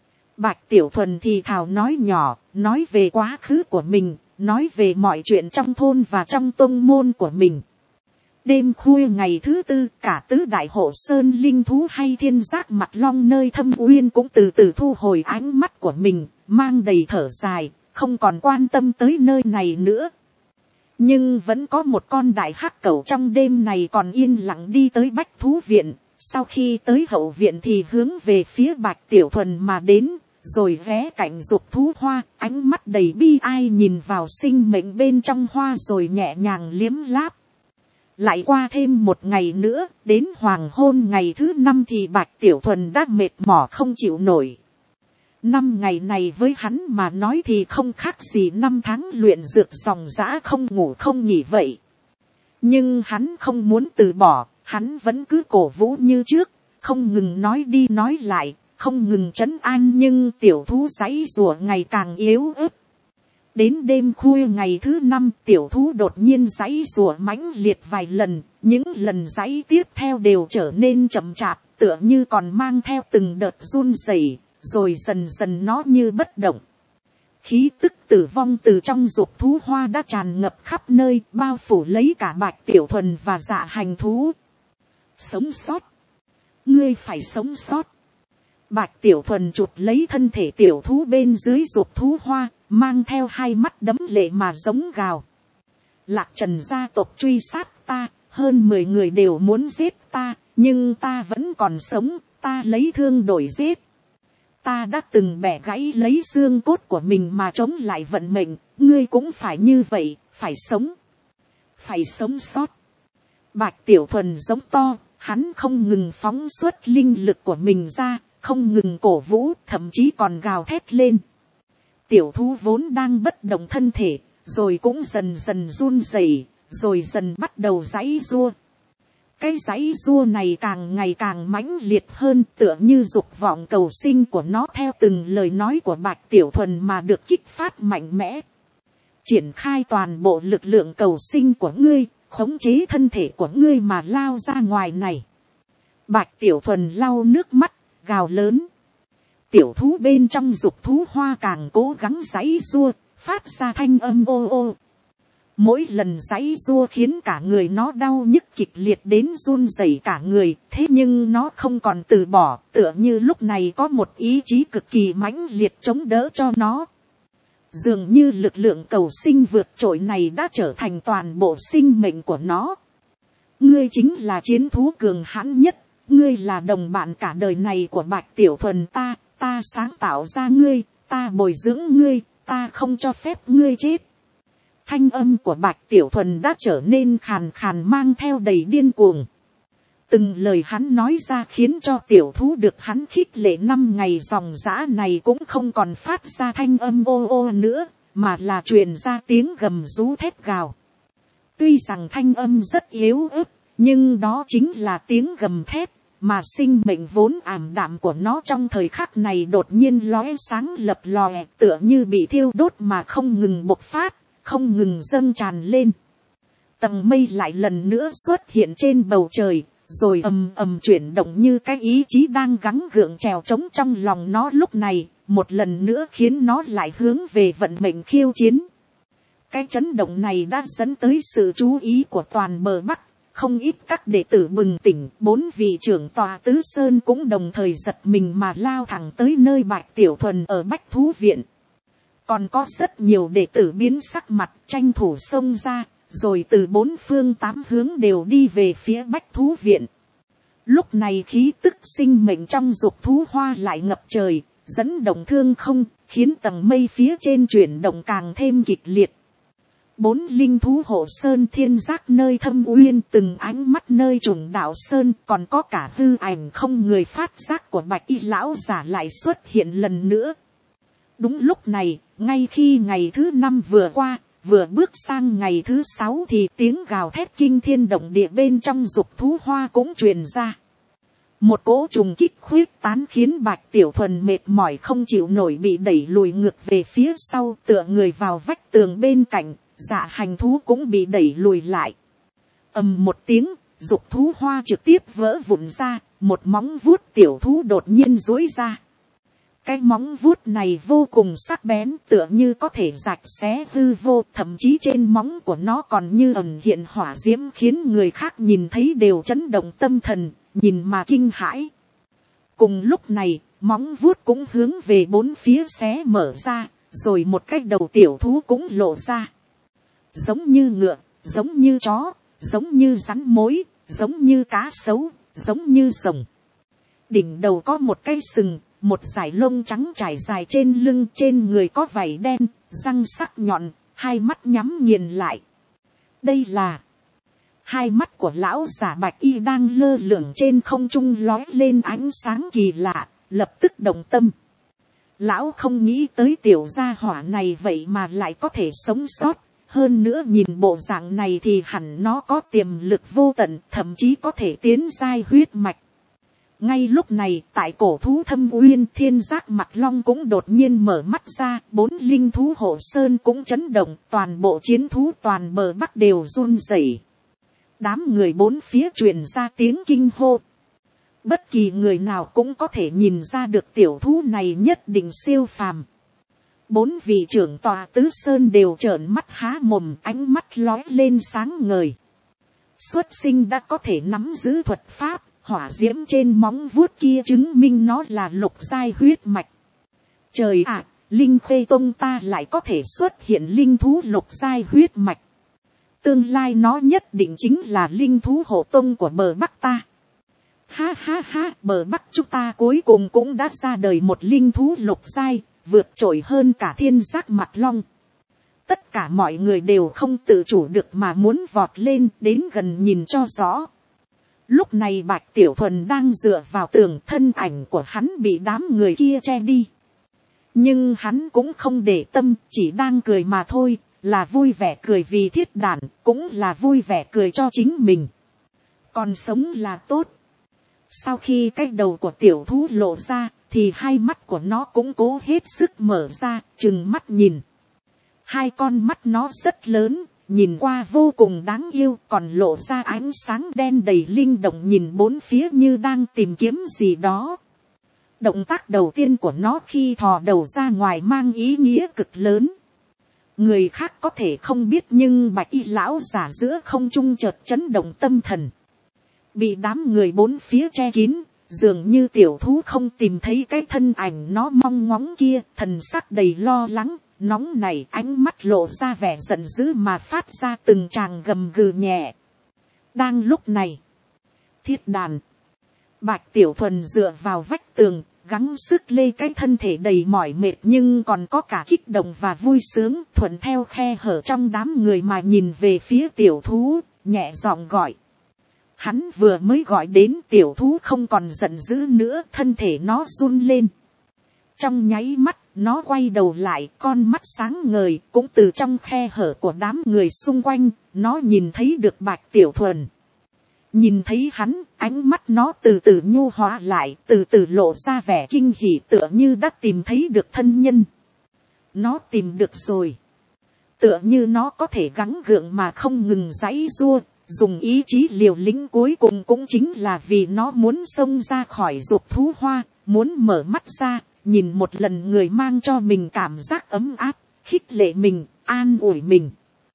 S1: Bạch Tiểu Thuần thì thào nói nhỏ, nói về quá khứ của mình, nói về mọi chuyện trong thôn và trong tông môn của mình. Đêm khuya ngày thứ 4, cả tứ đại hộ sơn linh thú hay thiên giác mặt long nơi thâm uyên cũng từ từ thu hồi ánh mắt của mình, mang đầy thở dài, không còn quan tâm tới nơi này nữa. Nhưng vẫn có một con đại hắc cẩu trong đêm này còn yên lặng đi tới bách thú viện, sau khi tới hậu viện thì hướng về phía Bạch Tiểu Thuần mà đến, rồi ghé cạnh dục thú hoa, ánh mắt đầy bi ai nhìn vào sinh mệnh bên trong hoa rồi nhẹ nhàng liếm láp. Lại qua thêm một ngày nữa, đến hoàng hôn ngày thứ 5 thì Bạch Tiểu Thuần đã mệt mỏi không chịu nổi. 5 ngày này với hắn mà nói thì không khác gì 5 tháng luyện dược dòng dã không ngủ không nghỉ vậy. Nhưng hắn không muốn từ bỏ, hắn vẫn cứ cổ vũ như trước, không ngừng nói đi nói lại, không ngừng trấn an, nhưng tiểu thú giãy giụa ngày càng yếu ớt. Đến đêm khuya ngày thứ 5, tiểu thú đột nhiên giãy giụa mãnh liệt vài lần, những lần giãy tiếp theo đều trở nên chậm chạp, tựa như còn mang theo từng đợt run rẩy, rồi dần dần nó như bất động. Khí tức tử vong từ trong dục thú hoa đã tràn ngập khắp nơi, bao phủ lấy cả Bạch Tiểu Thuần và Dạ Hành thú. Sống sót, ngươi phải sống sót. Bạch Tiểu Thuần chụp lấy thân thể tiểu thú bên dưới dục thú hoa, mang theo hai mắt đẫm lệ mà giống gào. Lạc Trần gia tộc truy sát ta, hơn 10 người đều muốn giết ta, nhưng ta vẫn còn sống, ta lấy thương đổi giết. Ta đã từng bẻ gãy lấy xương cốt của mình mà chống lại vận mệnh, ngươi cũng phải như vậy, phải sống, phải sống sót. Bạch Tiểu Thuần giống to, hắn không ngừng phóng xuất linh lực của mình ra, không ngừng cổ vũ, thậm chí còn gào thét lên. Tiểu thú vốn đang bất động thân thể, rồi cũng dần dần run rẩy, rồi dần bắt đầu giãy giụa. Cái giãy giụa này càng ngày càng mãnh liệt hơn, tựa như dục vọng cầu sinh của nó theo từng lời nói của Bạch Tiểu Thuần mà được kích phát mạnh mẽ. Triển khai toàn bộ lực lượng cầu sinh của ngươi, khống chế thân thể của ngươi mà lao ra ngoài này. Bạch Tiểu Thuần lau nước mắt, gào lớn. Tiểu thú bên trong dục thú hoa càng cố gắng giãy giụa, phát ra thanh âm ô ô. Mỗi lần giãy giụa khiến cả người nó đau nhức kịch liệt đến run rẩy cả người, thế nhưng nó không còn từ bỏ, tựa như lúc này có một ý chí cực kỳ mãnh liệt chống đỡ cho nó. Dường như lực lượng cầu sinh vượt trội này đã trở thành toàn bộ sinh mệnh của nó. Ngươi chính là chiến thú cường hãn nhất, ngươi là đồng bạn cả đời này của Bạch Tiểu Thuần ta sáng tạo ra ngươi, ta bồi dưỡng ngươi, ta không cho phép ngươi chết. Thanh âm của Bạch Tiểu Thuần đã trở nên khàn khàn mang theo đầy điên cuồng. Từng lời hắn nói ra khiến cho tiểu thú được hắn khích lệ 5 ngày dòng dã này cũng không còn phát ra thanh âm ô ô nữa, mà là truyền ra tiếng gầm rú thét gào. Tuy rằng thanh âm rất yếu ớt, nhưng đó chính là tiếng gầm thét, mà sinh mệnh vốn ảm đạm của nó trong thời khắc này đột nhiên lóe sáng lập lòe, tựa như bị thiêu đốt mà không ngừng bộc phát, không ngừng dâng tràn lên. Tầng mây lại lần nữa xuất hiện trên bầu trời, rồi ầm ầm chuyển động như cái ý chí đang gắng gượng trèo trống trong lòng nó lúc này, một lần nữa khiến nó lại hướng về vận mệnh khiêu chiến. Cái chấn động này đã dẫn tới sự chú ý của toàn bờ Bắc, không ít các đệ tử bừng tỉnh, 4 vị trưởng tòa Tứ Sơn cũng đồng thời giật mình mà lao thẳng tới nơi Bạch Tiểu Thuần ở Bách Thú Viện. Còn có rất nhiều đệ tử biến sắc mặt, tranh thủ xông ra, rồi từ 4 phương 8 hướng đều đi về phía Bách Thú Viện. Lúc này khí tức sinh mệnh trong dục thú hoa lại ngập trời, dẫn động thương không, khiến tầng mây phía trên chuyển động càng thêm kịch liệt. 4 linh thú hộ sơn thiên giác nơi thâm uyên, từng ánh mắt nơi trùng đạo sơn, còn có cả hư ảnh không người phát giác của Bạch Y lão giả lại xuất hiện lần nữa. Đúng lúc này, ngay khi ngày thứ 5 vừa qua, vừa bước sang ngày thứ 6 thì tiếng gào thét kinh thiên động địa bên trong dục thú hoa cũng truyền ra. Một cỗ trùng kích khuyết tán khiến Bạch Tiểu Thuần mệt mỏi không chịu nổi bị đẩy lùi ngược về phía sau, tựa người vào vách tường bên cạnh, dạ hành thú cũng bị đẩy lùi lại. Ầm một tiếng, dục thú hoa trực tiếp vỡ vụn ra, một móng vuốt tiểu thú đột nhiên duỗi ra. Cái móng vuốt này vô cùng sắc bén, tựa như có thể rạch xé hư vô, thậm chí trên móng của nó còn như ẩn hiện hỏa diễm khiến người khác nhìn thấy đều chấn động tâm thần, nhìn mà kinh hãi. Cùng lúc này, móng vuốt cũng hướng về 4 phía xé mở ra, rồi một cái đầu tiểu thú cũng lộ ra. Giống như ngựa, giống như chó, giống như rắn mối, giống như cá sấu, giống như rồng. Đỉnh đầu có một cái sừng, một dải lông trắng trải dài trên lưng, trên người có vảy đen, răng sắc nhọn, hai mắt nhắm nghiền lại. Đây là hai mắt của lão giả Bạch Y đang lơ lửng trên không trung lóe lên ánh sáng kỳ lạ, lập tức động tâm. Lão không nghĩ tới tiểu gia hỏa này vậy mà lại có thể sống sót, hơn nữa nhìn bộ dạng này thì hẳn nó có tiềm lực vô tận, thậm chí có thể tiến giai huyết mạch. Ngay lúc này, tại cổ thú thâm uyên, thiên giác mặt long cũng đột nhiên mở mắt ra, 4 linh thú hộ sơn cũng chấn động, toàn bộ chiến thú toàn bờ Bắc đều run rẩy. Đám người 4 phía truyền ra tiếng kinh hô. Bất kỳ người nào cũng có thể nhìn ra được tiểu thú này nhất định siêu phàm. 4 vị trưởng tòa Tứ Sơn đều trợn mắt há mồm, ánh mắt lóe lên sáng ngời. Xuất sinh đã có thể nắm giữ thuật pháp, hỏa diễm trên móng vuốt kia chứng minh nó là lục giai huyết mạch. Trời ạ, Linh Khê Tông ta lại có thể xuất hiện linh thú lục giai huyết mạch. Tương lai nó nhất định chính là linh thú hộ tông của bờ Bắc ta. Ha ha ha, bờ Bắc chúng ta cuối cùng cũng đã ra đời một linh thú lục giai, vượt trội hơn cả thiên giác mặt long. tất cả mọi người đều không tự chủ được mà muốn vọt lên đến gần nhìn cho rõ. Lúc này Bạch Tiểu Thuần đang dựa vào tường, thân ảnh của hắn bị đám người kia che đi. Nhưng hắn cũng không để tâm, chỉ đang cười mà thôi, là vui vẻ cười vì Thiết Đản, cũng là vui vẻ cười cho chính mình. Còn sống là tốt. Sau khi cái đầu của tiểu thú lộ ra, thì hai mắt của nó cũng cố hết sức mở ra, trừng mắt nhìn. Hai con mắt nó rất lớn, nhìn qua vô cùng đáng yêu, còn lộ ra ánh sáng đen đầy linh động, nhìn bốn phía như đang tìm kiếm gì đó. Động tác đầu tiên của nó khi thò đầu ra ngoài mang ý nghĩa cực lớn. Người khác có thể không biết, nhưng Bạch Y lão giả giữa không trung chợt chấn động tâm thần. Bị đám người bốn phía che kín, dường như tiểu thú không tìm thấy cái thân ảnh nó mong ngóng kia, thần sắc đầy lo lắng, nóng nảy, ánh mắt lộ ra vẻ giận dữ mà phát ra từng tràng gầm gừ nhẹ. Đang lúc này, Thiết Đàn, Bạch Tiểu Thuần dựa vào vách tường, gắng sức lê cái thân thể đầy mỏi mệt nhưng còn có cả kích động và vui sướng, thuận theo khe hở trong đám người mà nhìn về phía tiểu thú, nhẹ giọng gọi. Hắn vừa mới gọi đến, tiểu thú không còn giận dữ nữa, thân thể nó run lên. Trong nháy mắt, nó quay đầu lại, con mắt sáng ngời, cũng từ trong khe hở của đám người xung quanh, nó nhìn thấy được Bạch Tiểu Thuần. Nhìn thấy hắn, ánh mắt nó từ từ nhu hóa lại, từ từ lộ ra vẻ kinh hỉ, tựa như đã tìm thấy được thân nhân. Nó tìm được rồi. Tựa như nó có thể gắng gượng mà không ngừng giãy giụa, dùng ý chí liều lĩnh cuối cùng cũng chính là vì nó muốn xông ra khỏi dục thú hoa, muốn mở mắt ra, nhìn một lần người mang cho mình cảm giác ấm áp, khích lệ mình, an ủi mình.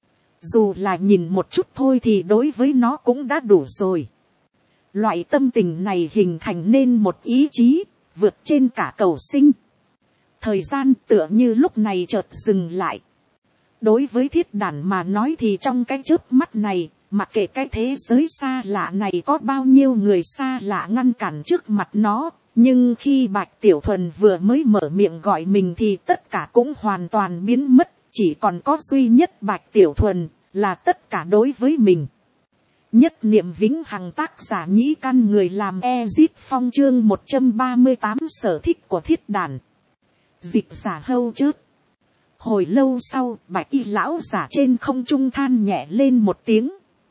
S1: Dù là nhìn một chút thôi thì đối với nó cũng đã đủ rồi. Loại tâm tình này hình thành nên một ý chí, vượt trên cả cầu sinh. Thời gian tựa như lúc này chợt dừng lại. Đối với Thiết Đản mà nói thì trong cái chớp mắt này, mặc kệ cái thế giới xa lạ này có bao nhiêu người xa lạ ngăn cản trước mặt nó, nhưng khi Bạch Tiểu Thuần vừa mới mở miệng gọi mình thì tất cả cũng hoàn toàn biến mất, chỉ còn có duy nhất Bạch Tiểu Thuần, là tất cả đối với mình. Nhất niệm vĩnh hằng, tác giả Nhĩ Căn, người làm Ezit Phong, chương 138 sở thích của Thiết Đản. Dịch giả Hâu Chớt. Hồi lâu sau, Bạch Y lão giả trên không trung than nhẹ lên một tiếng.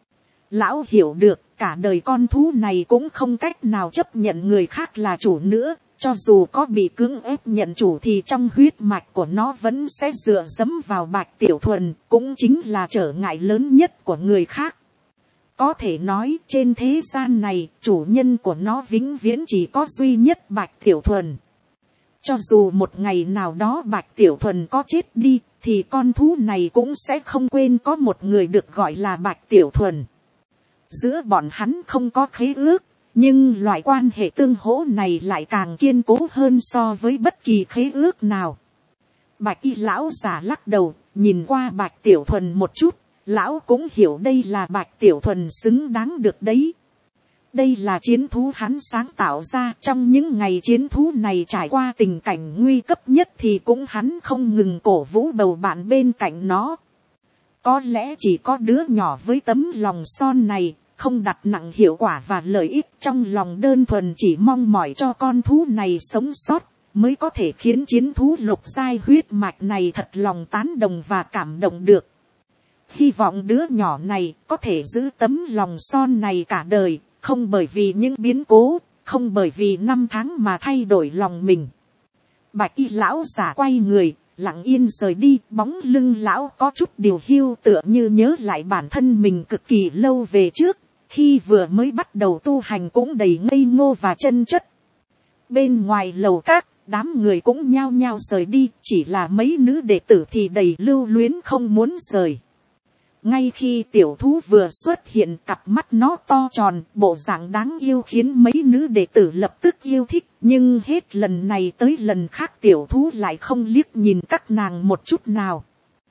S1: Lão hiểu được, cả đời con thú này cũng không cách nào chấp nhận người khác là chủ nữa, cho dù có bị cưỡng ép nhận chủ thì trong huyết mạch của nó vẫn sẽ dựa dẫm vào Bạch Tiểu Thuần, cũng chính là trở ngại lớn nhất của người khác. Có thể nói trên thế gian này, chủ nhân của nó vĩnh viễn chỉ có duy nhất Bạch Tiểu Thuần. Cho dù một ngày nào đó Bạch Tiểu Thuần có chết đi, thì con thú này cũng sẽ không quên có một người được gọi là Bạch Tiểu Thuần. Giữa bọn hắn không có khế ước, nhưng loại quan hệ tương hỗ này lại càng kiên cố hơn so với bất kỳ khế ước nào. Bạch Y lão giả lắc đầu, nhìn qua Bạch Tiểu Thuần một chút, lão cũng hiểu đây là Bạch Tiểu Thuần xứng đáng được đấy. Đây là chiến thú hắn sáng tạo ra, trong những ngày chiến thú này trải qua tình cảnh nguy cấp nhất thì cũng hắn không ngừng cổ vũ bầu bạn bên cạnh nó. Có lẽ chỉ có đứa nhỏ với tấm lòng son này, không đặt nặng hiệu quả và lợi ích, trong lòng đơn thuần chỉ mong mỏi cho con thú này sống sót, mới có thể khiến chiến thú lục giai huyết mạch này thật lòng tán đồng và cảm động được. Hy vọng đứa nhỏ này có thể giữ tấm lòng son này cả đời, không bởi vì những biến cố, không bởi vì năm tháng mà thay đổi lòng mình. Bạch Y lão giả quay người, lặng yên rời đi, bóng lưng lão có chút điều hiu, tựa như nhớ lại bản thân mình cực kỳ lâu về trước, khi vừa mới bắt đầu tu hành cũng đầy ngây ngô và chân chất. Bên ngoài lầu các, đám người cũng nhao nhao rời đi, chỉ là mấy nữ đệ tử thì đầy lưu luyến không muốn rời. Ngay khi tiểu thú vừa xuất hiện, cặp mắt nó to tròn, bộ dạng đáng yêu khiến mấy nữ đệ tử lập tức yêu thích, nhưng hết lần này tới lần khác tiểu thú lại không liếc nhìn các nàng một chút nào.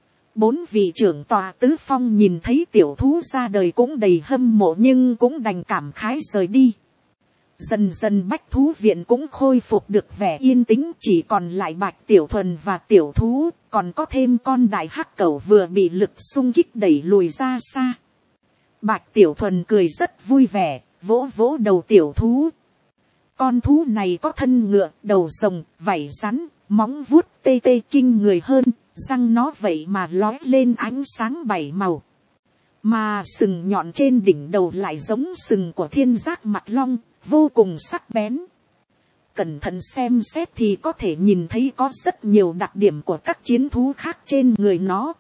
S1: 4 vị trưởng tòa tứ phong nhìn thấy tiểu thú ra đời cũng đầy hâm mộ nhưng cũng đành cảm khái rời đi. Dần dần bách thú viện cũng khôi phục được vẻ yên tĩnh, chỉ còn lại Bạch Tiểu Thuần và tiểu thú, còn có thêm con đại hắc cẩu vừa bị lực xung kích đẩy lùi ra xa. Bạch Tiểu Thuần cười rất vui vẻ, vỗ vỗ đầu tiểu thú. Con thú này có thân ngựa, đầu rồng, vảy rắn, móng vuốt tê tê kinh người hơn, răng nó vậy mà lói lên ánh sáng 7 màu. Mà sừng nhọn trên đỉnh đầu lại giống sừng của thiên giác mặt long, vô cùng sắc bén. Cẩn thận xem xét thì có thể nhìn thấy có rất nhiều đặc điểm của các chiến thú khác trên người nó.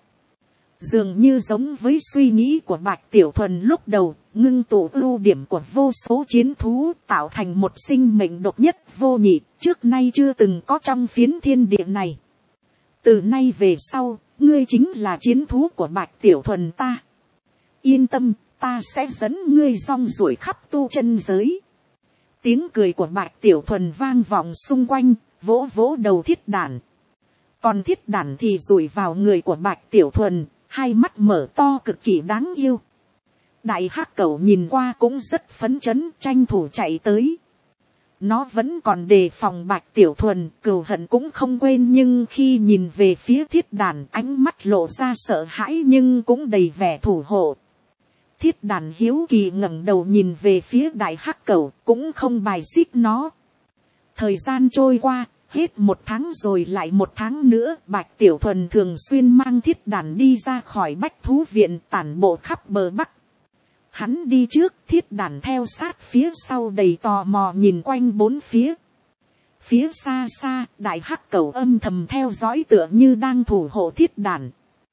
S1: Dường như giống với suy nghĩ của Bạch Tiểu Thuần lúc đầu, ngưng tụ ưu điểm của vô số chiến thú tạo thành một sinh mệnh độc nhất vô nhị, trước nay chưa từng có trong phiến thiên địa này. Từ nay về sau, ngươi chính là chiến thú của Bạch Tiểu Thuần ta. Yên tâm, ta sẽ dẫn ngươi rong ruổi khắp tu chân giới. Tiếng cười của Bạch Tiểu Thuần vang vọng xung quanh, vỗ vỗ đầu Thiết Đản. Còn Thiết Đản thì dụi vào người của Bạch Tiểu Thuần, hai mắt mở to cực kỳ đáng yêu. Đại hắc cẩu nhìn qua cũng rất phấn chấn, tranh thủ chạy tới. Nó vẫn còn đề phòng Bạch Tiểu Thuần, cừu hận cũng không quên, nhưng khi nhìn về phía Thiết Đản, ánh mắt lộ ra sợ hãi nhưng cũng đầy vẻ thủ hộ. Thiết Đản hiếu kỳ ngẩng đầu nhìn về phía đại hắc cẩu, cũng không bài xích nó. Thời gian trôi qua, hết 1 tháng rồi lại 1 tháng nữa, Bạch Tiểu Thuần thường xuyên mang Thiết Đản đi ra khỏi bách thú viện, tản bộ khắp bờ Bắc. Hắn đi trước, Thiết Đản theo sát phía sau đầy tò mò nhìn quanh bốn phía. Phía xa xa, đại hắc cẩu âm thầm theo dõi tựa như đang thủ hộ Thiết Đản.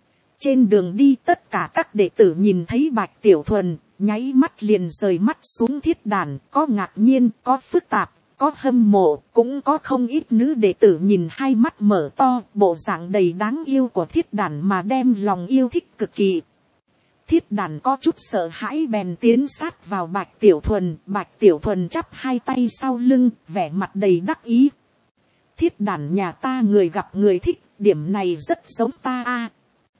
S1: Trên đường đi tất cả các đệ tử nhìn thấy Bạch Tiểu Thuần, nháy mắt liền rời mắt xuống Thiết Đản, có ngạc nhiên, có phức tạp, có hâm mộ, cũng có không ít nữ đệ tử nhìn hai mắt mở to, bộ dạng đầy đáng yêu của Thiết Đản mà đem lòng yêu thích cực kỳ. Thiết Đản có chút sợ hãi bèn tiến sát vào Bạch Tiểu Thuần, Bạch Tiểu Thuần chắp hai tay sau lưng, vẻ mặt đầy đắc ý. Thiết Đản nhà ta người gặp người thích, điểm này rất giống ta a.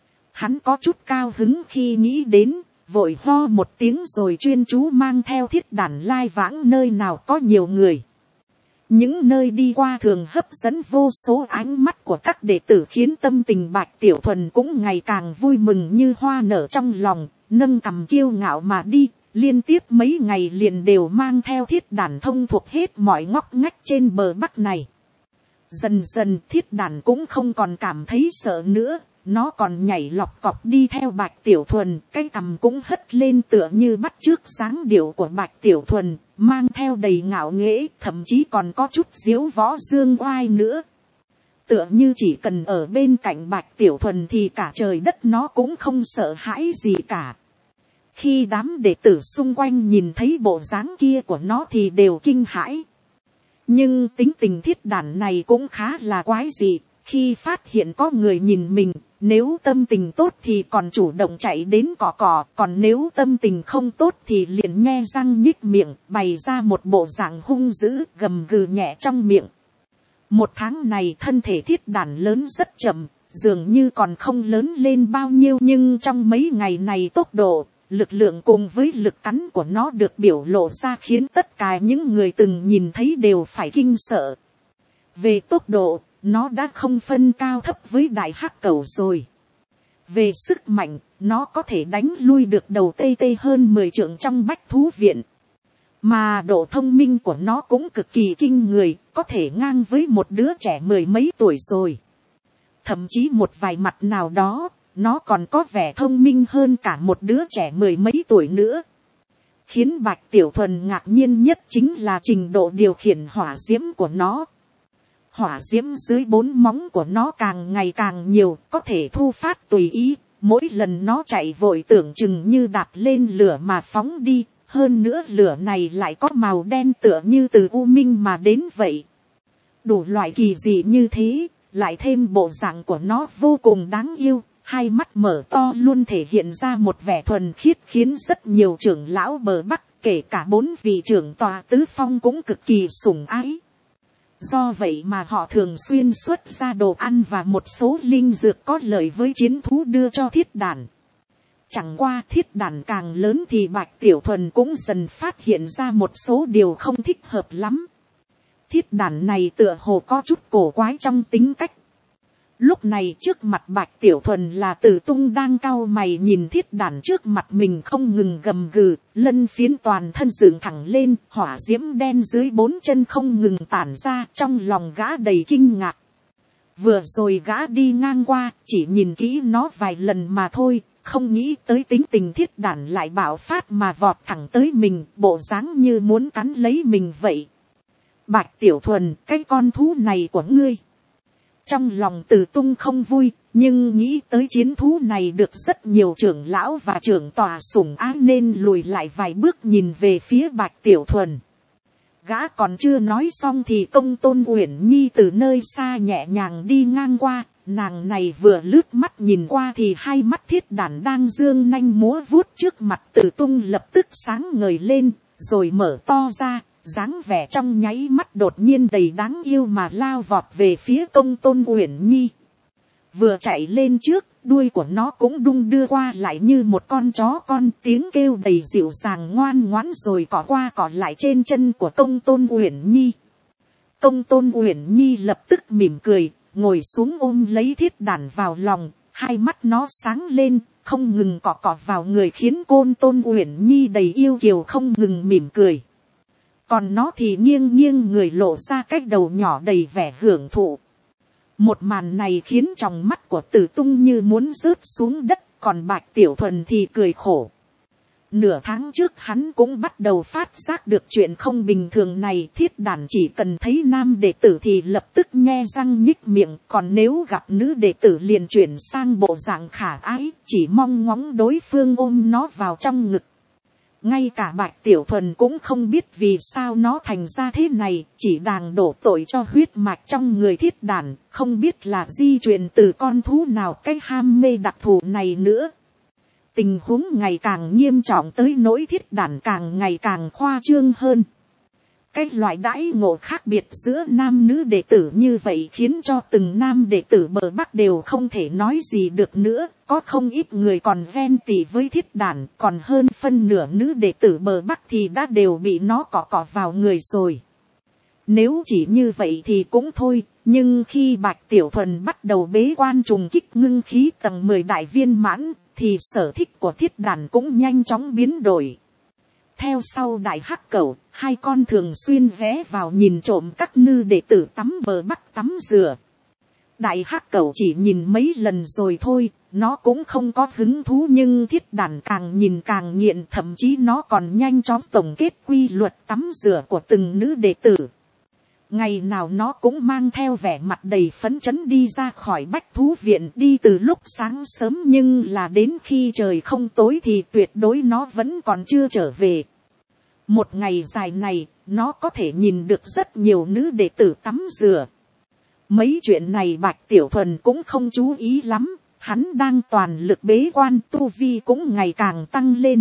S1: Hắn có chút cao hứng khi nghĩ đến, vội ho một tiếng rồi chuyên chú mang theo Thiết Đản lai vãng nơi nào có nhiều người. Những nơi đi qua thường hấp dẫn vô số ánh mắt của các đệ tử, khiến tâm tình Bạch Tiểu Thuần cũng ngày càng vui mừng như hoa nở trong lòng, nâng cằm kiêu ngạo mà đi, liên tiếp mấy ngày liền đều mang theo Thiết Đản thông thuộc hết mọi ngóc ngách trên bờ Bắc này. Dần dần Thiết Đản cũng không còn cảm thấy sợ nữa, nó còn nhảy lọc cọc đi theo Bạch Tiểu Thuần, cái cằm cũng hất lên tựa như bắt chước dáng điệu của Bạch Tiểu Thuần, mang theo đầy ngạo nghễ, thậm chí còn có chút diếu võ dương oai nữa. Tựa như chỉ cần ở bên cạnh Bạch Tiểu Thuần thì cả trời đất nó cũng không sợ hãi gì cả. Khi đám đệ tử xung quanh nhìn thấy bộ dáng kia của nó thì đều kinh hãi. Nhưng tính tình Thiết Đản này cũng khá là quái dị, khi phát hiện có người nhìn mình, nếu tâm tình tốt thì còn chủ động chạy đến cọ cọ, còn nếu tâm tình không tốt thì liền nhe răng nhích miệng, bày ra một bộ dạng hung dữ, gầm gừ nhẹ trong miệng. 1 tháng này thân thể Thiết Đản lớn rất chậm, dường như còn không lớn lên bao nhiêu, nhưng trong mấy ngày này tốc độ, lực lượng cùng với lực cắn của nó được biểu lộ ra khiến tất cả những người từng nhìn thấy đều phải kinh sợ. Về tốc độ, nó đã không phân cao thấp với đại hắc cẩu rồi. Về sức mạnh, nó có thể đánh lui được đầu tê tê hơn 10 trượng trong bách thú viện. Mà độ thông minh của nó cũng cực kỳ kinh người, có thể ngang với một đứa trẻ 10 mấy tuổi rồi. Thậm chí một vài mặt nào đó, nó còn có vẻ thông minh hơn cả một đứa trẻ 10 mấy tuổi nữa. Khiến Bạch Tiểu Thuần ngạc nhiên nhất chính là trình độ điều khiển hỏa diễm của nó. Hỏa diễm dưới 4 móng của nó càng ngày càng nhiều, có thể thu phát tùy ý, mỗi lần nó chạy vội tưởng chừng như đạp lên lửa mà phóng đi, hơn nữa lửa này lại có màu đen tựa như từ u minh mà đến vậy. Đủ loại kỳ dị như thế, lại thêm bộ dạng của nó vô cùng đáng yêu, hai mắt mở to luôn thể hiện ra một vẻ thuần khiết khiến rất nhiều trưởng lão bờ Bắc, kể cả 4 vị trưởng tòa tứ phong cũng cực kỳ sủng ái. Do vậy mà họ thường xuyên xuất ra đồ ăn và một số linh dược có lợi với chiến thú đưa cho Thiết Đản. Chẳng qua thiết đàn càng lớn thì Bạch Tiểu Thuần cũng dần phát hiện ra một số điều không thích hợp lắm. Thiết đàn này tựa hồ có chút cổ quái trong tính cách. Lúc này trước mặt Bạch Tiểu Thuần là Tử Tung đang cau mày nhìn thiết đàn trước mặt mình không ngừng gầm gừ, lân phiến toàn thân dựng thẳng lên, hỏa diễm đen dưới bốn chân không ngừng tản ra, trong lòng gã đầy kinh ngạc. Vừa rồi gã đi ngang qua, chỉ nhìn kỹ nó vài lần mà thôi, không nghĩ tới tính tình thiết đàn lại bạo phát mà vọt thẳng tới mình, bộ dáng như muốn cắn lấy mình vậy. Bạch Tiểu Thuần, cái con thú này của ngươi. Trong lòng Tử Tung không vui, nhưng nghĩ tới chiến thú này được rất nhiều trưởng lão và trưởng tòa sủng ái nên lùi lại vài bước nhìn về phía Bạch Tiểu Thuần. Gã còn chưa nói xong thì Công Tôn Uyển Nhi từ nơi xa nhẹ nhàng đi ngang qua, nàng này vừa lướt mắt nhìn qua thì hai mắt thiết đàn đang dương nanh múa vuốt trước mặt Tử Tung lập tức sáng ngời lên, rồi mở to ra. Dáng vẻ trong nháy mắt đột nhiên đầy đáng yêu mà lao vọt về phía Công Tôn Uyển Nhi. Vừa chạy lên trước, đuôi của nó cũng đung đưa qua lại như một con chó con, tiếng kêu đầy dịu dàng ngoan ngoãn rồi cọ qua cọ lại trên chân của Công Tôn Uyển Nhi. Công Tôn Uyển Nhi lập tức mỉm cười, ngồi xuống ôm lấy thiết đàn vào lòng, hai mắt nó sáng lên, không ngừng cọ cọ vào người khiến Công Tôn Uyển Nhi đầy yêu kiều không ngừng mỉm cười. Còn nó thì nghiêng nghiêng người lộ ra cái đầu nhỏ đầy vẻ hưởng thụ. Một màn này khiến tròng mắt của Tử Tung như muốn rớt xuống đất, còn Bạch Tiểu Thuần thì cười khổ. Nửa tháng trước hắn cũng bắt đầu phát giác được chuyện không bình thường này, thiết đàn chỉ cần thấy nam đệ tử thì lập tức nhe răng nhích miệng, còn nếu gặp nữ đệ tử liền chuyển sang bộ dạng khả ái, chỉ mong ngóng đối phương ôm nó vào trong ngực. Ngay cả Bạch Tiểu Thuần cũng không biết vì sao nó thành ra thế này, chỉ đàng đổ tội cho huyết mạch trong người thiết đàn, không biết là di truyền từ con thú nào cái ham mê đặc thù này nữa. Tình huống ngày càng nghiêm trọng tới nỗi thiết đàn càng ngày càng khoa trương hơn. Cái loại đãi ngộ khác biệt giữa nam nữ đệ tử như vậy khiến cho từng nam đệ tử bờ Bắc đều không thể nói gì được nữa. Có không ít người còn ghen tị với thiết đàn, còn hơn phân nửa nữ đệ tử bờ Bắc thì đã đều bị nó cọ cọ vào người rồi. Nếu chỉ như vậy thì cũng thôi, nhưng khi Bạch Tiểu Thuần bắt đầu bế quan trùng kích ngưng khí tầng 10 đại viên mãn, thì sở thích của thiết đàn cũng nhanh chóng biến đổi. Theo sau đại hắc cẩu, hai con thường xuyên ghé vào nhìn trộm các nữ đệ tử tắm bờ Bắc tắm rửa. Đại hắc cẩu chỉ nhìn mấy lần rồi thôi, nó cũng không có hứng thú, nhưng thiết đàn càng nhìn càng nghiện, thậm chí nó còn nhanh chóng tổng kết quy luật tắm rửa của từng nữ đệ tử. Ngày nào nó cũng mang theo vẻ mặt đầy phấn chấn đi ra khỏi bách thú viện, đi từ lúc sáng sớm, nhưng là đến khi trời không tối thì tuyệt đối nó vẫn còn chưa trở về. Một ngày dài này, nó có thể nhìn được rất nhiều nữ đệ tử tắm rửa. Mấy chuyện này Bạch Tiểu Thuần cũng không chú ý lắm, hắn đang toàn lực bế quan, tu vi cũng ngày càng tăng lên.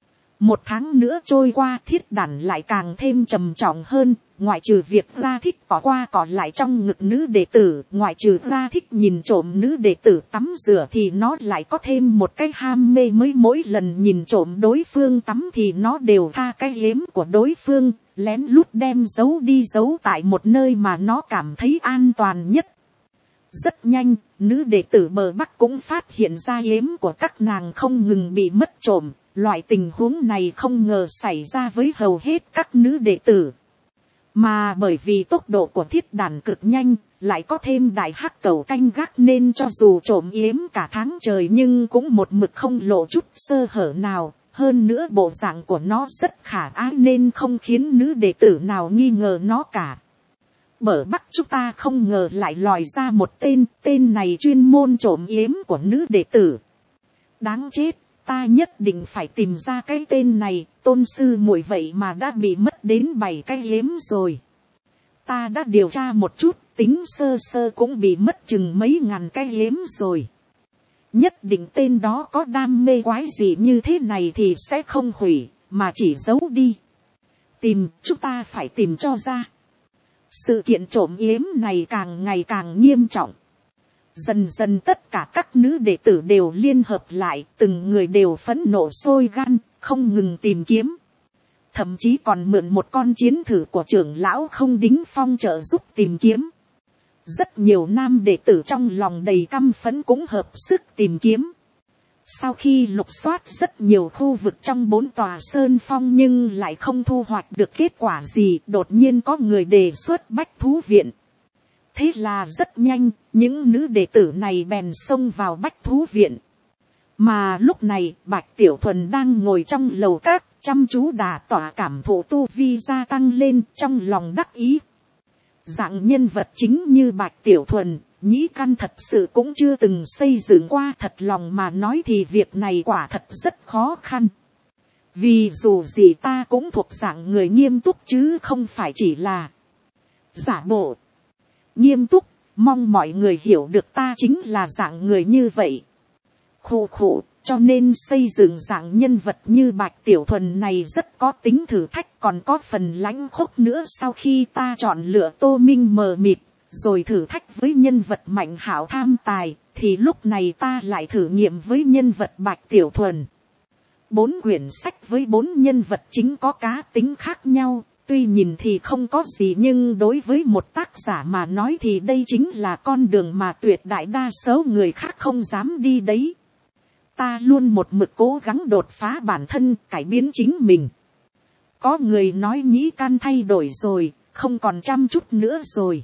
S1: Một tháng nữa trôi qua, thiết đàn lại càng thêm trầm trọng hơn, ngoại trừ việc ra thích cỏ qua cỏ lại trong ngực nữ đệ tử, ngoại trừ ra thích nhìn trộm nữ đệ tử tắm rửa thì nó lại có thêm một cái ham mê mới, mỗi lần nhìn trộm đối phương tắm thì nó đều tha cái yếm của đối phương, lén lút đem giấu đi, giấu tại một nơi mà nó cảm thấy an toàn nhất. Rất nhanh, nữ đệ tử bờ Bắc cũng phát hiện ra yếm của các nàng không ngừng bị mất trộm. Loại tình huống này không ngờ xảy ra với hầu hết các nữ đệ tử. Mà bởi vì tốc độ của thiết đàn cực nhanh, lại có thêm đại hắc cẩu canh gác nên cho dù trộm yếm cả tháng trời nhưng cũng một mực không lộ chút sơ hở nào. Hơn nữa bộ dạng của nó rất khả ái nên không khiến nữ đệ tử nào nghi ngờ nó cả. Bờ Bắc chúng ta không ngờ lại lòi ra một tên này chuyên môn trộm yếm của nữ đệ tử. Đáng chết. Ta nhất định phải tìm ra cái tên này, tôn sư muội vậy mà đã bị mất đến 7 cái yếm rồi. Ta đã điều tra một chút, tính sơ sơ cũng bị mất chừng mấy ngàn cái yếm rồi. Nhất định tên đó có đam mê quái gì như thế này thì sẽ không hủy, mà chỉ giấu đi. Chúng ta phải tìm cho ra. Sự kiện trộm yếm này càng ngày càng nghiêm trọng. Dần dần tất cả các nữ đệ tử đều liên hợp lại, từng người đều phẫn nộ sôi gan, không ngừng tìm kiếm. Thậm chí còn mượn một con chiến thử của trưởng lão Không Đính Phong trợ giúp tìm kiếm. Rất nhiều nam đệ tử trong lòng đầy căm phẫn cũng hợp sức tìm kiếm. Sau khi lục soát rất nhiều khu vực trong 4 tòa sơn phong nhưng lại không thu hoạch được kết quả gì, đột nhiên có người đề xuất bách thú viện. Thế là rất nhanh, những nữ đệ tử này bèn xông vào bách thú viện. Mà lúc này, Bạch Tiểu Thuần đang ngồi trong lầu các, chăm chú đả tỏa cảm thụ tu vi gia tăng lên, trong lòng đắc ý. Dạng nhân vật chính như Bạch Tiểu Thuần, Nhĩ Căn thật sự cũng chưa từng xây dựng qua, thật lòng mà nói thì việc này quả thật rất khó khăn. Vì dù gì ta cũng thuộc dạng người nghiêm túc chứ không phải chỉ là giả bộ. Nghiêm túc, mong mọi người hiểu được ta chính là dạng người như vậy. Khụ khụ, cho nên xây dựng dạng nhân vật như Bạch Tiểu Thuần này rất có tính thử thách, còn có phần lãnh khốc nữa. Sau khi ta chọn lựa Tô Minh mờ mịt, rồi thử thách với nhân vật Mạnh Hảo tham tài, thì lúc này ta lại thử nghiệm với nhân vật Bạch Tiểu Thuần. 4 quyển sách với 4 nhân vật chính có cá tính khác nhau, tuy nhìn thì không có gì nhưng đối với một tác giả mà nói thì đây chính là con đường mà tuyệt đại đa số người khác không dám đi đấy. Ta luôn một mực cố gắng đột phá bản thân, cải biến chính mình. Có người nói Nhĩ Căn thay đổi rồi, không còn chăm chút nữa rồi.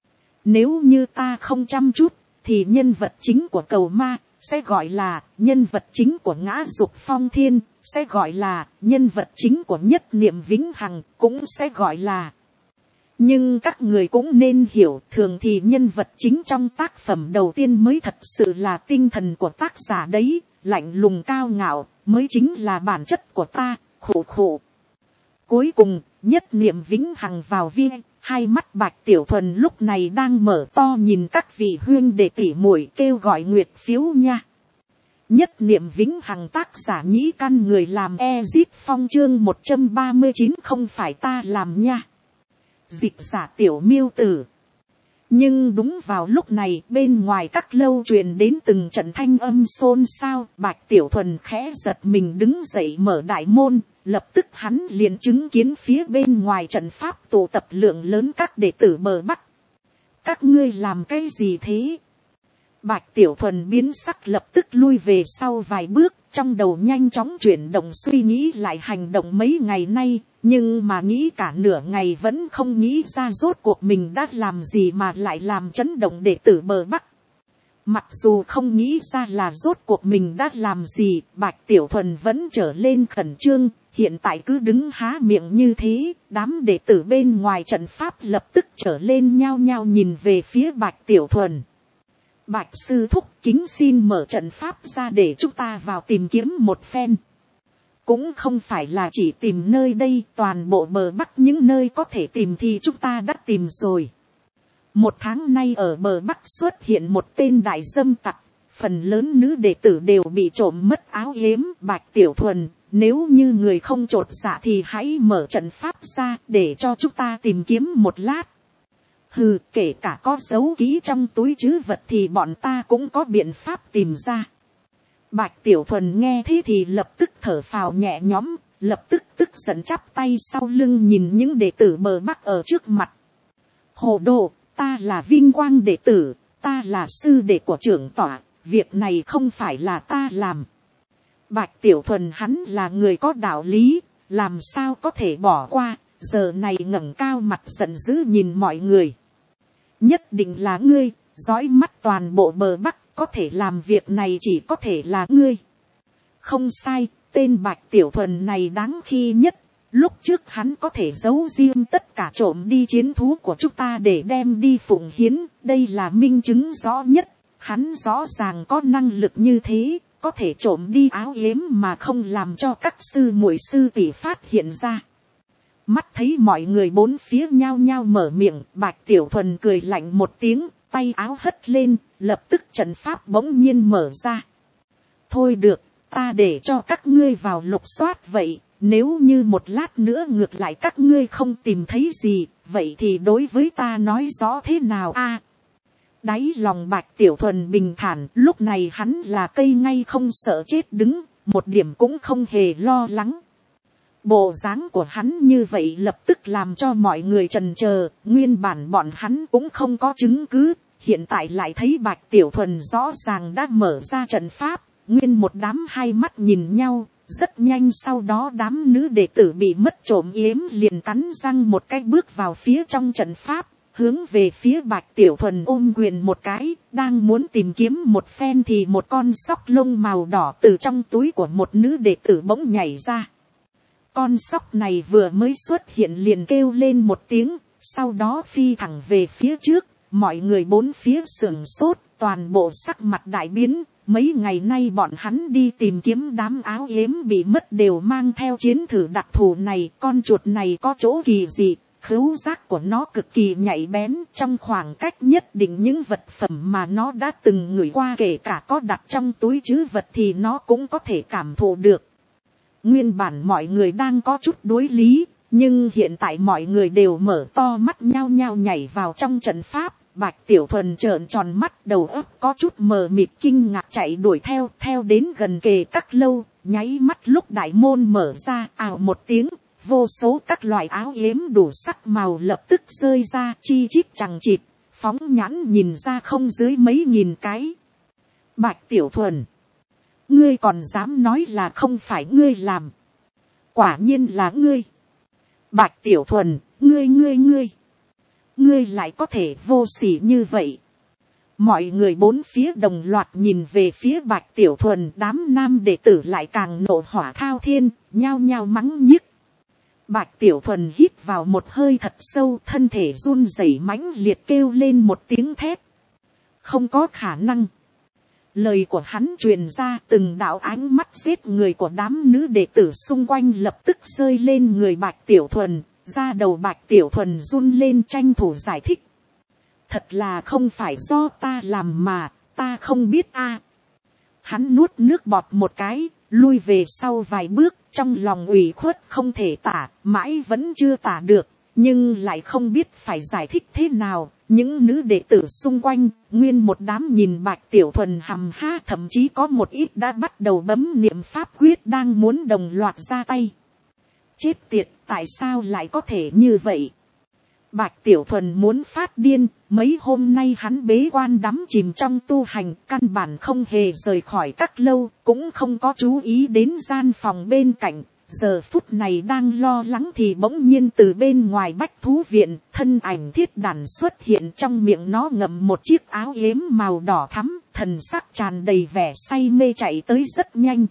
S1: Nếu như ta không chăm chút, thì nhân vật chính của Cầu Ma sẽ gọi là nhân vật chính của Ngã Dục Phong Thiên, sẽ gọi là nhân vật chính của Nhất Niệm Vĩnh Hằng, cũng sẽ gọi là. Nhưng các người cũng nên hiểu, thường thì nhân vật chính trong tác phẩm đầu tiên mới thật sự là tinh thần của tác giả đấy, lạnh lùng cao ngạo mới chính là bản chất của ta, khổ khổ. Cuối cùng, Nhất Niệm Vĩnh Hằng vào viên, hai mắt Bạch Tiểu Thuần lúc này đang mở to nhìn các vị huyên đệ tỷ muội kêu gọi nguyệt phiếu nha. Nhất Niệm Vĩnh Hằng tác giả Nhĩ Căn, người làm Ezit Phong chương 139 không phải ta làm nha. Dịch giả Tiểu Miêu Tử. Nhưng đúng vào lúc này, bên ngoài các lâu truyền đến từng trận thanh âm xôn xao. Bạch Tiểu Thuần khẽ giật mình đứng dậy mở đại môn, lập tức hắn liền chứng kiến phía bên ngoài trận pháp tụ tập lượng lớn các đệ tử bờ Bắc. Các ngươi làm cái gì thế? Bạch Tiểu Thuần biến sắc, lập tức lui về sau vài bước, trong đầu nhanh chóng chuyển động suy nghĩ lại hành động mấy ngày nay, nhưng mà nghĩ cả nửa ngày vẫn không nghĩ ra rốt cuộc mình đã làm gì mà lại làm chấn động đệ tử bờ Bắc. Mặc dù không nghĩ ra là rốt cuộc mình đã làm gì, Bạch Tiểu Thuần vẫn trở lên khẩn trương, hiện tại cứ đứng há miệng như thế, đám đệ tử bên ngoài trận pháp lập tức trở lên nhao nhao nhìn về phía Bạch Tiểu Thuần. Bạch sư thúc, kính xin mở trận pháp ra để chúng ta vào tìm kiếm một phen. Cũng không phải là chỉ tìm nơi đây, toàn bộ bờ Bắc những nơi có thể tìm thì chúng ta đã tìm rồi. 1 tháng nay ở bờ Bắc xuất hiện một tên đại dâm tặc, phần lớn nữ đệ tử đều bị trộm mất áo yếm. Bạch Tiểu Thuần, nếu như người không chột dạ thì hãy mở trận pháp ra để cho chúng ta tìm kiếm một lát. Hừ, kể cả có dấu ký trong túi trữ vật thì bọn ta cũng có biện pháp tìm ra. Bạch Tiểu Thuần nghe thế thì lập tức thở phào nhẹ nhõm, lập tức tức giận chắp tay sau lưng nhìn những đệ tử bờ Bắc ở trước mặt. Hồ đồ, ta là vinh quang đệ tử, ta là sư đệ của trưởng tọa, việc này không phải là ta làm. Bạch Tiểu Thuần hắn là người có đạo lý, làm sao có thể bỏ qua, giờ này ngẩng cao mặt giận dữ nhìn mọi người. Nhất định là ngươi, dõi mắt toàn bộ bờ Bắc, có thể làm việc này chỉ có thể là ngươi. Không sai, tên Bạch Tiểu Thuần này đáng khi nhất. Lúc trước hắn có thể giấu riêng tất cả trộm đi chiến thú của chúng ta để đem đi phụng hiến, đây là minh chứng rõ nhất. Hắn rõ ràng có năng lực như thế, có thể trộm đi áo yếm mà không làm cho các sư muội sư tỷ phát hiện ra. Mắt thấy mọi người bốn phía nhao nhao mở miệng, Bạch Tiểu Thuần cười lạnh một tiếng, tay áo hất lên, lập tức trận pháp bỗng nhiên mở ra. Thôi được, ta để cho các ngươi vào lục soát vậy, nếu như một lát nữa ngược lại các ngươi không tìm thấy gì, vậy thì đối với ta nói rõ thế nào a? Đáy lòng Bạch Tiểu Thuần bình thản, lúc này hắn là cây ngay không sợ chết đứng, một điểm cũng không hề lo lắng. Bộ dáng của hắn như vậy lập tức làm cho mọi người trần chờ, nguyên bản bọn hắn cũng không có chứng cứ, hiện tại lại thấy Bạch Tiểu Thuần rõ ràng đã mở ra trận pháp, nguyên một đám hai mắt nhìn nhau, rất nhanh sau đó đám nữ đệ tử bị mất trộm yếm liền cắn răng một cái bước vào phía trong trận pháp, hướng về phía Bạch Tiểu Thuần ôm quyền một cái, đang muốn tìm kiếm một phen thì một con sóc lông màu đỏ từ trong túi của một nữ đệ tử bỗng nhảy ra. Con sóc này vừa mới xuất hiện liền kêu lên một tiếng, sau đó phi thẳng về phía trước, mọi người bốn phía sưởng sốt, toàn bộ sắc mặt đại biến. Mấy ngày nay bọn hắn đi tìm kiếm đám áo yếm bị mất đều mang theo chiến thử đặc thù này, con chuột này có chỗ kỳ dị, khứu giác của nó cực kỳ nhạy bén, trong khoảng cách nhất định những vật phẩm mà nó đã từng ngửi qua kể cả có đặt trong túi trữ vật thì nó cũng có thể cảm thụ được. Nguyên bản mọi người đang có chút đối lý, nhưng hiện tại mọi người đều mở to mắt nhao nhao nhảy vào trong trận pháp. Bạch Tiểu Thuần trợn tròn mắt, đầu óc có chút mờ mịt kinh ngạc chạy đuổi theo đến gần kề các lâu, nháy mắt lúc đại môn mở ra, ào một tiếng, vô số các loại áo yếm đủ sắc màu lập tức rơi ra, chi chít chằng chịt, phóng nhãn nhìn ra không dưới mấy nghìn cái. Bạch Tiểu Thuần, ngươi còn dám nói là không phải ngươi làm? Quả nhiên là ngươi. Bạch Tiểu Thuần, ngươi lại có thể vô sỉ như vậy. Mọi người bốn phía đồng loạt nhìn về phía Bạch Tiểu Thuần, đám nam đệ tử lại càng nộ hỏa thao thiên, nhao nhao mắng nhiếc. Bạch Tiểu Thuần hít vào một hơi thật sâu, thân thể run rẩy mãnh liệt kêu lên một tiếng thét. Không có khả năng. Lời của hắn truyền ra, từng đạo ánh mắt giết người của đám nữ đệ tử xung quanh lập tức rơi lên người Bạch Tiểu Thuần. Ra đầu Bạch Tiểu Thuần run lên tranh thủ giải thích. Thật là không phải do ta làm mà, ta không biết a. Hắn nuốt nước bọt một cái, lui về sau vài bước, trong lòng ủy khuất không thể tả, mãi vẫn chưa tả được, nhưng lại không biết phải giải thích thế nào. Những nữ đệ tử xung quanh, nguyên một đám nhìn Bạch Tiểu Thuần hầm ha, thậm chí có một ít đã bắt đầu bấm niệm pháp quyết đang muốn đồng loạt ra tay. Chết tiệt, tại sao lại có thể như vậy? Bạch Tiểu Thuần muốn phát điên, mấy hôm nay hắn bế quan đắm chìm trong tu hành, căn bản không hề rời khỏi các lâu, cũng không có chú ý đến gian phòng bên cạnh. Giờ phút này đang lo lắng thì bỗng nhiên từ bên ngoài bách thú viện, thân ảnh Thiết Đản xuất hiện, trong miệng nó ngậm một chiếc áo yếm màu đỏ thắm, thần sắc tràn đầy vẻ say mê chạy tới rất nhanh.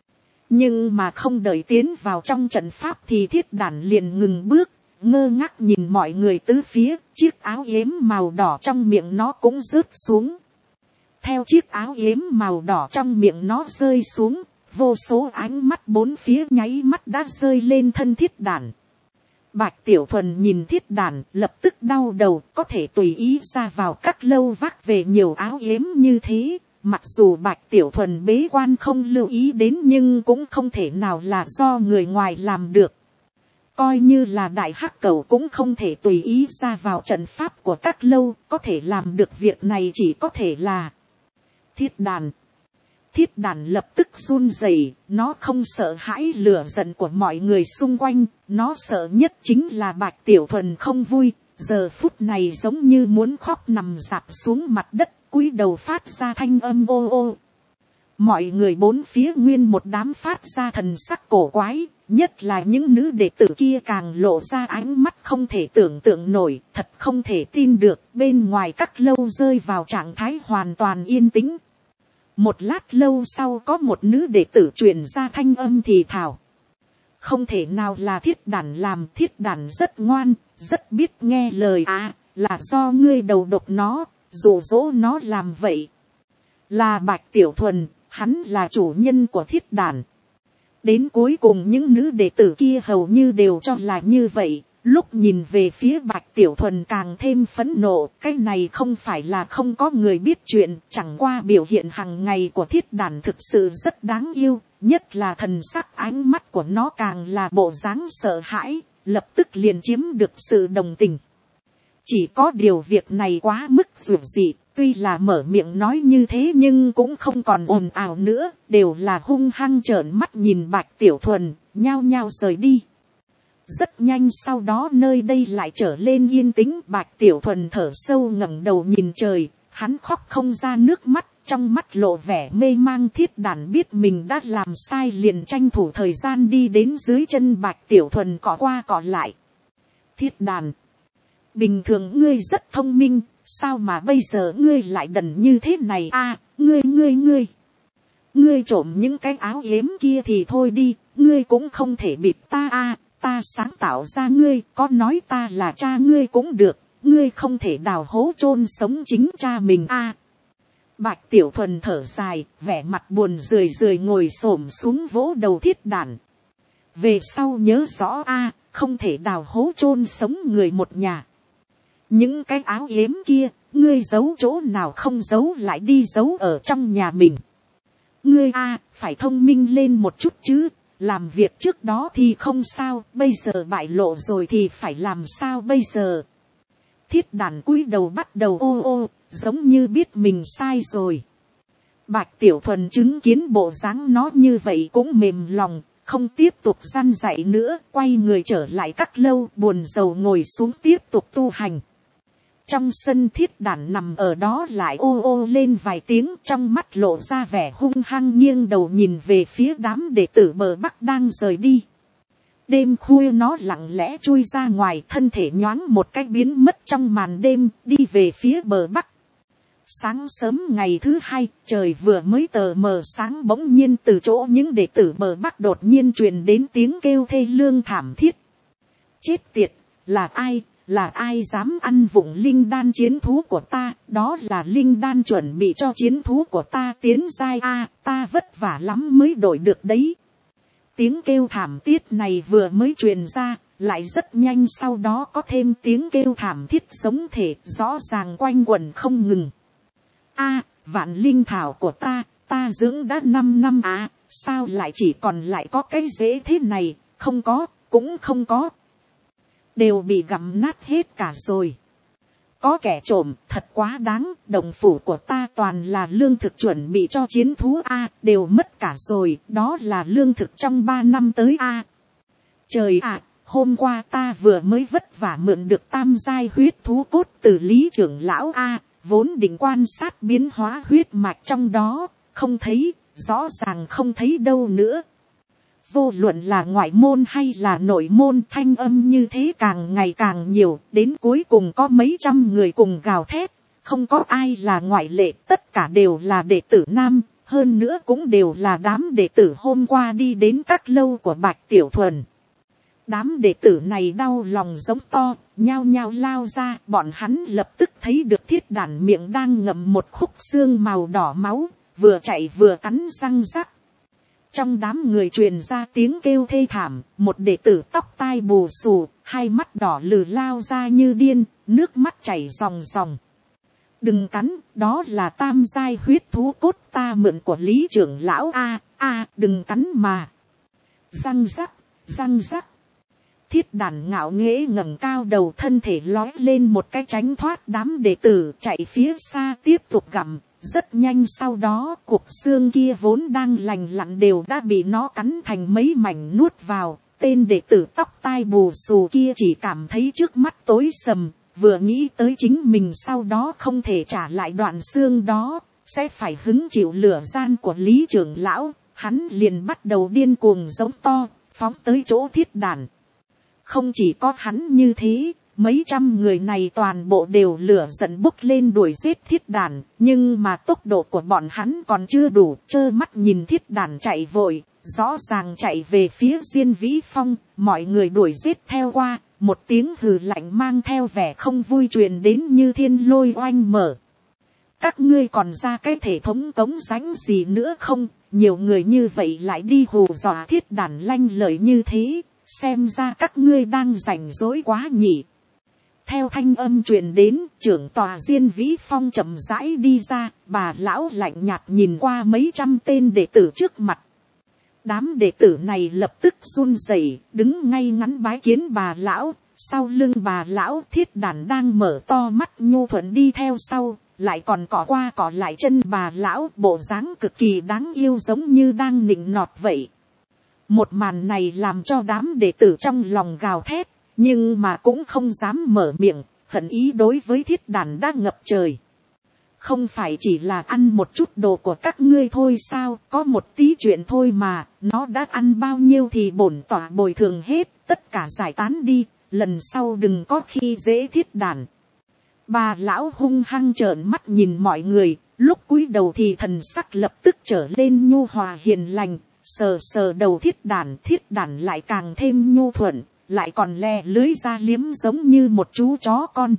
S1: Nhưng mà không đợi tiến vào trong trận pháp thì Thiết Đản liền ngừng bước, ngơ ngác nhìn mọi người tứ phía, chiếc áo yếm màu đỏ trong miệng nó cũng rớt xuống. Theo chiếc áo yếm màu đỏ trong miệng nó rơi xuống, vô số ánh mắt bốn phía nháy mắt đã rơi lên thân Thiết Đản. Bạch Tiểu Thuần nhìn Thiết Đản lập tức đau đầu, có thể tùy ý ra vào các lâu vác về nhiều áo yếm như thế. Mặc dù Bạch Tiểu Thuần bế quan không lưu ý đến nhưng cũng không thể nào là do người ngoài làm được. Coi như là đại hắc cẩu cũng không thể tùy ý ra vào trận pháp của các lâu, có thể làm được việc này chỉ có thể là Thiết Đản. Thiết Đản lập tức run rẩy, nó không sợ hãi lửa giận của mọi người xung quanh, nó sợ nhất chính là Bạch Tiểu Thuần không vui, giờ phút này giống như muốn khóc nằm rạp xuống mặt đất, cúi đầu phát ra thanh âm ô ô. Mọi người bốn phía nguyên một đám phát ra thần sắc cổ quái, nhất là những nữ đệ tử kia càng lộ ra ánh mắt không thể tưởng tượng nổi, thật không thể tin được, bên ngoài các lâu rơi vào trạng thái hoàn toàn yên tĩnh. Một lát lâu sau có một nữ đệ tử truyền ra thanh âm thì thào. Không thể nào là Thiết Đản làm, Thiết Đản rất ngoan, rất biết nghe lời là do ngươi đầu độc nó, dụ dỗ nó làm vậy. Là Bạch Tiểu Thuần, hắn là chủ nhân của Thiết Đản. Đến cuối cùng những nữ đệ tử kia hầu như đều cho là như vậy. Lúc nhìn về phía Bạch Tiểu Thuần càng thêm phẫn nộ, cái này không phải là không có người biết chuyện, chẳng qua biểu hiện hàng ngày của Thiết Đản thực sự rất đáng yêu, nhất là thần sắc ánh mắt của nó càng là bộ dáng sợ hãi, lập tức liền chiếm được sự đồng tình. Chỉ có điều việc này quá mức dữ dị, Tuy là mở miệng nói như thế nhưng cũng không còn ồn ào nữa, đều là hung hăng trợn mắt nhìn Bạch Tiểu Thuần, nhao nhao rời đi. Rất nhanh sau đó nơi đây lại trở lên yên tĩnh. Bạch Tiểu Thuần thở sâu ngẩng đầu nhìn trời, hắn khóc không ra nước mắt, trong mắt lộ vẻ mê mang. Thiết Đàn biết mình đã làm sai liền tranh thủ thời gian đi đến dưới chân Bạch Tiểu Thuần cọ qua cọ lại. Thiết Đàn, bình thường ngươi rất thông minh, sao mà bây giờ ngươi lại đần như thế này a? Ngươi trộm những cái áo yếm kia thì thôi đi, ngươi cũng không thể bịp ta a. Ta sáng tạo ra ngươi, có nói ta là cha ngươi cũng được, ngươi không thể đào hố chôn sống chính cha mình a. Bạch Tiểu Thuần thở dài, vẻ mặt buồn rười rười ngồi xổm xuống vỗ đầu Thiết Đàn. Về sau nhớ rõ a, không thể đào hố chôn sống người một nhà. Những cái áo yếm kia, ngươi giấu chỗ nào không giấu lại đi giấu ở trong nhà mình. Ngươi a, phải thông minh lên một chút chứ. Làm việc trước đó thì không sao, bây giờ bại lộ rồi thì phải làm sao bây giờ. Thiết Đàn cúi đầu bắt đầu ô ô, giống như biết mình sai rồi. Bạch Tiểu Thuần chứng kiến bộ dáng nó như vậy cũng mềm lòng, không tiếp tục răn dạy nữa, quay người trở lại các lâu, buồn rầu ngồi xuống tiếp tục tu hành. Trong sân Thiết Đàn nằm ở đó lại ô ô lên vài tiếng, trong mắt lộ ra vẻ hung hăng, nghiêng đầu nhìn về phía đám đệ tử bờ bắc đang rời đi. Đêm khuya nó lặng lẽ chui ra ngoài, thân thể nhoáng một cách biến mất trong màn đêm, đi về phía bờ bắc. Sáng sớm ngày thứ hai, trời vừa mới tờ mờ sáng, bỗng nhiên từ chỗ những đệ tử bờ bắc đột nhiên truyền đến tiếng kêu thê lương thảm thiết. Chết tiệt, là ai? Là ai dám ăn vụng linh đan chiến thú của ta? Đó là linh đan chuẩn bị cho chiến thú của ta tiến giai a, ta vất vả lắm mới đổi được đấy. Tiếng kêu thảm thiết này vừa mới truyền ra, lại rất nhanh sau đó có thêm tiếng kêu thảm thiết giống thể, rõ ràng quanh quẩn không ngừng. A, vạn linh thảo của ta dưỡng đã 5 năm à, sao lại chỉ còn lại có cái dễ thế này? Không có, cũng không có, đều bị gặm nát hết cả rồi. Có kẻ trộm, thật quá đáng, đồng phủ của ta toàn là lương thực chuẩn bị cho chiến thú a, đều mất cả rồi, đó là lương thực trong 3 năm tới a. Trời ạ, hôm qua ta vừa mới vất vả mượn được tam giai huyết thú cốt từ Lý trưởng lão a, vốn định quan sát biến hóa huyết mạch trong đó, không thấy, rõ ràng không thấy đâu nữa. Vô luận là ngoại môn hay là nội môn, thanh âm như thế càng ngày càng nhiều, đến cuối cùng có mấy trăm người cùng gào thét, không có ai là ngoại lệ, tất cả đều là đệ tử nam, hơn nữa cũng đều là đám đệ tử hôm qua đi đến các lâu của Bạch Tiểu Thuần. Đám đệ tử này đau lòng giống to, nhao nhao lao ra, bọn hắn lập tức thấy được Thiết Đàn miệng đang ngậm một khúc xương màu đỏ máu, vừa chạy vừa cắn răng rắc. Trong đám người truyền ra tiếng kêu thê thảm, một đệ tử tóc tai bù xù, hai mắt đỏ lừ lao ra như điên, nước mắt chảy ròng ròng. Đừng cắn, đó là tam giai huyết thú cốt ta mượn của Lý trưởng lão a, đừng cắn mà. Răng rắc, răng rắc. Thiết Đàn ngạo nghễ ngẩng cao đầu, thân thể lói lên một cái tránh thoát đám đệ tử, chạy phía xa tiếp tục gặm. Rất nhanh sau đó, cục xương kia vốn đang lành lặn đều đã bị nó cắn thành mấy mảnh nuốt vào. Tên đệ tử tóc tai bù xù kia chỉ cảm thấy trước mắt tối sầm, vừa nghĩ tới chính mình sau đó không thể trả lại đoạn xương đó, sẽ phải hứng chịu lửa gian của Lý trưởng lão, hắn liền bắt đầu điên cuồng giống to, phóng tới chỗ Thiết Đàn. Không chỉ có hắn như thế, mấy trăm người này toàn bộ đều lửa giận bốc lên đuổi giết Thiết Đàn, nhưng mà tốc độ của bọn hắn còn chưa đủ, trơ mắt nhìn Thiết Đàn chạy vội, rõ ràng chạy về phía Diên Vĩ Phong, mọi người đuổi giết theo qua, một tiếng hừ lạnh mang theo vẻ không vui truyền đến như thiên lôi oanh mở. Các ngươi còn ra cái thể thống cống rãnh gì nữa không? Nhiều người như vậy lại đi hù dọa Thiết Đàn lanh lợi như thế, xem ra các ngươi đang rảnh rỗi quá nhỉ. Theo thanh âm truyền đến, trưởng tòa Diên Vĩ Phong chậm rãi đi ra, bà lão lạnh nhạt nhìn qua mấy trăm tên đệ tử trước mặt. Đám đệ tử này lập tức run rẩy, đứng ngay ngắn bái kiến bà lão. Sau lưng bà lão, Thiết Đàn đang mở to mắt nhu thuận đi theo sau, lại còn cỏ qua cỏ lại chân bà lão, bộ dáng cực kỳ đáng yêu giống như đang nịnh nọt vậy. Một màn này làm cho đám đệ tử trong lòng gào thét, nhưng mà cũng không dám mở miệng, hận ý đối với Thiết Đàn đã ngập trời. Không phải chỉ là ăn một chút đồ của các ngươi thôi sao, có một tí chuyện thôi mà, nó đã ăn bao nhiêu thì bổn tỏa bồi thường hết, tất cả giải tán đi, lần sau đừng có khi dễ Thiết Đàn. Bà lão hung hăng trợn mắt nhìn mọi người, lúc cúi đầu thì thần sắc lập tức trở lên nhu hòa hiền lành, sờ sờ đầu Thiết Đàn lại càng thêm nhu thuận, lại còn le lưới ra liếm giống như một chú chó con.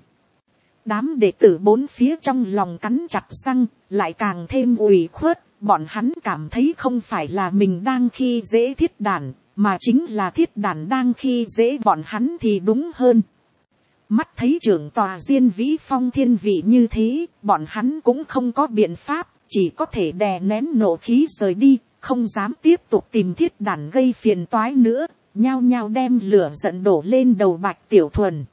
S1: Đám đệ tử bốn phía trong lòng cắn chặt răng, lại càng thêm ủy khuất, bọn hắn cảm thấy không phải là mình đang khi dễ Thiết Đàn, mà chính là Thiết Đàn đang khi dễ bọn hắn thì đúng hơn. Mắt thấy trưởng tòa Diên Vĩ Phong thiên vị như thế, bọn hắn cũng không có biện pháp, chỉ có thể đè nén nộ khí rời đi, không dám tiếp tục tìm Thiết Đàn gây phiền toái nữa, nhao nhao đem lửa giận đổ lên đầu Bạch Tiểu Thuần.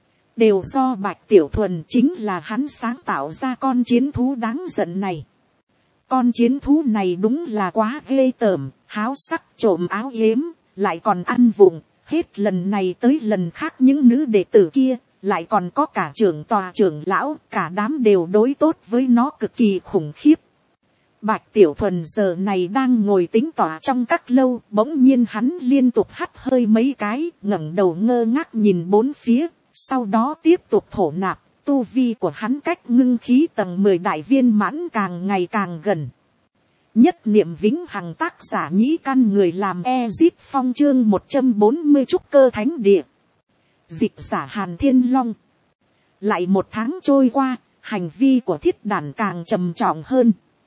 S1: Đều do Bạch Tiểu Thuần chính là hắn sáng tạo ra con chiến thú đáng giận này. Con chiến thú này đúng là quá ghê tởm, háo sắc, trộm áo yếm, lại còn ăn vụng, hết lần này tới lần khác những nữ đệ tử kia, lại còn có cả trưởng tòa trưởng lão, cả đám đều đối tốt với nó cực kỳ khủng khiếp. Bạch Tiểu Thuần giờ này đang ngồi tính tỏa trong các lâu, bỗng nhiên hắn liên tục hắt hơi mấy cái, ngẩng đầu ngơ ngác nhìn bốn phía, sau đó tiếp tục thổ nạp, tu vi của hắn cách ngưng khí tầng 10 đại viên mãn càng ngày càng gần. Nhất niệm vĩnh hằng, tác giả Nhĩ Căn, người làm Ezip Phong, chương 140 trúc cơ thánh địa. Dịch giả Hàn Thiên Long. Lại một tháng trôi qua, hành vi của Thiết Đàn càng trầm trọng hơn.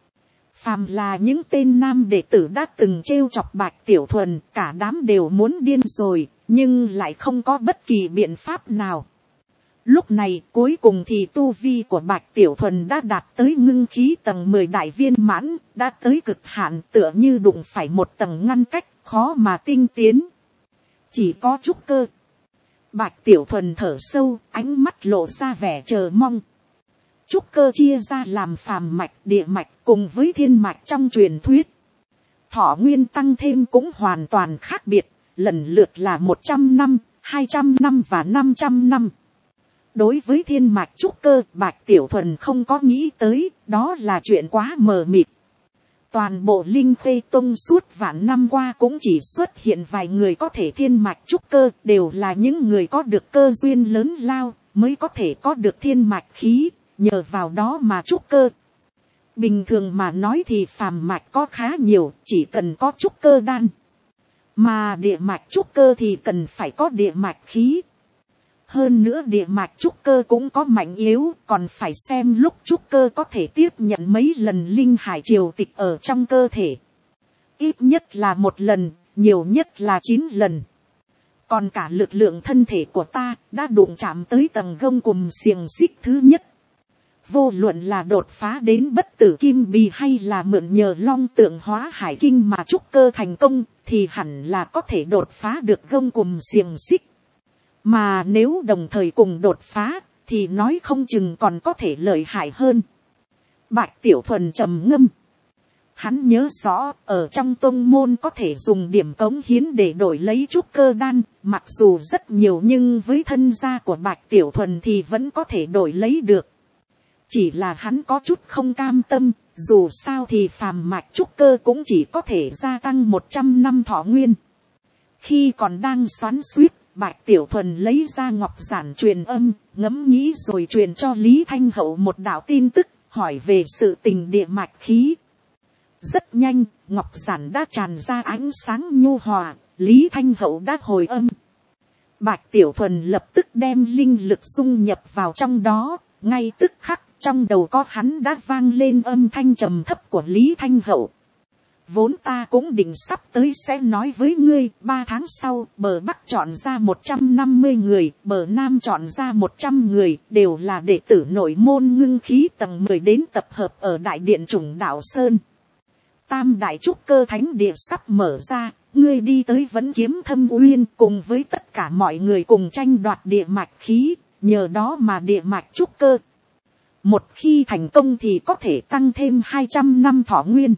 S1: Phàm là những tên nam đệ tử đã từng trêu chọc Bạch Tiểu Thuần, cả đám đều muốn điên rồi, nhưng lại không có bất kỳ biện pháp nào. Lúc này cuối cùng thì tu vi của Bạch Tiểu Thuần đã đạt tới ngưng khí tầng 10 đại viên mãn, đã tới cực hạn, tựa như đụng phải một tầng ngăn cách, khó mà tinh tiến. Chỉ có trúc cơ. Bạch Tiểu Thuần thở sâu, ánh mắt lộ ra vẻ chờ mong. Trúc cơ chia ra làm phàm mạch, địa mạch cùng với thiên mạch trong truyền thuyết. Thọ nguyên tăng thêm cũng hoàn toàn khác biệt, lần lượt là 100 năm, 200 năm và 500 năm. Đối với thiên mạch trúc cơ, Bạch Tiểu Thuần không có nghĩ tới, đó là chuyện quá mờ mịt. Toàn bộ Linh Khê Tông suốt vạn năm qua cũng chỉ xuất hiện vài người có thể thiên mạch trúc cơ, đều là những người có được cơ duyên lớn lao, mới có thể có được thiên mạch khí, nhờ vào đó mà trúc cơ. Bình thường mà nói thì phàm mạch có khá nhiều, chỉ cần có trúc cơ đan. Mà địa mạch trúc cơ thì cần phải có địa mạch khí. Hơn nữa địa mạch trúc cơ cũng có mạnh yếu, còn phải xem lúc trúc cơ có thể tiếp nhận mấy lần linh hải triều tịch ở trong cơ thể. Ít nhất là 1 lần, nhiều nhất là 9 lần. Còn cả lực lượng thân thể của ta đã đụng chạm tới tầng gông cùm xiềng xích thứ nhất. Vô luận là đột phá đến bất tử kim bì hay là mượn nhờ long tượng hóa hải kinh mà trúc cơ thành công, thì hẳn là có thể đột phá được gông cùm xiềng xích. Mà nếu đồng thời cùng đột phá, thì nói không chừng còn có thể lợi hại hơn. Bạch Tiểu Thuần trầm ngâm. Hắn nhớ rõ, ở trong tông môn có thể dùng điểm cống hiến để đổi lấy trúc cơ đan, mặc dù rất nhiều nhưng với thân gia của Bạch Tiểu Thuần thì vẫn có thể đổi lấy được. Chỉ là hắn có chút không cam tâm, dù sao thì phàm mạch trúc cơ cũng chỉ có thể gia tăng 100 năm thọ nguyên. Khi còn đang xoắn xuýt, Bạch Tiểu Thuần lấy ra ngọc giản truyền âm, ngẫm nghĩ rồi truyền cho Lý Thanh Hậu một đạo tin tức, hỏi về sự tình địa mạch khí. Rất nhanh, ngọc giản đã tràn ra ánh sáng nhu hòa, Lý Thanh Hậu đã hồi âm. Bạch Tiểu Thuần lập tức đem linh lực dung nhập vào trong đó, ngay tức khắc trong đầu có hắn đã vang lên âm thanh trầm thấp của Lý Thanh Hậu. Vốn ta cũng định sắp tới sẽ nói với ngươi, 3 tháng sau, bờ Bắc chọn ra 150 người, bờ Nam chọn ra 100 người, đều là đệ tử nội môn ngưng khí tầng 10 đến tập hợp ở Đại Điện Trùng Đạo Sơn. Tam đại trúc cơ thánh địa sắp mở ra, ngươi đi tới Vẫn Kiếm Thâm Uyên cùng với tất cả mọi người cùng tranh đoạt địa mạch khí, nhờ đó mà địa mạch trúc cơ. một khi thành công thì có thể tăng thêm 200 năm thọ nguyên.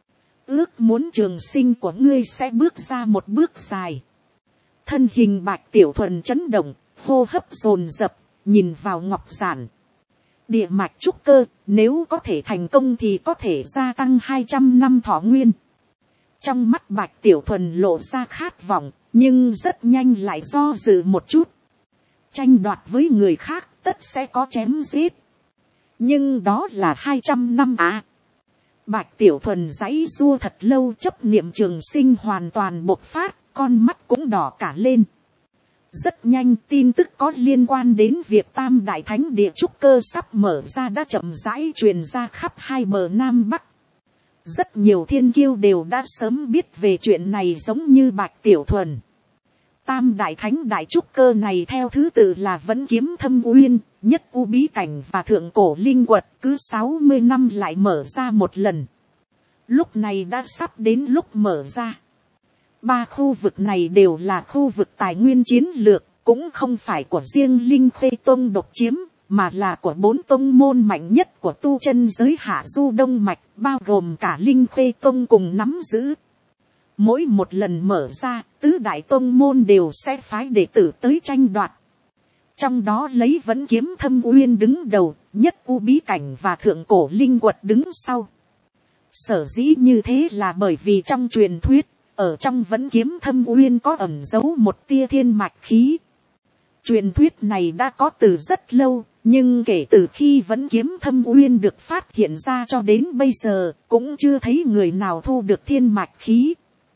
S1: Ước muốn trường sinh của ngươi sẽ bước ra một bước dài. Thân hình Bạch Tiểu Thuần chấn động, hô hấp dồn dập, nhìn vào ngọc giản. Địa mạch trúc cơ, nếu có thể thành công thì có thể gia tăng 200 năm thọ nguyên. Trong mắt Bạch Tiểu Thuần lộ ra khát vọng, nhưng rất nhanh lại do dự một chút. Tranh đoạt với người khác tất sẽ có chém giết. Nhưng đó là 200 năm à. Bạch Tiểu Thuần giãy giụa thật lâu, chấp niệm trường sinh hoàn toàn bộc phát, con mắt cũng đỏ cả lên. Rất nhanh tin tức có liên quan đến việc Tam Đại Thánh Địa trúc cơ sắp mở ra đã chậm rãi truyền ra khắp hai bờ Nam Bắc. Rất nhiều thiên kiêu đều đã sớm biết về chuyện này giống như Bạch Tiểu Thuần. Tam Đại Thánh Đại trúc cơ này theo thứ tự là Vẫn Kiếm Thâm Uyên, Nhất U Bí Cảnh và Thượng Cổ Linh Quật, cứ 60 năm lại mở ra một lần. Lúc này đã sắp đến lúc mở ra. Ba khu vực này đều là khu vực tài nguyên chiến lược, cũng không phải của riêng Linh Khê Tông độc chiếm, mà là của 4 tông môn mạnh nhất của tu chân giới Hạ Du Đông Mạch, bao gồm cả Linh Khê Tông cùng nắm giữ. Mỗi một lần mở ra, tứ đại tông môn đều sẽ phái đệ tử tới tranh đoạt. Trong đó lấy Vẫn Kiếm Thâm Uyên đứng đầu, Nhất U Bí Cảnh và Thượng Cổ Linh Quật đứng sau. Sở dĩ như thế là bởi vì trong truyền thuyết, ở trong Vẫn Kiếm Thâm Uyên có ẩn giấu một tia thiên mạch khí. Truyền thuyết này đã có từ rất lâu, nhưng kể từ khi Vẫn Kiếm Thâm Uyên được phát hiện ra cho đến bây giờ, cũng chưa thấy người nào thu được thiên mạch khí.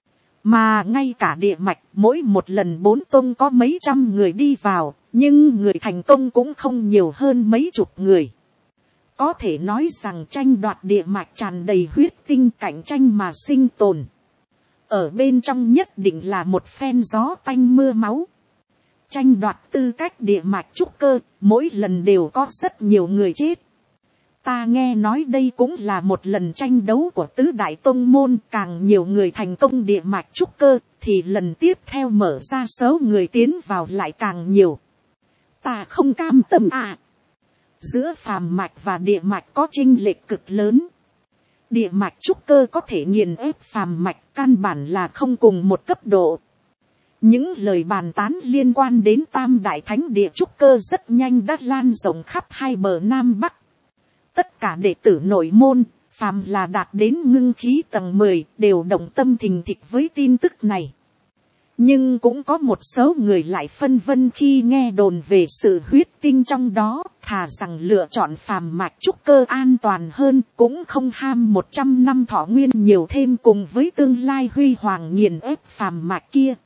S1: Mà ngay cả địa mạch, mỗi một lần 4 tông có mấy trăm người đi vào, nhưng người thành công cũng không nhiều hơn mấy chục người. Có thể nói rằng tranh đoạt địa mạch tràn đầy huyết tinh cạnh tranh mà sinh tồn. Ở bên trong nhất định là một phen gió tanh mưa máu. Tranh đoạt tư cách địa mạch trúc cơ, mỗi lần đều có rất nhiều người chết. Ta nghe nói đây cũng là một lần tranh đấu của tứ đại tông môn, càng nhiều người thành công địa mạch trúc cơ, thì lần tiếp theo mở ra số người tiến vào lại càng nhiều. Ta không cam tâm à. Giữa phàm mạch và địa mạch có chênh lệch cực lớn. Địa mạch trúc cơ có thể nghiền ép phàm mạch, căn bản là không cùng một cấp độ. Những lời bàn tán liên quan đến Tam Đại Thánh Địa trúc cơ rất nhanh đã lan rộng khắp hai bờ Nam Bắc. Tất cả đệ tử nội môn, phàm là đạt đến ngưng khí tầng 10, đều động tâm thình thịch với tin tức này. Nhưng cũng có một số người lại phân vân khi nghe đồn về sự huyết tinh trong đó, thà rằng lựa chọn phàm mạch trúc cơ an toàn hơn, cũng không ham 100 năm thọ nguyên nhiều thêm cùng với tương lai huy hoàng nghiền ép phàm mạch kia.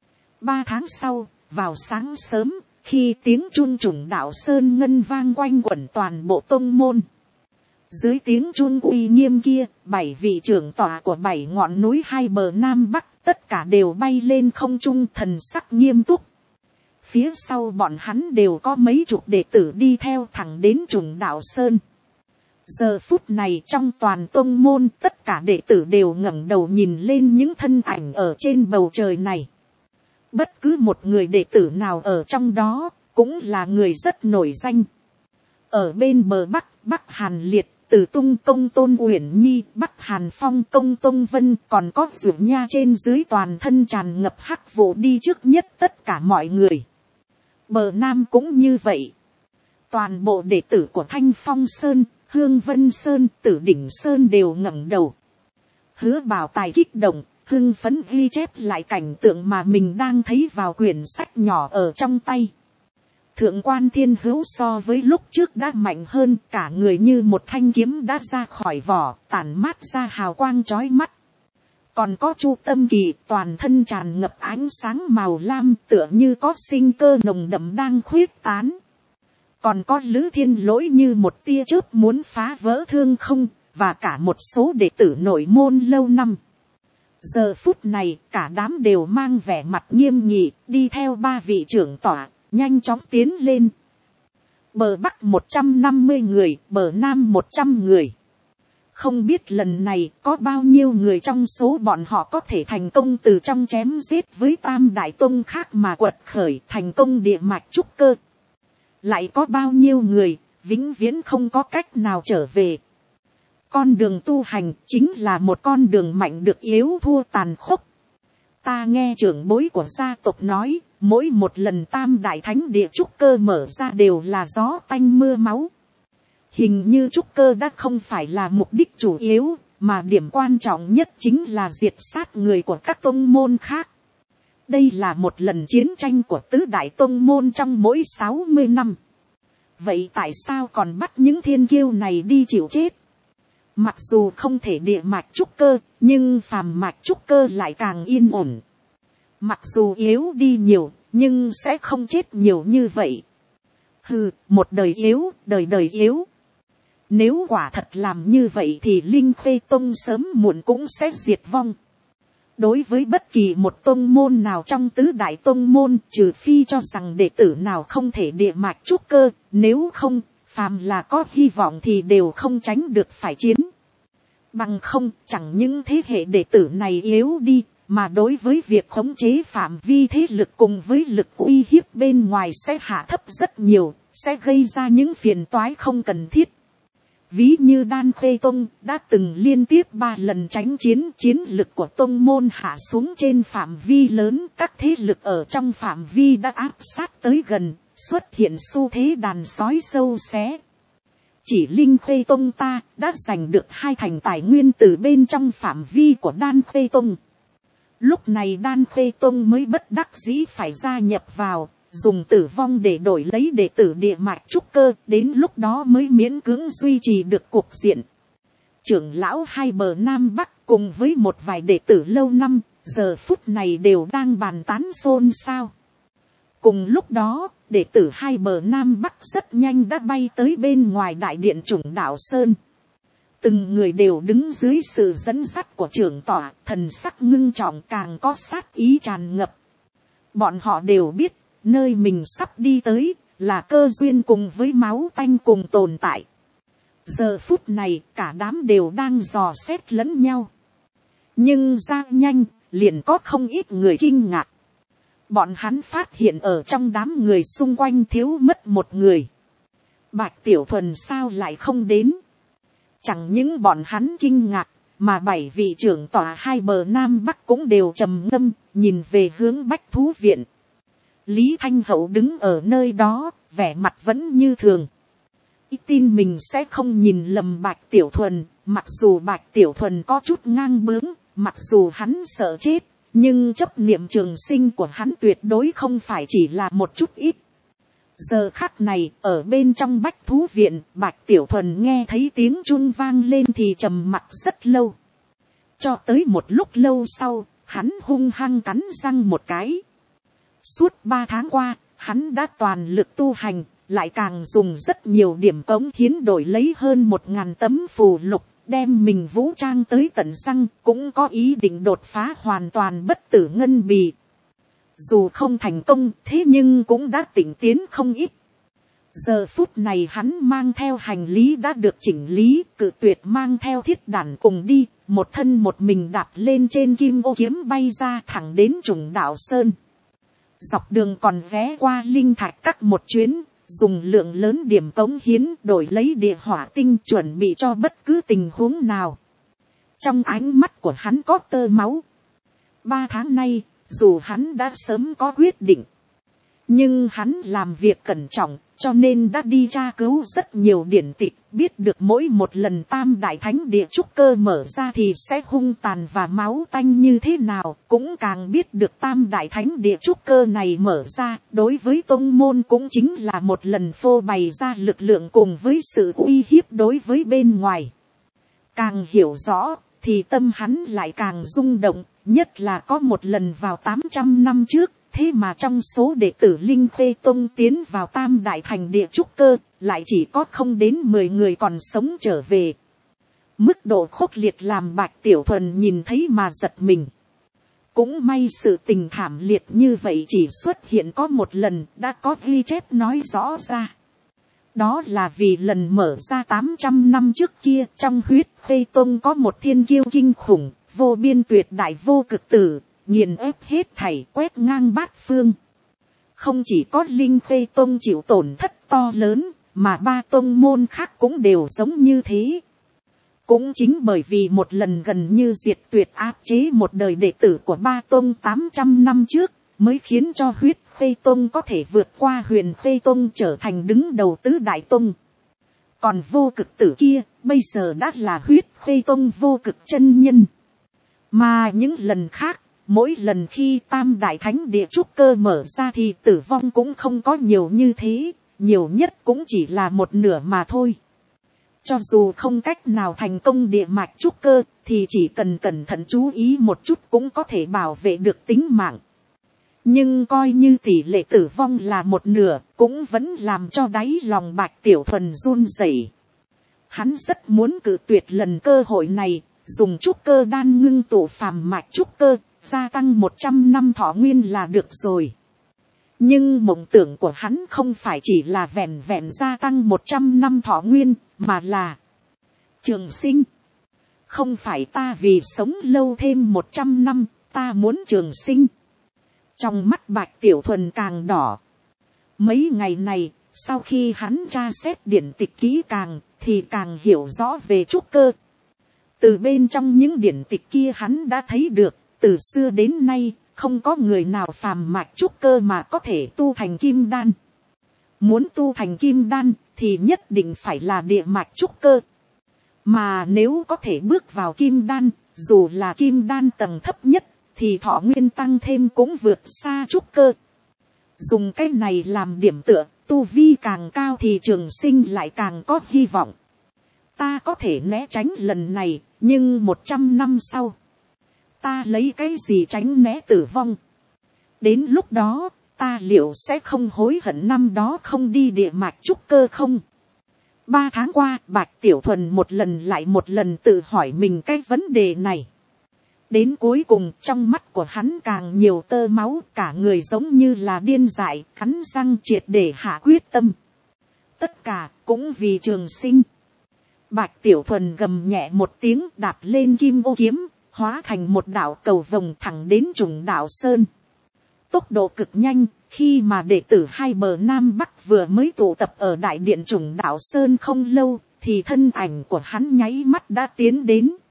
S1: 3 tháng sau, vào sáng sớm, khi tiếng chun trùng đạo sơn ngân vang quanh quẩn toàn bộ tông môn. Dưới tiếng chun uy nghiêm kia, 7 vị trưởng tọa của 7 ngọn núi hai bờ Nam Bắc, tất cả đều bay lên không trung, thần sắc nghiêm túc. Phía sau bọn hắn đều có mấy chục đệ tử đi theo thẳng đến trùng đạo sơn. Giờ phút này trong toàn tông môn, tất cả đệ tử đều ngẩng đầu nhìn lên những thân ảnh ở trên bầu trời này. Bất cứ một người đệ tử nào ở trong đó, cũng là người rất nổi danh. Ở bên bờ Bắc, Bắc Hàn Liệt, Tử Tung Công Tôn Uyển Nhi, Bắc Hàn Phong Công Tôn Vân, còn có Dược Nha trên dưới toàn thân tràn ngập hắc vụ đi trước nhất tất cả mọi người. Bờ Nam cũng như vậy. Toàn bộ đệ tử của Thanh Phong Sơn, Hương Vân Sơn, Tử Đỉnh Sơn đều ngẩng đầu. Hứa Bảo Tài kích động, hưng phấn ghi chép lại cảnh tượng mà mình đang thấy vào quyển sách nhỏ ở trong tay. Thượng quan Thiên Hữu so với lúc trước đã mạnh hơn, cả người như một thanh kiếm đã ra khỏi vỏ, tản mát ra hào quang chói mắt. Còn có Chu Tâm Kỳ, toàn thân tràn ngập ánh sáng màu lam, tựa như có sinh cơ nồng đậm đang khuyết tán. Còn có Lữ Thiên Lỗi như một tia chớp muốn phá vỡ thương không, và cả một số đệ tử nội môn lâu năm. Giờ phút này, cả đám đều mang vẻ mặt nghiêm nghị, đi theo 3 vị trưởng tọa, nhanh chóng tiến lên. Bờ Bắc 150 người, bờ Nam 100 người. Không biết lần này có bao nhiêu người trong số bọn họ có thể thành công từ trong chém giết với Tam Đại Tông khác mà quật khởi thành công địa mạch trúc cơ. Lại có bao nhiêu người vĩnh viễn không có cách nào trở về. Con đường tu hành chính là một con đường mạnh được yếu thua tàn khốc. Ta nghe trưởng bối của gia tộc nói, mỗi một lần tam đại thánh địa trúc cơ mở ra đều là gió tanh mưa máu. Hình như trúc cơ đã không phải là mục đích chủ yếu, mà điểm quan trọng nhất chính là diệt sát người của các tông môn khác. Đây là một lần chiến tranh của tứ đại tông môn trong mỗi 60 năm. Vậy tại sao còn bắt những thiên kiêu này đi chịu chết? Mặc dù không thể địa mạch trúc cơ, nhưng phàm mạch trúc cơ lại càng yên ổn. Mặc dù yếu đi nhiều, nhưng sẽ không chết nhiều như vậy. Hừ, một đời yếu, đời đời yếu. Nếu quả thật làm như vậy thì Linh Khê Tông sớm muộn cũng sẽ diệt vong. Đối với bất kỳ một tông môn nào trong tứ đại tông môn, trừ phi cho rằng đệ tử nào không thể địa mạch trúc cơ, nếu không, phàm là có hy vọng thì đều không tránh được phải chiến. Bằng không, chẳng những thế hệ đệ tử này yếu đi, mà đối với việc khống chế phạm vi thế lực cùng với lực uy hiếp bên ngoài sẽ hạ thấp rất nhiều, sẽ gây ra những phiền toái không cần thiết. Ví như Đan Khê Tông đã từng liên tiếp 3 lần tránh chiến, chiến lực của tông môn hạ xuống trên phạm vi lớn, các thế lực ở trong phạm vi đã áp sát tới gần, xuất hiện xu thế đàn sói sâu xé. Chỉ Linh Khê Tông ta đã giành được 2 thành tài nguyên từ bên trong phạm vi của Đan Khê Tông. Lúc này Đan Khê Tông mới bất đắc dĩ phải gia nhập vào, dùng tử vong để đổi lấy đệ tử địa mạch trúc cơ, đến lúc đó mới miễn cưỡng duy trì được cuộc diện. Trưởng lão hai bờ Nam Bắc cùng với một vài đệ tử lâu năm, giờ phút này đều đang bàn tán xôn xao. Cùng lúc đó, đệ tử hai bờ Nam Bắc rất nhanh đã bay tới bên ngoài đại điện Trùng Đạo Sơn. Từng người đều đứng dưới sự dẫn dắt của trưởng tọa, thần sắc ngưng trọng, càng có sát ý tràn ngập. Bọn họ đều biết, nơi mình sắp đi tới, là cơ duyên cùng với máu tanh cùng tồn tại. Giờ phút này, cả đám đều đang dò xét lẫn nhau. Nhưng ra nhanh, liền có không ít người kinh ngạc. Bọn hắn phát hiện ở trong đám người xung quanh thiếu mất một người. Bạch Tiểu Thuần sao lại không đến? Chẳng những bọn hắn kinh ngạc, mà 7 vị trưởng tọa hai bờ Nam Bắc cũng đều trầm ngâm, nhìn về hướng Bách Thú Viện. Lý Thanh Hậu đứng ở nơi đó, vẻ mặt vẫn như thường. Ít tin mình sẽ không nhìn lầm Bạch Tiểu Thuần, mặc dù Bạch Tiểu Thuần có chút ngang bướng, mặc dù hắn sợ chết, nhưng chấp niệm trường sinh của hắn tuyệt đối không phải chỉ là một chút ít. Giờ khắc này, ở bên trong Bách Thú Viện, Bạch Tiểu Thuần nghe thấy tiếng chuông vang lên thì trầm mặc rất lâu. Cho tới một lúc lâu sau, hắn hung hăng cắn răng một cái. Suốt 3 tháng qua, hắn đã toàn lực tu hành, lại càng dùng rất nhiều điểm cống hiến đổi lấy hơn 1000 tấm phù lục, đem mình vũ trang tới tận răng, cũng có ý định đột phá hoàn toàn bất tử ngân bì. Dù không thành công, thế nhưng cũng đã tỉnh tiến không ít. Giờ phút này hắn mang theo hành lý đã được chỉnh lý, cự tuyệt mang theo thiết đản cùng đi, một thân một mình đạp lên trên kim ô kiếm bay ra thẳng đến Trùng Đạo Sơn. Dọc đường còn ghé qua linh thạch các một chuyến, dùng lượng lớn điểm cống hiến đổi lấy địa hỏa tinh, chuẩn bị cho bất cứ tình huống nào. Trong ánh mắt của hắn có tơ máu. 3 tháng nay, dù hắn đã sớm có quyết định, nhưng hắn làm việc cẩn trọng, cho nên đã đi tra cứu rất nhiều điển tịch, biết được mỗi một lần tam đại thánh địa trúc cơ mở ra thì sẽ hung tàn và máu tanh như thế nào, cũng càng biết được tam đại thánh địa trúc cơ này mở ra, đối với tông môn cũng chính là một lần phô bày ra lực lượng cùng với sự uy hiếp đối với bên ngoài. Càng hiểu rõ, thì tâm hắn lại càng rung động, nhất là có một lần vào 800 năm trước, thế mà trong số đệ tử Linh Khê Tông tiến vào tam đại thành địa trúc cơ, lại chỉ có không đến 10 người còn sống trở về. Mức độ khốc liệt làm Bạch Tiểu Thuần nhìn thấy mà giật mình. Cũng may sự tình thảm liệt như vậy chỉ xuất hiện có một lần, đã có ghi chép nói rõ ra. Đó là vì lần mở ra 800 năm trước kia, trong huyết Khê Tông có một thiên kiêu kinh khủng, vô biên tuyệt đại vô cực tử, nghiền ép hết thảy, quét ngang bát phương. Không chỉ có Linh Khê Tông chịu tổn thất to lớn, mà ba tôn môn khác cũng đều giống như thế. Cũng chính bởi vì một lần gần như diệt tuyệt áp chế một đời đệ tử của ba tôn 800 năm trước, mới khiến cho huyết khê tôn có thể vượt qua huyền khê tôn trở thành đứng đầu tứ đại tôn. Còn vô cực tử kia, bây giờ đã là huyết khê tôn vô cực chân nhân. Mà những lần khác, mỗi lần khi tam đại thánh địa trúc cơ mở ra thì tử vong cũng không có nhiều như thế, nhiều nhất cũng chỉ là một nửa mà thôi. Cho dù không cách nào thành công địa mạch trúc cơ, thì chỉ cần cẩn thận chú ý một chút cũng có thể bảo vệ được tính mạng. Nhưng coi như tỷ lệ tử vong là một nửa, cũng vẫn làm cho đáy lòng Bạch Tiểu Thuần run rẩy. Hắn rất muốn cự tuyệt lần cơ hội này, dùng trúc cơ đan ngưng tụ phàm mạch trúc cơ, gia tăng 100 năm thọ nguyên là được rồi. Nhưng mộng tưởng của hắn không phải chỉ là vẹn vẹn gia tăng 100 năm thọ nguyên, mà là trường sinh. Không phải ta vì sống lâu thêm 100 năm, ta muốn trường sinh. Trong mắt Bạch Tiểu Thuần càng đỏ. Mấy ngày này, sau khi hắn tra xét điển tịch kỹ càng, thì càng hiểu rõ về trúc cơ. Từ bên trong những điển tịch kia hắn đã thấy được, từ xưa đến nay, không có người nào phàm mạch trúc cơ mà có thể tu thành kim đan. Muốn tu thành kim đan, thì nhất định phải là địa mạch trúc cơ. Mà nếu có thể bước vào kim đan, dù là kim đan tầng thấp nhất, thì thọ nguyên tăng thêm cũng vượt xa trúc cơ. Dùng cái này làm điểm tựa, tu vi càng cao thì trường sinh lại càng có hy vọng. Ta có thể né tránh lần này, nhưng 100 năm sau, ta lấy cái gì tránh né tử vong? Đến lúc đó, ta liệu sẽ không hối hận năm đó không đi địa mạch trúc cơ không? 3 tháng qua, Bạch Tiểu Thuần một lần lại một lần tự hỏi mình cái vấn đề này. Đến cuối cùng, trong mắt của hắn càng nhiều tơ máu, cả người giống như là điên dại, cắn răng triệt để hạ quyết tâm. Tất cả cũng vì trường sinh. Bạch Tiểu Thuần gầm nhẹ một tiếng, đạp lên kim ô kiếm, hóa thành một đạo cầu vồng thẳng đến Trùng Đạo Sơn. Tốc độ cực nhanh, khi mà đệ tử hai bờ Nam Bắc vừa mới tụ tập ở đại điện Trùng Đạo Sơn không lâu, thì thân ảnh của hắn nháy mắt đã tiến đến.